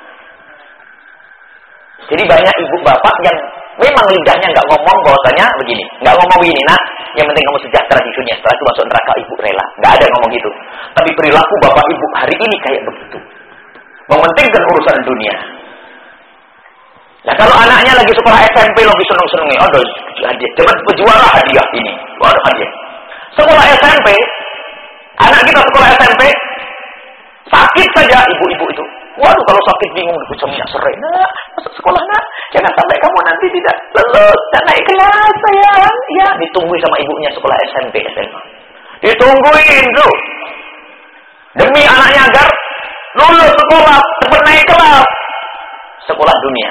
Jadi banyak ibu bapak yang memang lidahnya nggak ngomong bahwasanya begini, nggak ngomong begini, nak. Yang penting kamu sejahtera di dunia, setelah itu masuk neraka ibu rela. Nggak ada ngomong gitu. Tapi perilaku bapak ibu hari ini kayak begitu. Mementingkan urusan dunia. Nah kalau anaknya lagi sekolah SMP lagi seneng-senengnya, ada hadiah, dapat juara hadiah ini, ada hadiah. Sekolah SMP, anak kita sekolah SMP, sakit saja ibu-ibu itu. Waduh, kalau sakit bingung, bisa serai. Nak, masuk sekolah nak, jangan sampai kamu nanti tidak lulus, dan naik kelas sayang. Ya, ditungguin sama ibunya sekolah SMP, SMA. Ditungguin tuh. Demi anaknya agar lulus sekolah, cepat naik kelas. Sekolah dunia.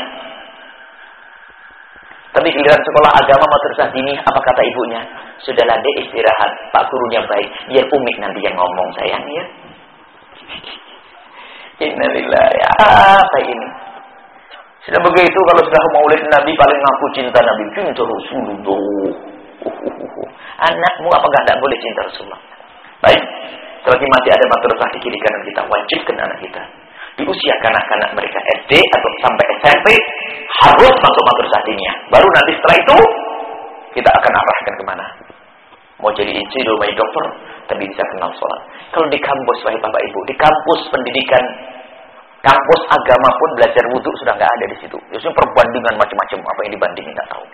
Tapi giliran sekolah agama madrasah dini, apa kata ibunya? Sudahlah dek, istirahat, pak gurunya baik, biar Umi nanti yang ngomong sayang ya. Innalillah, ya apa ini? Sudah begitu kalau sudah maulid Nabi paling ngaku cinta Nabi, cinta Rasulullah. Anakmu apakah tidak boleh cinta Rasulullah? Baik, selagi masih ada madrasah di kiri kanan kita, wajibkan anak kita di usia kanak-kanak mereka SD atau sampai SMP harus masuk madrasah diniyah. Baru nanti setelah itu kita akan arahkan kemana? Mau jadi insinyur, mau jadi dokter, tapi bisa kenal sholat. Kalau di kampus, wahai bapak ibu, di kampus pendidikan, kampus agama pun belajar wudhu sudah nggak ada di situ. Justru perbandingan macam-macam, apa yang dibandingin nggak tahu.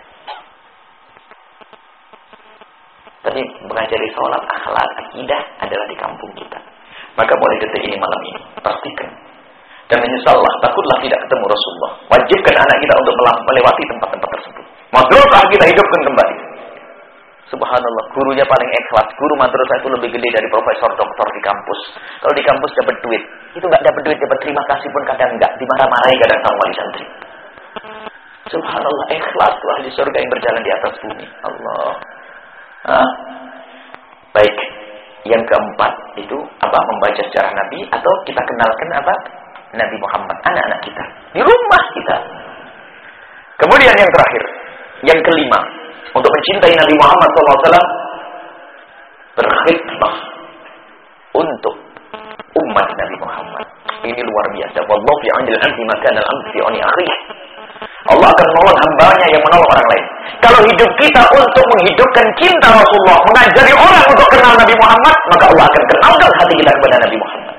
Tapi mengajari sholat, akhlak, akidah adalah di kampung kita. Maka mulai detik ini malam ini, pastikan. dan menyesallah, takutlah tidak ketemu Rasulullah. Wajibkan anak kita untuk melewati tempat-tempat tersebut. Madrasah kita hidupkan kembali. Subhanallah, gurunya paling ikhlas. Guru madrasah itu lebih gede dari profesor doktor di kampus. Kalau di kampus dapat duit, itu nggak dapat duit, dapat terima kasih pun kadang nggak, dimarah-marahi kadang sama wali santri. Subhanallah, ikhlas tuh ahli surga yang berjalan di atas bumi. Allah. Baik. Yang keempat itu apa? Membaca sejarah Nabi, atau kita kenalkan apa? Nabi Muhammad, anak-anak kita di rumah kita. Kemudian yang terakhir, yang kelima, untuk mencintai Nabi Muhammad SAW, berkhidmah untuk umat Nabi Muhammad. Ini luar biasa. Wallahu fi 'anil 'abdi maka al-'abdu fi 'ani akhihi. Allah akan menolong hambanya yang menolong orang lain. Kalau hidup kita untuk menghidupkan cinta Rasulullah, mengajari orang untuk kenal Nabi Muhammad, maka Allah akan kenalkan hati kita kepada Nabi Muhammad.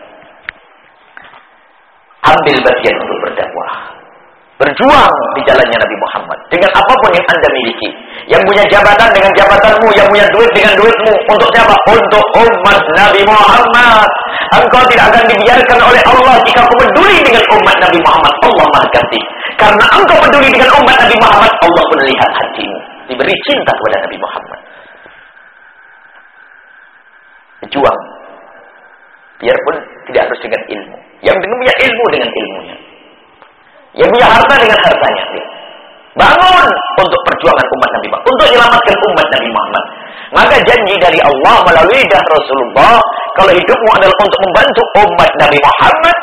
Ambil bagian untuk berdakwah. Berjuang di jalannya Nabi Muhammad. Dengan apapun yang Anda miliki. Yang punya jabatan dengan jabatanmu. Yang punya duit dengan duitmu. Untuk siapa? Untuk umat Nabi Muhammad. Engkau tidak akan dibiarkan oleh Allah jika kau peduli dengan umat Nabi Muhammad. Allah Maha Kasih. Karena engkau peduli dengan umat Nabi Muhammad, Allah pun melihat hatimu. Diberi cinta kepada Nabi Muhammad. Berjuang. Biarpun tidak harus dengan ilmu. Yang punya ilmu dengan ilmunya. Yang punya harta dengan hartanya. Bangun untuk perjuangan umat Nabi Muhammad. Untuk menyelamatkan umat Nabi Muhammad. Maka janji dari Allah melalui lidah Rasulullah. Kalau hidupmu adalah untuk membantu umat Nabi Muhammad.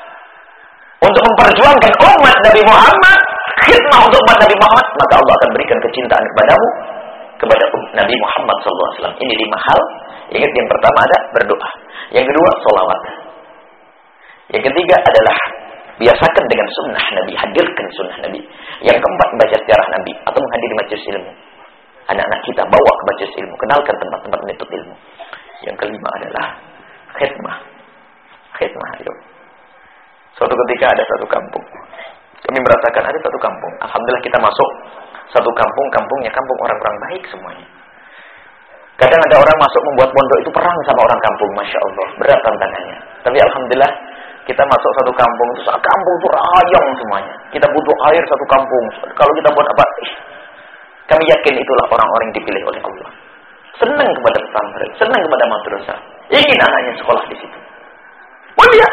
Untuk memperjuangkan umat Nabi Muhammad. Khidmah untuk umat Nabi Muhammad. Maka Allah akan berikan kecintaan kepadamu. Kepada Nabi Muhammad SAW. Ini 5 hal. Ingat, yang pertama ada berdoa. Yang kedua, sholawat. Yang ketiga adalah biasakan dengan sunnah Nabi, hadirkan sunnah Nabi. Yang keempat, baca sejarah Nabi atau menghadiri majelis ilmu. Anak-anak kita bawa ke majelis ilmu, kenalkan tempat-tempat menuntut ilmu. Yang kelima adalah khidmah. Khidmah itu. Suatu ketika ada satu kampung. Kami merasakan ada satu kampung. Alhamdulillah kita masuk satu kampung, kampungnya kampung orang-orang baik semuanya. Kadang ada orang masuk membuat pondok itu perang sama orang kampung, Masya Allah. Berat tantangannya. Tapi Alhamdulillah kita masuk satu kampung itu, kampung itu rayong semuanya. Kita butuh air satu kampung. Kalau kita buat apa? Kami yakin itulah orang-orang yang dipilih oleh Allah. Senang kepada pesantren, senang kepada madrasah. Ingin anaknya sekolah di situ. Mulia.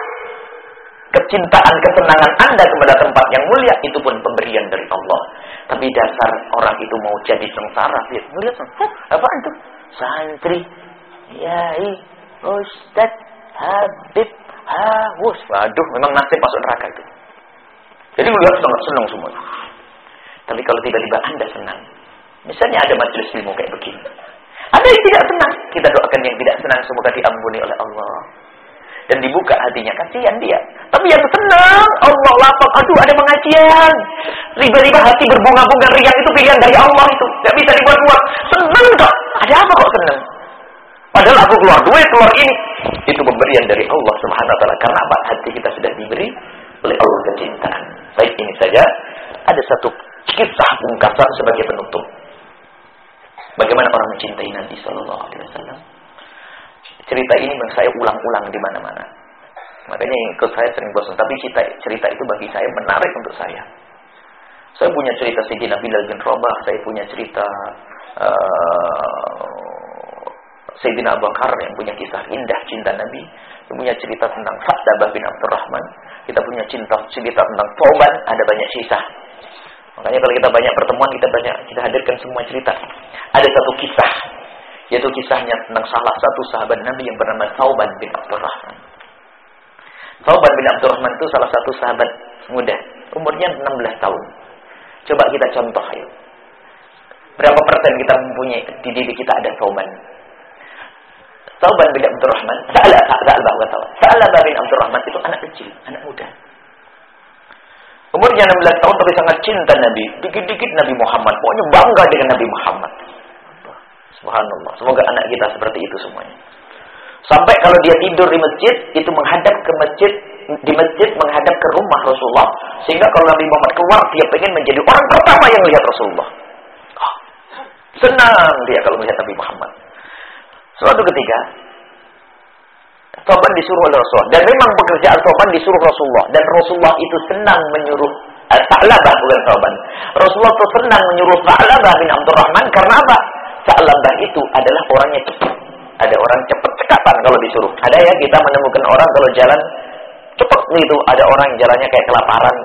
Kecintaan, kesenangan Anda kepada tempat yang mulia, itu pun pemberian dari Allah. Tapi dasar orang itu mau jadi sengsara. Lihat, apa itu? Santri, yai, ustadz, habib, haus. Waduh, memang nasib masuk neraka itu. Jadi melihat senang semua. Tapi kalau tiba-tiba Anda senang, misalnya ada majelis ilmu kayak begini, ada yang tidak senang, kita doakan yang tidak senang semoga diampuni oleh Allah dan dibuka hatinya, kasihan dia. Tapi yang senang, Allah lapang, aduh ada pengajian, tiba-tiba hati berbunga-bunga riang, itu pilihan dari Allah itu, tidak bisa dibuat-buat. Senang kok, ada apa kok senang? Padahal aku keluar duit, keluar ini, itu pemberian dari Allah Subhanahu wa Ta'ala. Karena apa? Hati kita sudah diberi oleh Allah kecintaan. Baik, ini saja ada satu kisah pungkasan sebagai penutup. Bagaimana orang mencintai Nabi Sallallahu Alaihi Wasallam. Cerita ini saya ulang-ulang di mana-mana. Makanya ikut saya sering bosan. Tapi cerita itu bagi saya menarik untuk saya. Saya punya cerita Sayyidina Bilal bin Rabah. Saya punya cerita Sayyidina Abu Bakar yang punya kisah indah cinta Nabi. Yang punya cerita tentang Sa'labah bin Abdurrahman. Kita punya cerita tentang Thawban. Ada banyak kisah. Makanya kalau kita banyak pertemuan, kita hadirkan semua cerita. Ada satu kisah, yaitu kisahnya tentang salah satu sahabat Nabi yang bernama Thawban bin Abdurrahman. Thawban bin Abdurrahman itu salah satu sahabat muda, umurnya 16 tahun. Coba kita contoh ayo. Berapa persen kita mempunyai di diri kita ada Thawban? Thawban bin Abdurrahman, Sa'labah bin Abdurrahman itu anak kecil, anak muda. Umurnya 16 tahun tapi sangat cinta Nabi. Dikit-dikit Nabi Muhammad. Pokoknya bangga dengan Nabi Muhammad. Subhanallah. Semoga anak kita seperti itu semuanya. Sampai kalau dia tidur di masjid, itu menghadap ke masjid. Di masjid menghadap ke rumah Rasulullah. Sehingga kalau Nabi Muhammad keluar, dia pengen menjadi orang pertama yang melihat Rasulullah. Senang dia kalau melihat Nabi Muhammad. Suatu ketika, Thawban disuruh oleh Rasulullah. Dan memang pekerjaan Thawban disuruh Rasulullah. Dan Rasulullah itu senang menyuruh Sa'labah, bukan Thawban. Rasulullah itu senang menyuruh Sa'labah bin Abdurrahman. Karena apa? Sa'labah itu adalah orangnya cepat. Ada orang cepat cekatan kalau disuruh. Ada ya kita menemukan orang kalau jalan cepat gitu. Ada orang jalannya kayak kelaparan.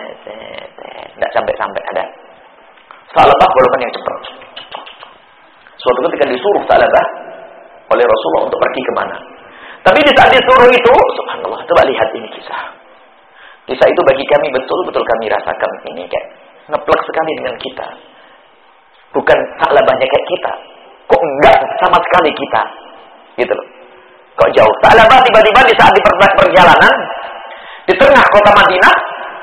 Tidak sampai-sampai ada. Sa'labah golongan yang cepat. Suatu ketika disuruh Sa'labah oleh Rasulullah untuk pergi kemana. Tapi di saat disuruh itu, subhanallah, coba lihat ini kisah. Kisah itu bagi kami betul-betul kami rasakan ini kayak ngeplek sekali dengan kita. Bukan Sa'labahnya kayak kita. Kok enggak sama sekali kita? Gitu loh. Kok jauh? Sa'labah tiba-tiba di saat di perjalanan di tengah kota Madinah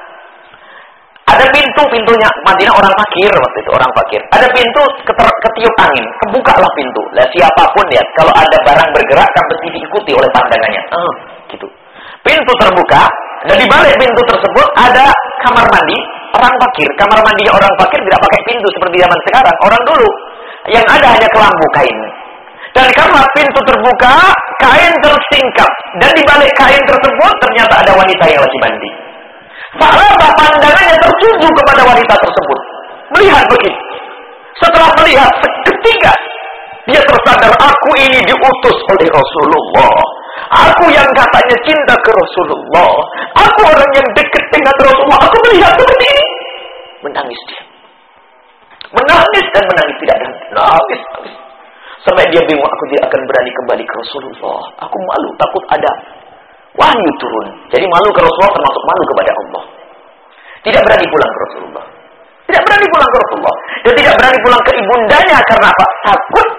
ada pintunya Madinah orang fakir waktu itu, orang fakir. Ada pintu ketiup angin, kebukalah pintu. Lah siapapun lihat kalau ada barang bergerak kan mesti diikuti oleh pandangannya. Gitu. Pintu terbuka dan di balik pintu tersebut ada kamar mandi orang fakir. Kamar mandi orang fakir tidak pakai pintu seperti zaman sekarang. Orang dulu yang ada hanya kelambu kain. Dan karena pintu terbuka, kain tersingkap dan di balik kain tersebut ternyata ada wanita yang lagi mandi. Sa'labah pandangannya tertuju kepada wanita tersebut. Melihat begitu. Setelah melihat seketika dia tersadar, aku ini diutus oleh Rasulullah. Aku yang katanya cinta ke Rasulullah. Aku orang yang dekat dengan Rasulullah. Aku melihat seperti ini. Menangis dia. Menangis dan menangis tidak ada. Nangis. Sampai dia bingung, aku tidak akan berani kembali ke Rasulullah. Aku malu, takut ada wahyu turun. Jadi malu ke Rasulullah termasuk malu kepada Allah. Tidak berani pulang ke Rasulullah. Tidak berani pulang ke Rasulullah. Dan tidak berani pulang ke ibundanya. Karena apa? Takut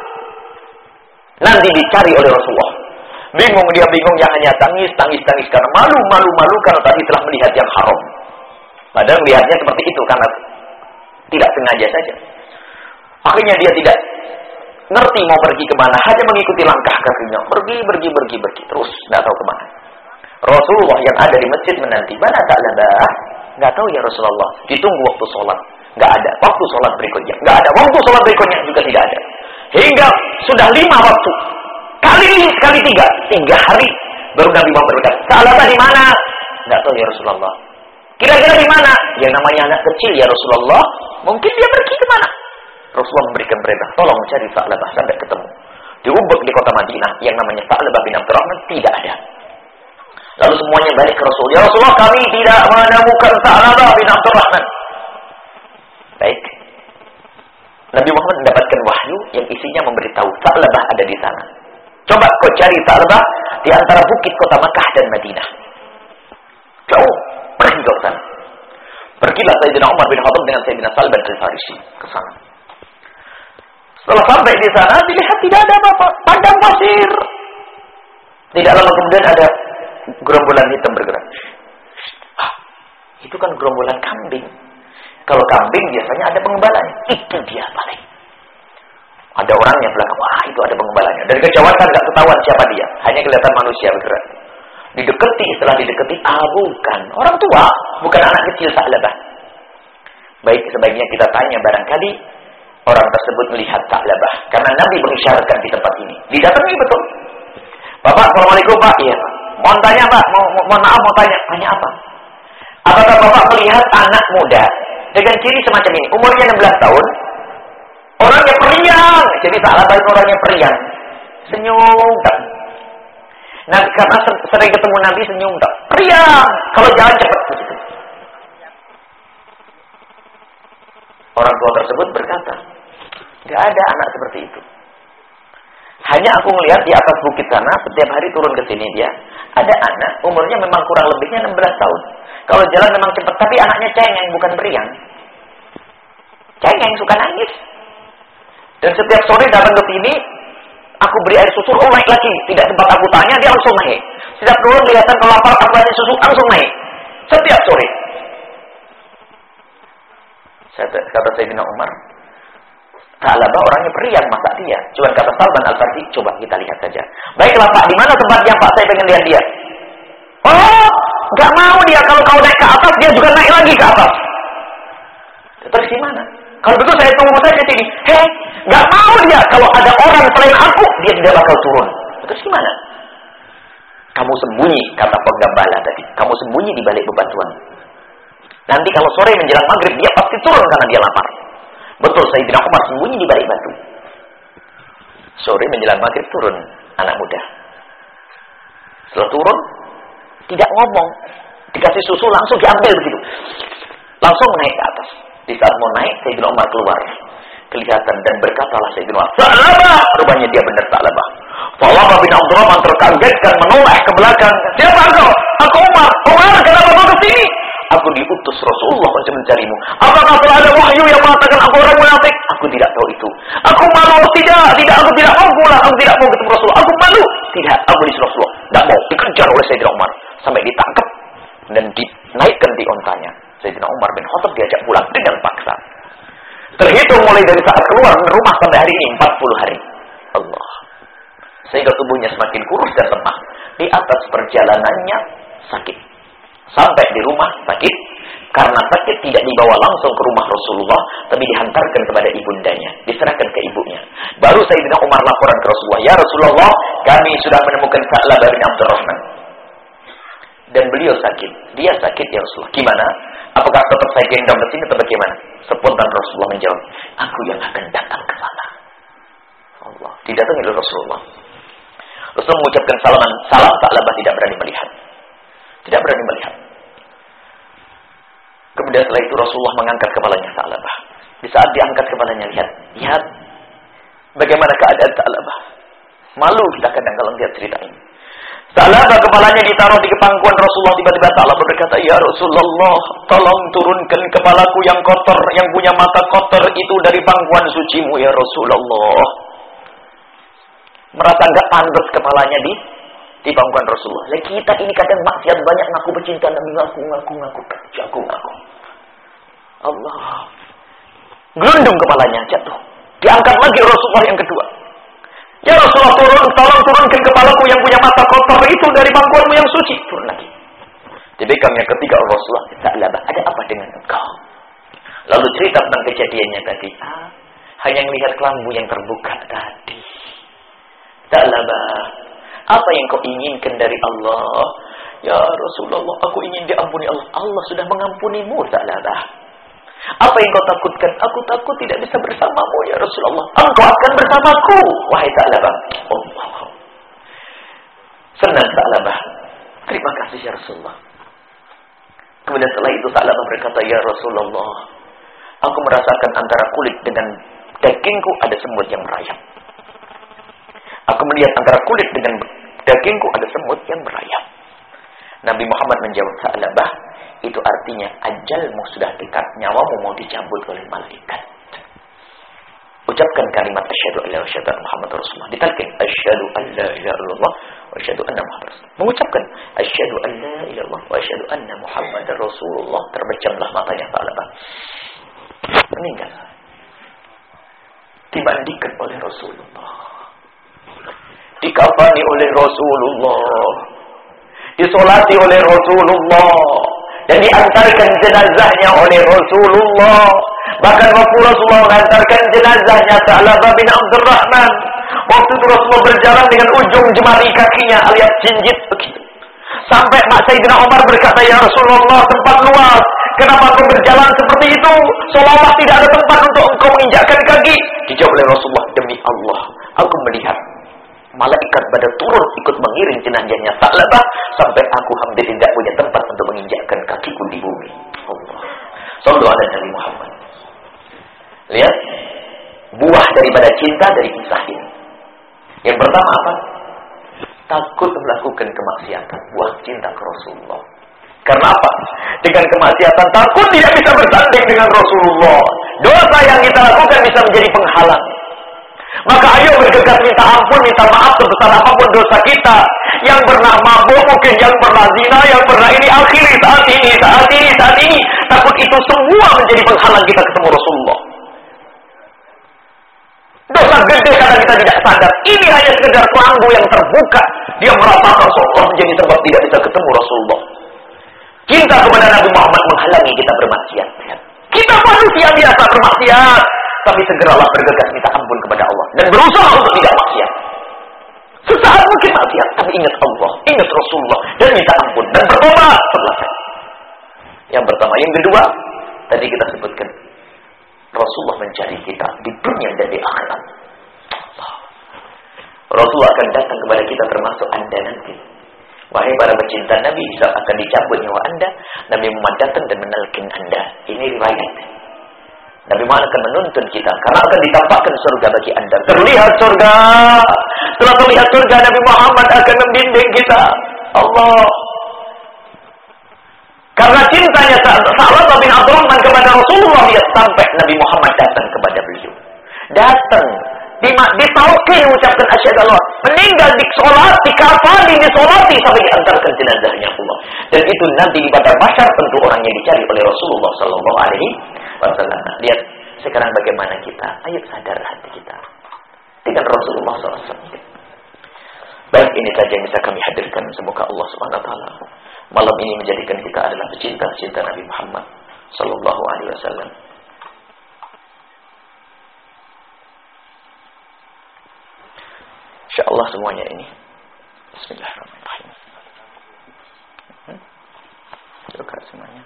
nanti dicari oleh Rasulullah. Bingung, dia bingung yang hanya tangis. Karena malu karena tadi telah melihat yang haram. Padahal melihatnya seperti itu karena tidak sengaja saja. Akhirnya dia tidak ngerti mau pergi kemana. Hanya mengikuti langkah kakinya. Pergi. Terus tidak tahu kemana. Rasulullah yang ada di masjid menanti. Mana Sa'labah? Nggak tahu ya Rasulullah. Ditunggu waktu sholat. Nggak ada. Waktu sholat berikutnya. Nggak ada. Waktu sholat berikutnya juga tidak ada. Hingga sudah 5 waktu. Kali 3 hari. Baru Nabi Muhammad berkata, Sa'labah di mana? Nggak tahu ya Rasulullah. Kira-kira di mana? Yang namanya anak kecil ya Rasulullah. Mungkin dia pergi kemana? Rasulullah memberikan perintah. Tolong cari Sa'labah sampai ketemu. Diubek di kota Madinah. Yang namanya Sa'labah bin Abdurrahman tidak ada. Lalu semuanya balik ke Rasul. Ya Rasulullah, kami tidak menemukan Sa'labah bin Abdurrahman. Baik. Nabi Muhammad mendapatkan wahyu yang isinya memberitahu Sa'labah ada di sana. Coba kau cari Sa'labah di antara bukit kota Makkah dan Madinah. Jauh. Pergi ke sana. Pergilah Sayyidina Umar bin Khattab dengan Sayyidina Salman al-Farisi ke sana. Setelah sampai di sana, dilihat tidak ada apa-apa. Padang pasir. Tidak lama kemudian ada gerombolan hitam bergerak. Itu kan gerombolan kambing. Kalau kambing biasanya ada pengembalanya. Itu dia paling. Ada orangnya belakang. Wah, itu ada pengembalanya. Dari kejauhan kan tidak ketahuan siapa dia. Hanya kelihatan manusia bergerak. Didekati, setelah didekati, bukan. Orang tua, bukan anak kecil Sa'labah. Baik, sebaiknya kita tanya barangkali orang tersebut melihat Sa'labah. Karena Nabi mengisyaratkan di tempat ini. Didatangi betul. Bapak, Assalamualaikum Pak. Iya Pak. Mohon tanya Pak, mohon maaf mau tanya. Tanya apa? Apakah Bapak melihat anak muda dengan ciri semacam ini? Umurnya 16 tahun. Orangnya periang. Jadi Sa'labah itu orangnya periang. Senyum tak. Nah, karena sering ketemu Nabi senyum tak. Periang. Kalau jalan cepat. Orang tua tersebut berkata, tidak ada anak seperti itu. Hanya aku melihat di atas bukit sana, setiap hari turun ke sini dia. Ada anak, umurnya memang kurang lebihnya 16 tahun. Kalau jalan memang cepat, tapi anaknya cengeng, bukan periang. Cengeng, suka nangis. Dan setiap sore datang ke sini, aku beri air susu, naik lagi. Tidak sempat aku tanya, dia langsung naik. Setiap turun, kelihatan kalau lapar, aku kasih susu, langsung naik. Setiap sore. Kata Sayyidina Umar, Sa'labah orangnya periang, masa dia? Cuma kata Salman al-Farisi, coba kita lihat saja. Baiklah Pak, di mana tempatnya Pak? Saya pengen lihat dia. Oh, nggak mau dia. Kalau kau naik ke atas, dia juga naik lagi ke atas. Terus gimana? Kalau begitu saya tunggu saja di sini. Nggak mau dia. Kalau ada orang selain aku, dia tidak bakal turun. Terus gimana? Kamu sembunyi, kata penggembala tadi. Kamu sembunyi di balik bebatuan. Nanti kalau sore menjelang maghrib, dia pasti turun karena dia lapar. Betul, Sayyidina Umar sembunyi di balik batu. Sore menjelang maghrib turun anak muda. Setelah turun, tidak ngomong. Dikasih susu langsung diambil begitu. Langsung naik ke atas. Di saat mau naik, Sayyidina Umar keluar. Kelihatan dan berkatalah Sayyidina Umar, Sa'labah! Rupanya dia benar Sa'labah. Falaba bin Abdurrahman terkagetkan menoleh ke belakang. Siapa engkau? Aku Umar. Umar, kenapa kau kesini? Aku diutus Rasulullah untuk mencarimu. Apakah telah ada wahyu yang mengatakan aku orang munafik? Aku tidak tahu itu. Aku malu. Tidak, aku tidak mau pulang. Aku tidak mau ketemu Rasulullah. Aku malu. Tidak, aku disuruh Rasulullah. Tidak mau. Dikejar oleh Sayyidina Umar. Sampai ditangkap dan dinaikkan di ontanya. Sayyidina Umar bin Khattab diajak pulang dengan paksa. Terhitung mulai dari saat keluar rumah sampai hari ini 40 hari. Allah. Sehingga tubuhnya semakin kurus dan lemah. Di atas perjalanannya sakit. Sampai di rumah sakit. Karena sakit tidak dibawa langsung ke rumah Rasulullah, tapi dihantarkan kepada ibundanya, diserahkan ke ibunya. Baru Sayyidina Umar laporan ke Rasulullah, ya Rasulullah, kami sudah menemukan Sa'labah bin Abdurrahman. Dan beliau sakit. Dia sakit ya Rasulullah. Gimana? Apakah tetap saya gendong ke sini atau bagaimana? Spontan Rasulullah menjawab, aku yang akan datang ke sana. Allah. Didatangi oleh Rasulullah. Rasulullah mengucapkan salam Sa'labah tidak berani melihat. Tidak berani melihat. Kemudian setelah itu Rasulullah mengangkat kepalanya Sa'labah. Di saat diangkat kepalanya, lihat bagaimana keadaan Sa'labah. Malu kita kadang kalau lihat cerita ini. Sa'labah kepalanya ditaruh di pangkuan Rasulullah. Tiba-tiba Sa'labah berkata, ya Rasulullah, tolong turunkan kepalaku yang kotor, yang punya mata kotor itu dari pangkuan sucimu ya Rasulullah. Merasa enggak pantas kepalanya di pangkuan Rasulullah. Lah kita ini kadang maksiat banyak, ngaku pecinta Nabi, ngaku. Allah. Gelundung kepalanya, jatuh. Diangkat lagi Rasulullah yang kedua. Ya Rasulullah, tolong turunkan kepalaku yang punya mata kotor itu dari pangkuanmu yang suci. Turun lagi. Dibekam yang ketiga Rasulullah, Sa'labah, ada apa dengan engkau? Lalu cerita tentang kejadiannya tadi. Hanya melihat kelambu yang terbuka tadi. Sa'labah, apa yang kau inginkan dari Allah? Ya Rasulullah, aku ingin diampuni Allah. Allah sudah mengampunimu, Sa'labah. Apa yang kau takutkan? Aku takut tidak bisa bersamamu, ya Rasulullah. Engkau akan bersamaku, wahai Sa'labah. Allah. Senang Sa'labah. Terima kasih, ya Rasulullah. Kemudian setelah itu Sa'labah berkata, ya Rasulullah, aku merasakan antara kulit dengan dagingku ada semut yang merayap. Aku melihat antara kulit dengan dagingku ada semut yang merayap. Nabi Muhammad menjawab, Sa'labah, itu artinya ajalmu sudah dekat, nyawamu mau dicabut oleh malaikat. Ucapkan kalimat asyhadu an la ilaha illallah Muhammad Rasulullah. Ditalkin asyhadu an la ilaha illallah wa asyhadu anna Muhammad Rasulullah. Mengucapkan asyhadu an la ilaha illallah wa asyhadu anna Muhammad Rasulullah. Terbecamlah matanya Sa'labah. Meninggal. Dimandikan oleh Rasulullah. Dikafani oleh Rasulullah. Disolati oleh Rasulullah. Dan diantarkan jenazahnya oleh Rasulullah. Bahkan waktu Rasulullah mengantarkan jenazahnya Sa'labah bin Abdurrahman, waktu itu Rasulullah berjalan dengan ujung jemari kakinya alias jinjit begitu. Sampai Sayyidina Umar berkata, ya Rasulullah, tempat luas, kenapa engkau berjalan seperti itu? Seolah-olah tidak ada tempat untuk engkau menginjakkan kaki. Dijawab oleh Rasulullah, demi Allah, aku melihat malaikat pada turun ikut mengiring jenazahnya Sa'labah sampai aku hampir tidak punya tempat untuk menginjakkan kakiku di bumi. Allah. Sallu ala Nabi Muhammad. Lihat buah daripada cinta dari kisah ini. Yang pertama apa? Takut melakukan kemaksiatan. Buah cinta ke Rasulullah. Karena apa? Dengan kemaksiatan takut tidak bisa bersanding dengan Rasulullah. Dosa yang kita lakukan bisa menjadi penghalang. Maka ayo bergegas minta ampun, minta maaf sebesar apapun dosa kita. Yang pernah mabuk, mungkin yang pernah zina, yang pernah ini, akhiri saat ini. Takut itu semua menjadi penghalang kita ketemu Rasulullah. Dosa gede karena kita tidak sadar. Ini hanya sekedar kelambu yang terbuka. Dia merasakan Rasulullah menjadi sebab tidak bisa ketemu Rasulullah. Cinta kepada Nabi Muhammad menghalangi kita bermaksiat. Kita manusia biasa bermaksiat. Tapi segeralah bergegas minta ampun kepada Allah. Dan berusaha untuk tidak maksiat. Sesaat mungkin maksiat, tapi ingat Allah, ingat Rasulullah, dan minta ampun, dan bertobat. Selesai. Yang pertama. Yang kedua, tadi kita sebutkan, Rasulullah mencari kita di dunia dan di akhirat. Rasulullah akan datang kepada kita termasuk Anda nanti. Wahai para pecinta Nabi, saat akan dicabut nyawa Anda, Nabi Muhammad datang dan menelkin Anda. Ini riwayat. Nabi Muhammad akan menuntun kita karena akan ditampakkan surga bagi Anda. Terlihat surga. Setelah terlihat surga, Nabi Muhammad akan membimbing kita. Allah. Karena cintanya Sa'labah bin Abdurrahman kepada Rasulullah, dia sampai Nabi Muhammad datang kepada beliau. Datang. Ditalqin mengucapkan asyhadu Allah, meninggal di sholat, dikafani, disolati sampai diantarkan jenazahnya Allah. Dan itu nanti di padang mahsyar tentu orang yang dicari oleh Rasulullah sallallahu alaihi wasallam. Lihat sekarang bagaimana kita. Ayo sadar hati kita dengan Rasulullah sallallahu alaihi wasallam. Baik, ini saja yang bisa kami hadirkan. Semoga Allah Subhanahu wa taala malam ini menjadikan kita adalah pecinta Nabi Muhammad sallallahu alaihi wasallam. InsyaAllah semuanya ini. Bismillahirrahmanirrahim. Juga semuanya.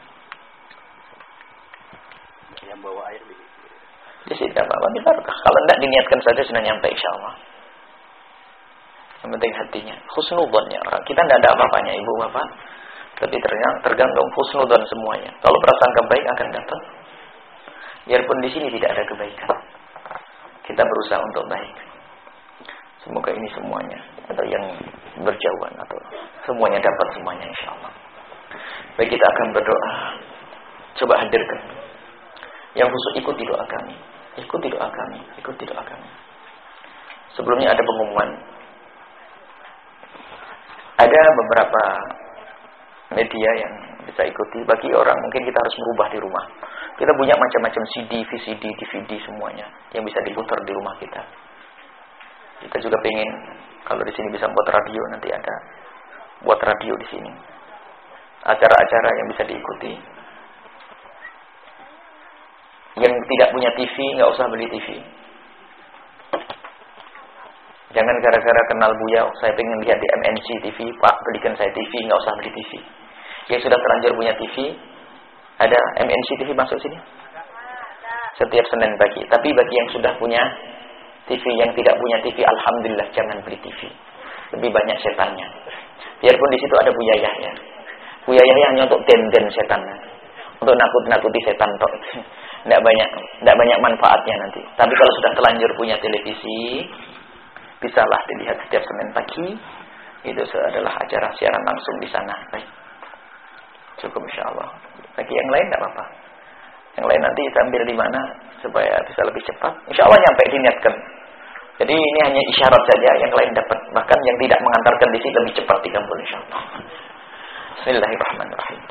Yang bawa air di sini apa-apa. Kalau tidak diniatkan saja sudah nyampe insyaAllah. Yang penting hatinya. Husnudonnya orang. Kita tidak ada apa-apanya ibu bapak. Tapi tergantung husnudon semuanya. Kalau prasangka baik akan datang. Biarpun di sini tidak ada kebaikan. Kita berusaha untuk baik. Semoga ini semuanya, atau yang berjauhan, atau semuanya dapat semuanya insyaAllah. Baik, kita akan berdoa. Coba hadirkan. Yang khusus ikuti doa kami. Ikuti doa kami. Ikuti doa kami. Sebelumnya ada pengumuman. Ada beberapa media yang bisa ikuti. Bagi orang mungkin kita harus merubah di rumah. Kita punya macam-macam CD, VCD, DVD semuanya yang bisa diputar di rumah kita. Kita juga pengen kalau di sini bisa buat radio, nanti ada buat radio di sini. Acara-acara yang bisa diikuti. Yang tidak punya TV nggak usah beli TV. Jangan gara-gara kenal Buya, saya pengen lihat di MNC TV, Pak belikan saya TV, nggak usah beli TV. Yang sudah terlanjur punya TV, ada MNC TV masuk sini. Setiap Senin pagi. Tapi bagi yang sudah punya TV, yang tidak punya TV, alhamdulillah jangan beli TV. Lebih banyak setannya. Biarpun di situ ada Buya Yahya. Buya Yahya hanya untuk den-den setan, untuk nakut-nakuti setan tok. Tidak banyak manfaatnya nanti. Tapi kalau sudah terlanjur punya televisi, bisalah dilihat setiap Senin pagi. Itu adalah acara siaran langsung di sana. Baik. Cukup insyaallah. Bagi yang lain tidak apa-apa. Yang lain nanti sambil di mana supaya bisa lebih cepat. InsyaAllah nyampe diniatkan. Jadi ini hanya isyarat saja, yang lain dapat. Bahkan yang tidak mengantarkan di sini lebih cepat dikampul insyaAllah. Bismillahirrahmanirrahim.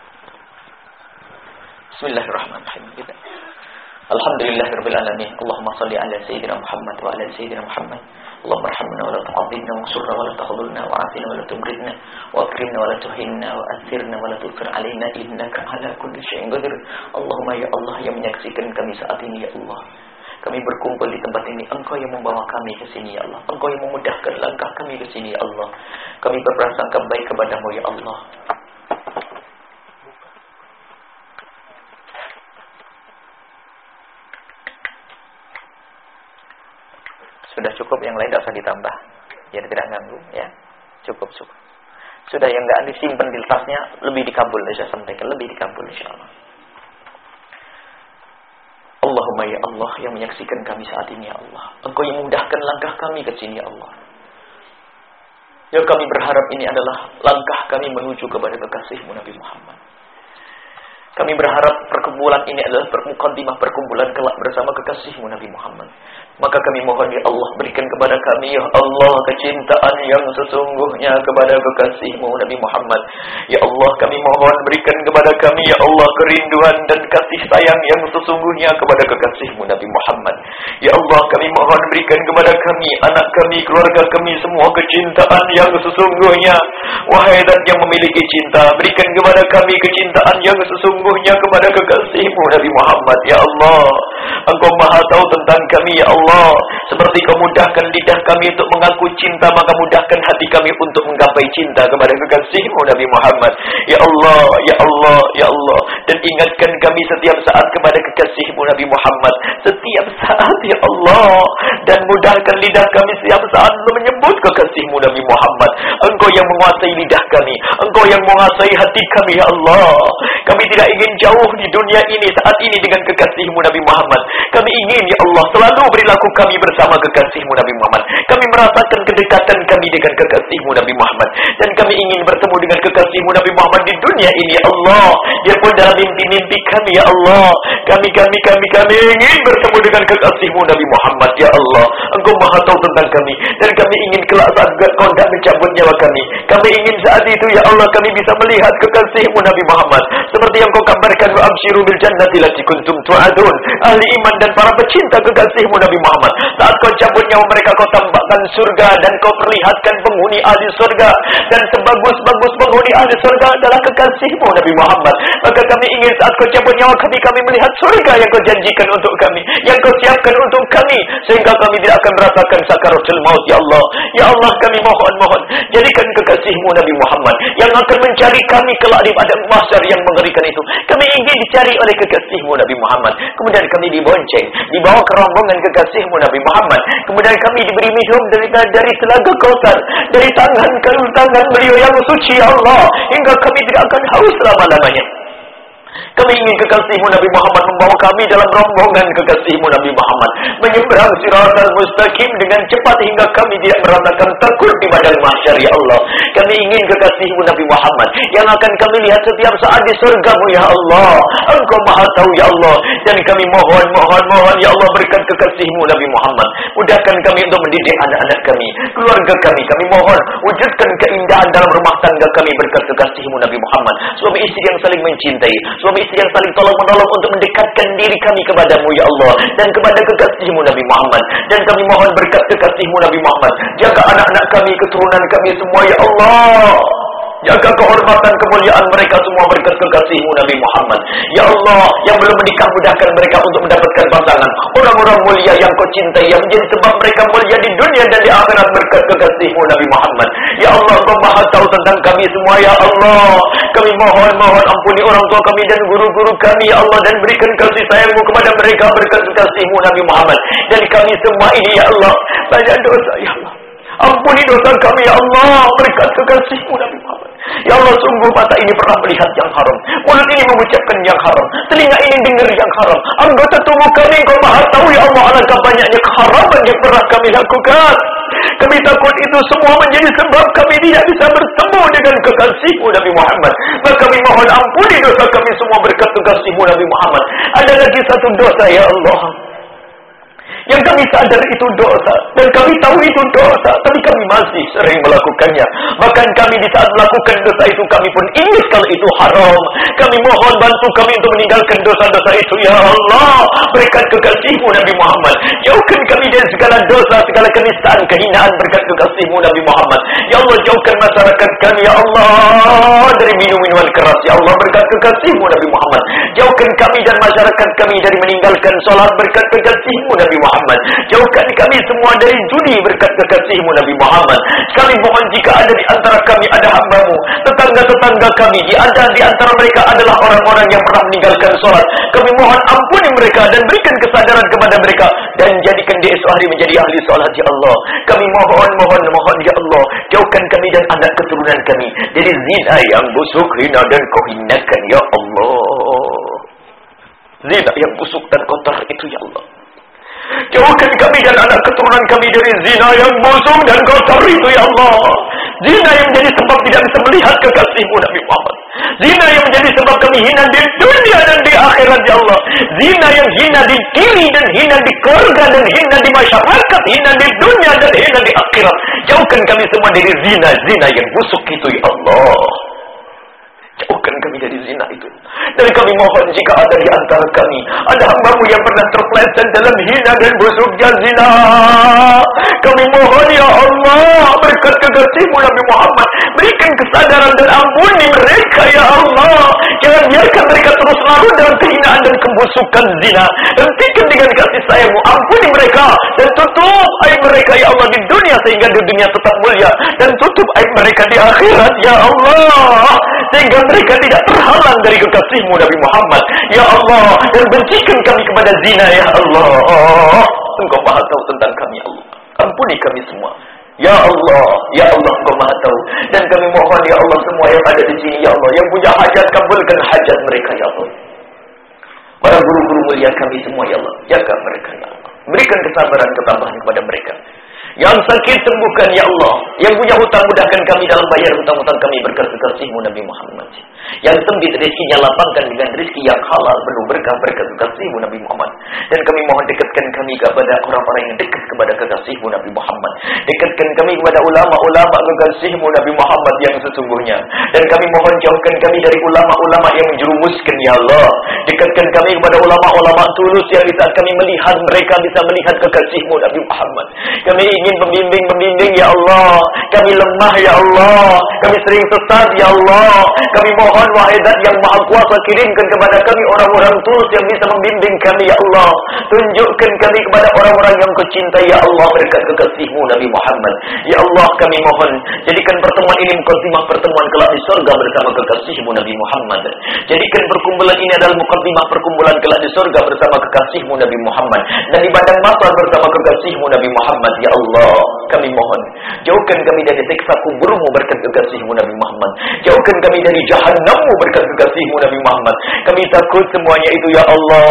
Bismillahirrahmanirrahim. Alhamdulillahirabbil alamin. Allahumma shalli ala sayyidina Muhammad wa ala sayyidina Muhammad. Allahumma arhamna wa la tu'adzibna wa surna wa la takhudulna wa afina wa la tumridna wa akrimna wa la tuhinna wa athirna wa la tu'thir alaina innaka ala kulli syai'in qadir. Allahumma ya Allah yang menyaksikan kami saat ini ya Allah. Kami berkumpul di tempat ini, Engkau yang membawa kami ke sini ya Allah. Engkau yang memudahkan langkah kami ke sini ya Allah. Kami berprasangka baik kepadamu ya Allah. Sudah cukup, yang lain tidak usah ditambah. Biar tidak ganggu ya. Cukup. Sudah, yang tidak disimpan di tasnya lebih dikabul, saya sampaikan lebih dikabul insyaallah. Allahumma ya Allah yang menyaksikan kami saat ini ya Allah. Engkau yang memudahkan langkah kami ke sini ya Allah. Ya kami berharap ini adalah langkah kami menuju kepada kekasihmu Nabi Muhammad. Kami berharap perkumpulan ini adalah mukaddimah perkumpulan kelak bersama kekasihmu Nabi Muhammad. Maka kami mohon ya Allah, berikan kepada kami ya Allah kecintaan yang sesungguhnya kepada kekasihmu Nabi Muhammad. Ya Allah, kami mohon berikan kepada kami ya Allah kerinduan dan kasih sayang yang sesungguhnya kepada kekasihmu Nabi Muhammad. Ya Allah, kami mohon berikan kepada kami, anak kami, keluarga kami semua kecintaan yang sesungguhnya. Wahai Zat yang memiliki cinta, berikan kepada kami kecintaan yang sesungguhnya kepada kekasihmu Nabi Muhammad. Ya Allah, Engkau maha tahu tentang kami ya Allah. Seperti kau mudahkan lidah kami untuk mengaku cinta, maka mudahkan hati kami untuk menggapai cinta kepada kekasihmu Nabi Muhammad. Ya Allah, ya Allah, ya Allah. Dan ingatkan kami setiap saat kepada kekasihmu Nabi Muhammad. Setiap saat ya Allah. Dan mudahkan lidah kami setiap saat untuk menyebut kekasihmu Nabi Muhammad. Engkau yang menguasai lidah kami, Engkau yang menguasai hati kami ya Allah. Kami tidak ingin jauh di dunia ini saat ini dengan kekasihmu Nabi Muhammad. Kami ingin ya Allah selalu berlaku kami bersama kekasihmu Nabi Muhammad. Kami merasakan kedekatan kami dengan kekasihmu Nabi Muhammad. Dan kami ingin bertemu dengan kekasihmu Nabi Muhammad di dunia ini ya Allah. Biarpun dalam mimpi-mimpi kami ya Allah. Kami ingin bertemu dengan kekasihmu Nabi Muhammad ya Allah. Engkau maha tahu tentang kami. Dan kami ingin kelak saat kau hendak mencabut nyawa kami. Kami ingin saat itu ya Allah kami bisa melihat kekasihmu Nabi Muhammad. Seperti yang kau kabarkan, wa absyiru bil jannati lati kuntum tu'adun. Ahli iman dan para pecinta kekasihmu Nabi Muhammad. Saat kau cabut nyawa mereka, kau tambahkan surga dan kau perlihatkan penghuni ahli surga. Dan sebagus-bagus penghuni ahli surga adalah kekasihmu Nabi Muhammad. Maka kami ingin saat kau cabut nyawa kami melihat surga yang kau janjikan untuk kami, yang kau siapkan untuk kami, sehingga kami tidak akan merasakan sakaratul maut ya Allah. Ya Allah, kami mohon jadikan kekasihmu Nabi Muhammad yang akan mencari kami kelak di padang mahsyar yang mengerikan itu. Kami ingin dicari oleh kekasihmu Nabi Muhammad. Kemudian kami dibonceng, dibawa ke rombongan kekasihmu Nabi Muhammad. Kemudian kami diberi minum dari telaga Kautsar, dari tangan beliau yang suci ya Allah, hingga kami tidak akan haus selama-lamanya. Kami ingin kekasihmu Nabi Muhammad membawa kami dalam rombongan kekasihmu Nabi Muhammad, menyeberang siratal mustaqim dengan cepat hingga kami tidak merasakan takut di padang mahsyar ya Allah. Kami ingin kekasihmu Nabi Muhammad yang akan kami lihat setiap saat di surgamu ya Allah. Engkau maha tahu ya Allah. Dan kami mohon ya Allah, berkat kekasihmu Nabi Muhammad, mudahkan kami untuk mendidik anak-anak kami, keluarga kami. Kami mohon wujudkan keindahan dalam rumah tangga kami berkat kekasihmu Nabi Muhammad. Suami istri yang saling mencintai, suami istri yang saling tolong-menolong untuk mendekatkan diri kami kepadamu ya Allah, dan kepada kekasihmu Nabi Muhammad. Dan kami mohon berkat kekasihmu Nabi Muhammad, jaga anak-anak kami, keturunan kami semua ya Allah. Jaga kehormatan kemuliaan mereka semua berkat kekasihmu Nabi Muhammad. Ya Allah, yang belum menikah mudahkan mereka untuk mendapatkan pasangan, orang-orang mulia yang kau cintai, yang menjadi sebab mereka mulia di dunia dan di akhirat berkat kekasihmu Nabi Muhammad. Ya Allah, Engkau maha tahu tentang kami semua ya Allah. Kami mohon ampuni orang tua kami dan guru-guru kami ya Allah, dan berikan kasih sayangmu kepada mereka berkat kekasihmu Nabi Muhammad. Dan kami semua ini ya Allah banyak dosa ya Allah. Ampuni dosa kami ya Allah berkat kekasihmu Nabi Muhammad. Ya Allah, sungguh mata ini pernah melihat yang haram, mulut ini mengucapkan yang haram, telinga ini dengar yang haram, anggota tubuh kami Engkau maha tahu ya Allah alangkah banyaknya keharaman yang pernah kami lakukan. Kami takut itu semua menjadi sebab kami tidak bisa bertemu dengan kekasihmu Nabi Muhammad. Maka kami mohon ampuni dosa kami semua berkat kekasihmu Nabi Muhammad. Ada lagi satu dosa ya Allah yang kami sadar itu dosa, dan kami tahu itu dosa, tapi kami masih sering melakukannya. Bahkan kami di saat melakukan dosa itu, kami pun ingat kalau itu haram. Kami mohon bantu kami untuk meninggalkan dosa-dosa itu ya Allah berkat kekasihmu Nabi Muhammad. Jauhkan kami dari segala dosa, segala kenistaan, kehinaan berkat kekasihmu Nabi Muhammad. Ya Allah, jauhkan masyarakat kami ya Allah dari minum-minuman keras ya Allah berkat kekasihmu Nabi Muhammad. Jauhkan kami dan masyarakat kami dari meninggalkan sholat berkat kekasihmu Nabi Muhammad. Jauhkan kami semua dari judi berkat kekasihmu Nabi Muhammad. Kami mohon jika ada di antara kami ada hambamu, tetangga-tetangga kami ada di antara mereka adalah orang-orang yang pernah meninggalkan sholat, kami mohon ampuni mereka dan berikan kesadaran kepada mereka, dan jadikan dia esok hari menjadi ahli sholat ya Allah. Kami mohon ya Allah, jauhkan kami dan anak keturunan kami dari zina yang busuk, hina dan kau hinakan ya Allah. Zina yang busuk dan kotor itu ya Allah. Jauhkan kami dan anak keturunan kami dari zina yang busuk dan kotor itu ya Allah. Zina yang menjadi sebab tidak bisa melihat kekasihmu Nabi Muhammad. Zina yang menjadi sebab kami hina di dunia dan di akhirat ya Allah. Zina yang hina di diri dan hina di keluarga dan hina di masyarakat, hina di dunia dan hina di akhirat. Jauhkan kami semua dari zina yang busuk itu ya Allah. Jauhkan kami dari zina itu. Dan kami mohon jika ada di antara kami ada hambamu yang pernah terpeleset dalam hina dan busuknya zina, Kami mohon ya Allah, berkat kekasih-Mu Nabi Muhammad, berikan kesadaran dan ampuni mereka ya Allah. Jangan biarkan mereka terus larut dalam kehinaan dan kebusukan zina. Hentikan dengan kasih sayang-Mu, ampuni mereka dan tutup aib mereka ya Allah di dunia sehingga di dunia tetap mulia, dan tutup aib mereka di akhirat ya Allah, sehingga mereka tidak terhalang dari kekasih-Mu Nabi Muhammad ya Allah. Dan bencikan kami kepada zina ya Allah. Engkau Maha tahu tentang kami ya Allah. Ampuni kami semua ya Allah, ya Allah, Engkau Maha tahu. Dan kami mohon ya Allah, semua yang ada di sini ya Allah, yang punya hajat, kabulkan hajat mereka ya Allah. Para guru-guru mulia kami semua ya Allah, jaga mereka ya Allah. Berikan kesabaran, ketabahan kepada mereka. Yang sakit sembuhkan ya Allah. Yang punya hutang mudahkan kami dalam bayar hutang-hutang kami berkat kekasih-Mu Nabi Muhammad. Yang sempit rezekinya lapangkan dengan rezeki yang halal penuh berkah berkat kekasih-Mu Nabi Muhammad. Dan kami mohon dekatkan kami kepada orang-orang yang dekat kepada kekasih-Mu Nabi Muhammad. Dekatkan kami kepada ulama-ulama kekasih-Mu Nabi Muhammad yang sesungguhnya. Dan kami mohon jauhkan kami dari ulama-ulama yang menjerumuskan ya Allah. Dekatkan kami kepada ulama-ulama tulus yang di saat kami melihat mereka bisa melihat kekasih-Mu Nabi Muhammad. Kami ingin membimbing ya Allah. Kami lemah ya Allah. Kami sering sesat ya Allah. Kami mohon wahai Zat yang Maha Kuasa, kirimkan kepada kami orang-orang tulus yang bisa membimbing kami ya Allah. Tunjukkan kami kepada orang-orang yang Kau cintai ya Allah berkat kekasih-Mu Nabi Muhammad. Ya Allah, kami mohon jadikan pertemuan ini mukaddimah pertemuan kelak di surga bersama kekasih-Mu Nabi Muhammad. Jadikan perkumpulan ini adalah mukaddimah perkumpulan kelak di surga bersama kekasih-Mu Nabi Muhammad. Dan di padang mahsyar bersama kekasih-Mu Nabi Muhammad ya Allah. Kami mohon jauhkan kami dari siksa kuburmu berkat kekasih-Mu Nabi Muhammad. Jauhkan kami dari jahannammu berkat kekasih-Mu Nabi Muhammad. Kami takut semuanya itu ya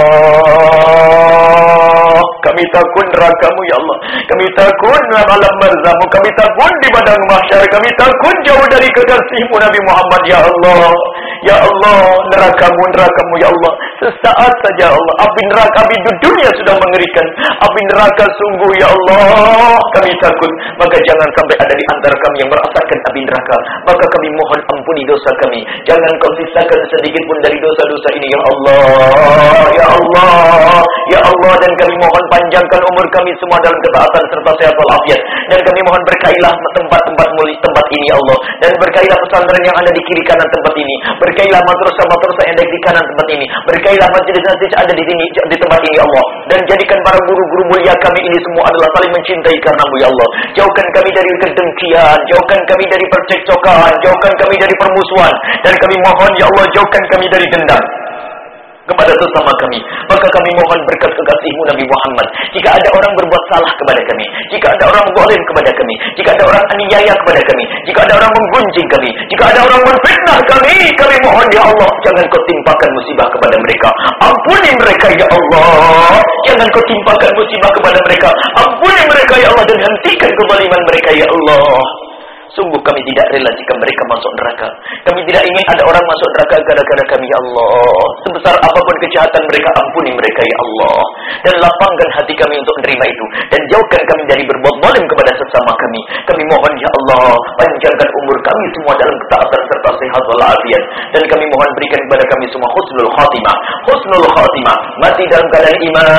Allah. Kami takut neraka-Mu ya Allah. Kami takut alam barzahmu. Kami takut di padang mahsyar. Kami takut jauh dari kekasih-Mu Nabi Muhammad ya Allah. Ya Allah, neraka-Mu ya Allah. Sesaat saja Allah. Api neraka, api di dunia sudah mengerikan. Api neraka sungguh ya Allah. Kami takut. Maka jangan sampai ada di antara kami yang merasakan api neraka. Maka kami mohon ampuni dosa kami. Jangan Kau sisakan sedikit pun dari dosa-dosa ini ya Allah. Ya Allah. Ya Allah, dan kami mohon panjangkan umur kami semua dalam ketaatan serta sehat walafiat. Dan kami mohon berkailah tempat-tempat mulia tempat ini ya Allah. Dan berkailah pesantren yang ada di kiri kanan tempat ini. Berkailah madrasah-madrasah yang ada di kanan tempat ini. Berkailah majelis-majelis ada di sini di tempat ini ya Allah. Dan jadikan para guru-guru mulia kami ini semua adalah saling mencintai karena-Mu ya Allah. Jauhkan kami dari kedengkian, jauhkan kami dari percekcokan, jauhkan kami dari permusuhan. Dan kami mohon ya Allah, jauhkan kami dari dendam kepada sesama kami. Maka kami mohon berkat kekasih-Mu Nabi Muhammad. Jika ada orang berbuat salah kepada kami, jika ada orang zalim kepada kami, jika ada orang aniaya kepada kami, jika ada orang menggunjing kami, jika ada orang menfitnah kami mohon ya Allah, jangan Kau timpakan musibah kepada mereka. Ampuni mereka ya Allah. Jangan Kau timpakan musibah kepada mereka. Ampuni mereka ya Allah, dan hentikan kezaliman mereka ya Allah. Sungguh kami tidak rela jika mereka masuk neraka. Kami tidak ingin ada orang masuk neraka gara-gara kami ya Allah. Sebesar apapun kejahatan mereka, ampuni mereka ya Allah. Dan lapangkan hati kami untuk menerima itu. Dan jauhkan kami dari berbuat zalim kepada sesama kami. Kami mohon ya Allah, panjangkan umur kami semua dalam ketaatan serta sehat walafiat. Dan kami mohon berikan kepada kami semua husnul khatimah. Husnul khatimah, mati dalam keadaan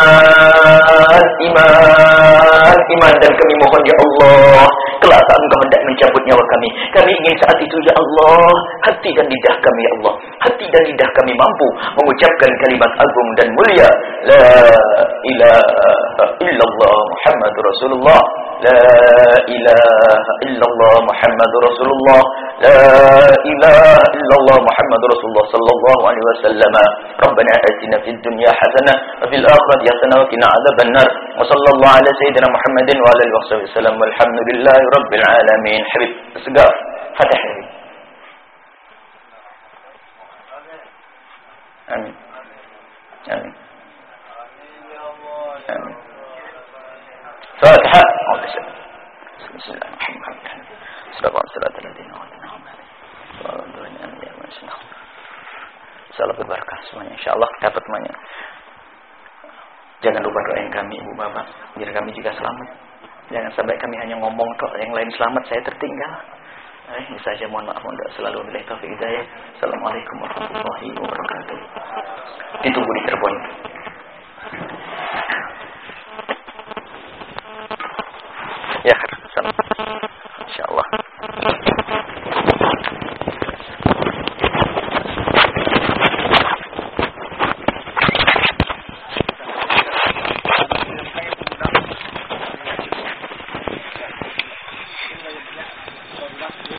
iman. Dan kami mohon ya Allah, kelak saat Engkau hendak mencabut nyawa kami ingin saat itu ya Allah, hati dan lidah kami ya Allah, hati dan lidah kami mampu mengucapkan kalimat agung dan mulia, la ilaha illallah Muhammadur Rasulullah, la ilaha illallah Muhammadur Rasulullah, la ilaha illallah Muhammadur Rasulullah sallallahu alaihi wasallam. Rabbana atina fid dunya hasanah wa fil akhirati hasanah wa qina adzabannar. Wa sallallahu ala sayyidina Muhammadin wa ala alihi wasallam. Walhamdulillahi rabbil alamin. Habib segar Fatih. Amin. Amin. Amin. Fatihah. Bismillahirrahmanirrahim. Salam berkah semuanya, insyaallah dapat semuanya. Jangan lupa doain kami ibu bapak biar kami juga selamat. Jangan sampai kami hanya ngomong tok, yang lain selamat saya tertinggal. Ini saja, mohon maaf untuk selalu billahi taufiq hidayah. Assalamualaikum warahmatullahi wabarakatuh. Ditunggu di Cirebon. Ya. insyaallah.